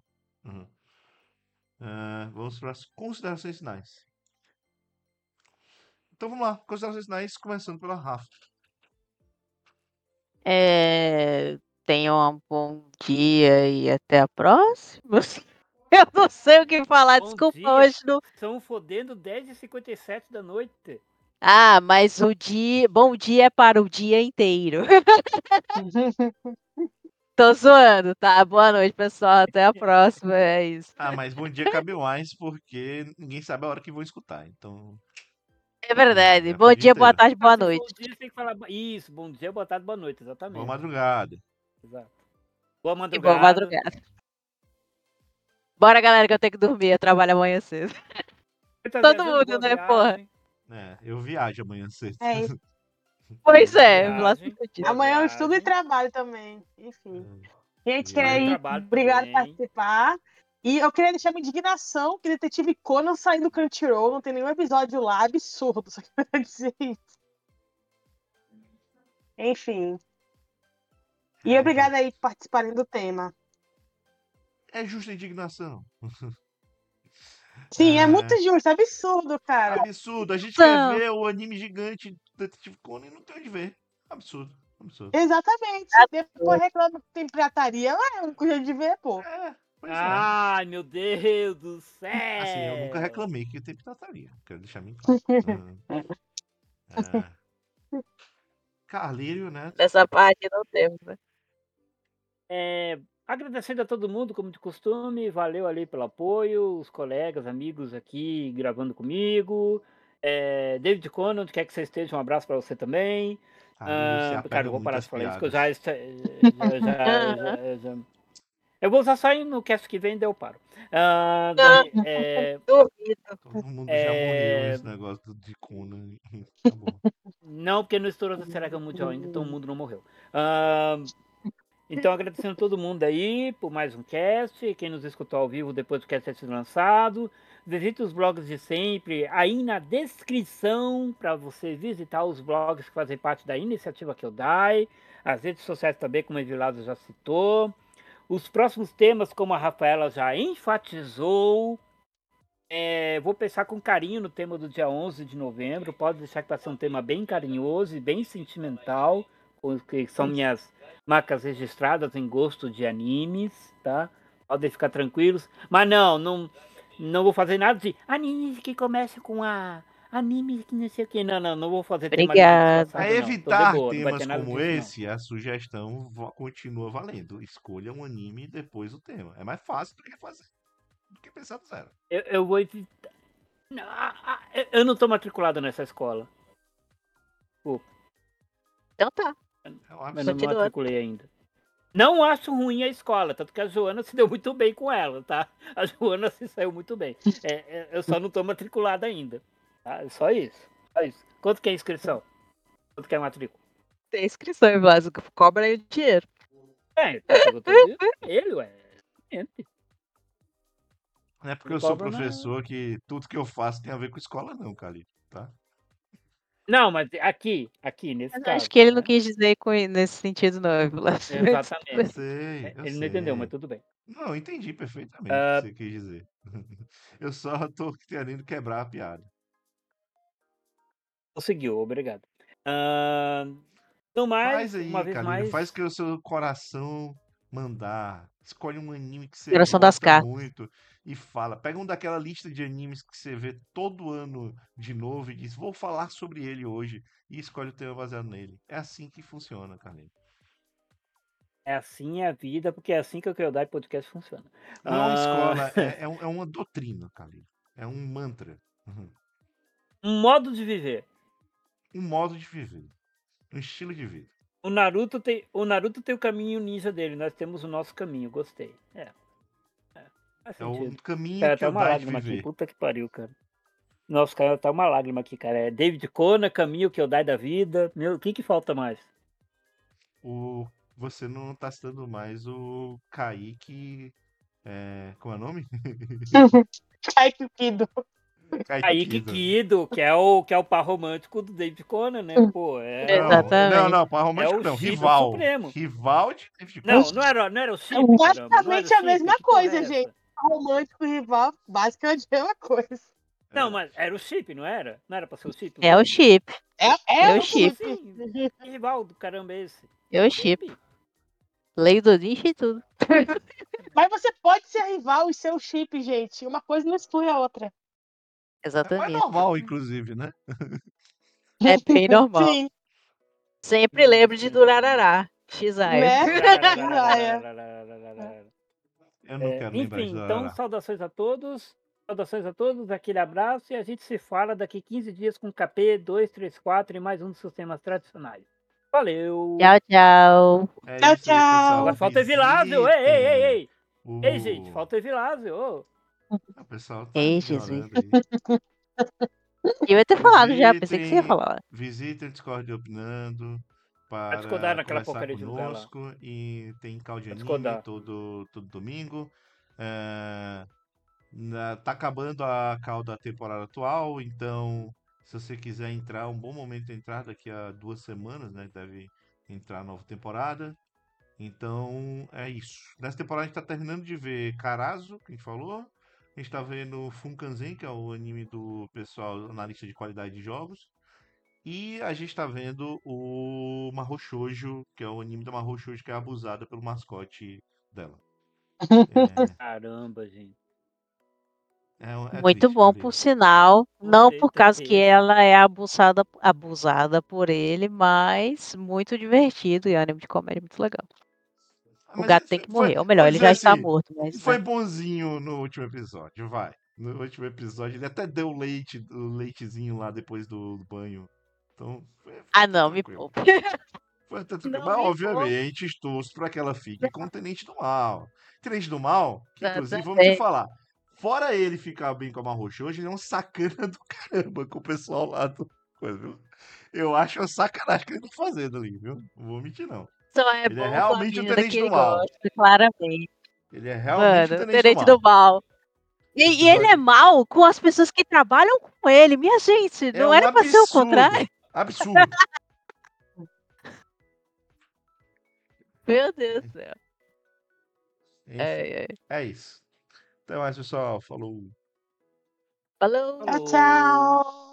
Vamos para as considerações finais. Então vamos lá, considerações finais, começando pela Rafa. Tenham um bom dia e até a próxima. Eu não sei o que falar, desculpa hoje. Estão fodendo 10h57 da noite. Mas bom dia é para o dia inteiro. Tô zoando, tá? Boa noite, pessoal. Até a próxima. É isso. Mas bom dia cabe mais, porque ninguém sabe a hora que vão escutar. Então. É verdade. Bom dia, boa tarde, boa noite. Bom dia, tem que falar isso. Bom dia, boa tarde, boa noite. Exatamente. Boa madrugada. Exato. Boa madrugada. E boa madrugada. Bora, galera, que eu tenho que dormir. Eu trabalho amanhã cedo. Você tá Todo viajando, mundo, boa né, porra? viagem. Eu viajo amanhã cedo. É isso. Pois Boa é, lá se viagem. fudido. Boa Amanhã eu estudo e viagem. trabalho também. Enfim. Gente, Viagem. Amanhã eu queria ir. trabalho Obrigado por também. participar. E eu queria deixar minha indignação que Detetive Conan saindo do Crunchyroll, não tem nenhum episódio lá, absurdo. Só queria dizer isso. Enfim. E obrigada aí por participarem do tema. É justa indignação. Sim, é muito justo, é absurdo, cara. Absurdo. A gente Então. quer ver o anime gigante do Detetive Conan e não tem onde ver. Absurdo. Absurdo. Exatamente. Depois reclama que tem pirataria. É um jeito de ver, pô. Pois é. Ai, meu Deus do Assim, eu nunca céu. reclamei que tem pirataria. Quero deixar bem claro. Carlírio, né? Nessa parte não temos, né? Agradecendo a todo mundo, como de costume, valeu ali pelo apoio, os colegas, amigos aqui gravando comigo. David Conan, onde quer que você esteja, um abraço para você também. Carlírio se Cara, apega eu vou muito parar às de falar isso, que eu piadas. Eu vou usar só aí no cast que vem, daí eu paro. Duvido. Todo mundo já morreu esse negócio de Conan. Tá bom. Não, porque não estourou da Serega Mundial ainda, então o mundo não morreu. Então, agradecendo a todo mundo aí por mais um cast. Quem nos escutou ao vivo depois do cast ter sido lançado. Visite os blogs de sempre aí na descrição para você visitar os blogs que fazem parte da iniciativa Kyodai. As redes sociais também, como o Evilado já citou. Os próximos temas, como a Rafaela já enfatizou. Vou pensar com carinho no tema do dia 11 de novembro. Pode deixar que vai ser um tema bem carinhoso e bem sentimental, porque são minhas marcas registradas em gosto de animes, tá? Podem ficar tranquilos. Mas não vou fazer nada de anime que começa com a anime que não sei o que. Não vou fazer tema livre Obrigada. disfarçado, Para não. Tô de evitar boa, não vai ter temas nada como disso, não. esse, a sugestão continua valendo. Escolha um anime e depois o tema. É mais fácil do que pensar do zero. Eu vou evitar. Eu não tô matriculado nessa escola. Então tá. Mas não Continua. matriculei ainda. Não acho ruim a escola, tanto que a Joana se deu muito bem com ela, tá? A Joana se saiu muito bem. Eu só não tô matriculado ainda. Tá? É só isso. Quanto que é a inscrição? Quanto que é a matrícula? Tem inscrição, básico. Cobra aí o dinheiro. Tá perguntando ele, ué. Não é porque eu sou professor que tudo que eu faço tem a ver com escola, não, Cali. Tá? Não, mas aqui, nesse caso. Acho que ele não quis dizer nesse sentido, não. Exatamente. Eu sei. Ele não entendeu, mas tudo bem. Não, eu entendi perfeitamente o que você quis dizer. Eu só tô querendo quebrar a piada. Conseguiu, obrigado. Então, mais, Faz aí, uma vez Calírio. mais. Faz o que o seu coração mandar. Escolhe um anime que você Coração das gosta cartas. muito e fala. Pega um daquela lista de animes que você vê todo ano de novo e diz, vou falar sobre ele hoje. E escolhe o tema baseado nele. É assim que funciona, Calírio. É assim a vida, porque é assim que o Kyodai Podcast funciona. Não é uma escola, é uma doutrina, Calírio. É um mantra. Um modo de viver. Um modo de viver. Um estilo de vida. O Naruto tem o caminho ninja dele, nós temos o nosso caminho, gostei. Faz É o sentido. caminho Cara, que tá eu uma dá de lágrima aqui, viver. puta que pariu, cara. Nossa, cara, tá uma lágrima aqui, cara. É David Conan, caminho que eu dai da vida. Meu, o que falta mais? Você não tá citando mais o Kaique. Como é o nome? Kaique Kido. Kaique Kido, que é o par romântico do David Conan, né? Pô, Exatamente. Não, par romântico o não. chip Rival. supremo. Rival de David Conan. Não era o chip, É caramba. Não era o basicamente a chip, mesma que porra coisa, é essa? gente. Romântico e rival, basicamente a mesma coisa. Não, mas era o chip, não era? Não era pra ser o chip? É o chip. É o o chip. chip. Que rival do caramba é esse? É o chip. Lei do nicho e tudo. Mas você pode ser rival e ser o chip, gente. Uma coisa não exclui a outra. Exatamente. É normal, inclusive, né? É bem normal. Sim. Sempre lembre de Durarará. Xaia. Né? Eu não quero lembrar Enfim, de então Darará. saudações a todos. Saudações a todos, aquele abraço e a gente se fala daqui 15 dias com KP 234 e mais um dos seus temas tradicionais. Valeu! Tchau, tchau. É Tchau, isso aí, pessoal. tchau. Agora falta Evilásio! Ei! Ei, gente, O, falta Evilásio. Ô. o pessoal tá Ei, ignorando Jesus. aí. Eu ia ter falado já, pensei que você ia Visitem, falar. visitem o Discord Opinando Vai discordar para naquela conversar porcaria de lugar lá. conosco e tem call de Vai anime discordar. todo domingo. É, tá acabando a call da temporada atual, então se você quiser entrar, é um bom momento de entrar daqui a 2 semanas, né? Deve entrar a nova temporada. Então é isso. Nessa temporada a gente tá terminando de ver Karazo, que a gente falou. A gente tá vendo Funkanzen, que é o anime do pessoal analista de qualidade de jogos. E a gente tá vendo o Mahou Shoujo, que é o anime da Mahou Shoujo que é abusada pelo mascote dela. Caramba, gente. É Muito triste, bom, cara. por sinal. Não Você por tem causa que esse. ela é abusada por ele, mas muito divertido e é um anime de comédia muito legal. O Mas gato tem que morrer. Ou melhor, vamos ele dizer já está assim, morto, mas, foi né? bonzinho no último episódio, vai. No último episódio ele até deu leite, o leitezinho lá depois do banho. Então, foi Ah, até não, me tranquilo. poupe. Foi até tranquilo. Não Mas, me poupe. obviamente, torço pra que ela fique com o Tenente do Mal. Tenente do Mal, que inclusive, vamos te Exatamente. falar, fora ele ficar bem com a Marrocha hoje, ele é um sacana do caramba com o pessoal lá do coisa, viu? Eu acho uma sacanagem que ele tá fazendo ali, viu? Não vou mentir, não. Só é Ele é bom com a realmente o menina Tenente que do ele Mal. gosta, claramente. Ele é realmente o Mano, Tenente do Tenente do Mal. Mal. Esse E ele é episódio mal com as pessoas que trabalham com ele. Minha gente, é não um era pra ser o absurdo. contrário? Absurdo. Meu Deus do céu. Enfim, É, é. é isso. Até mais, pessoal. Falou. Falou. Tchau, Falou. tchau.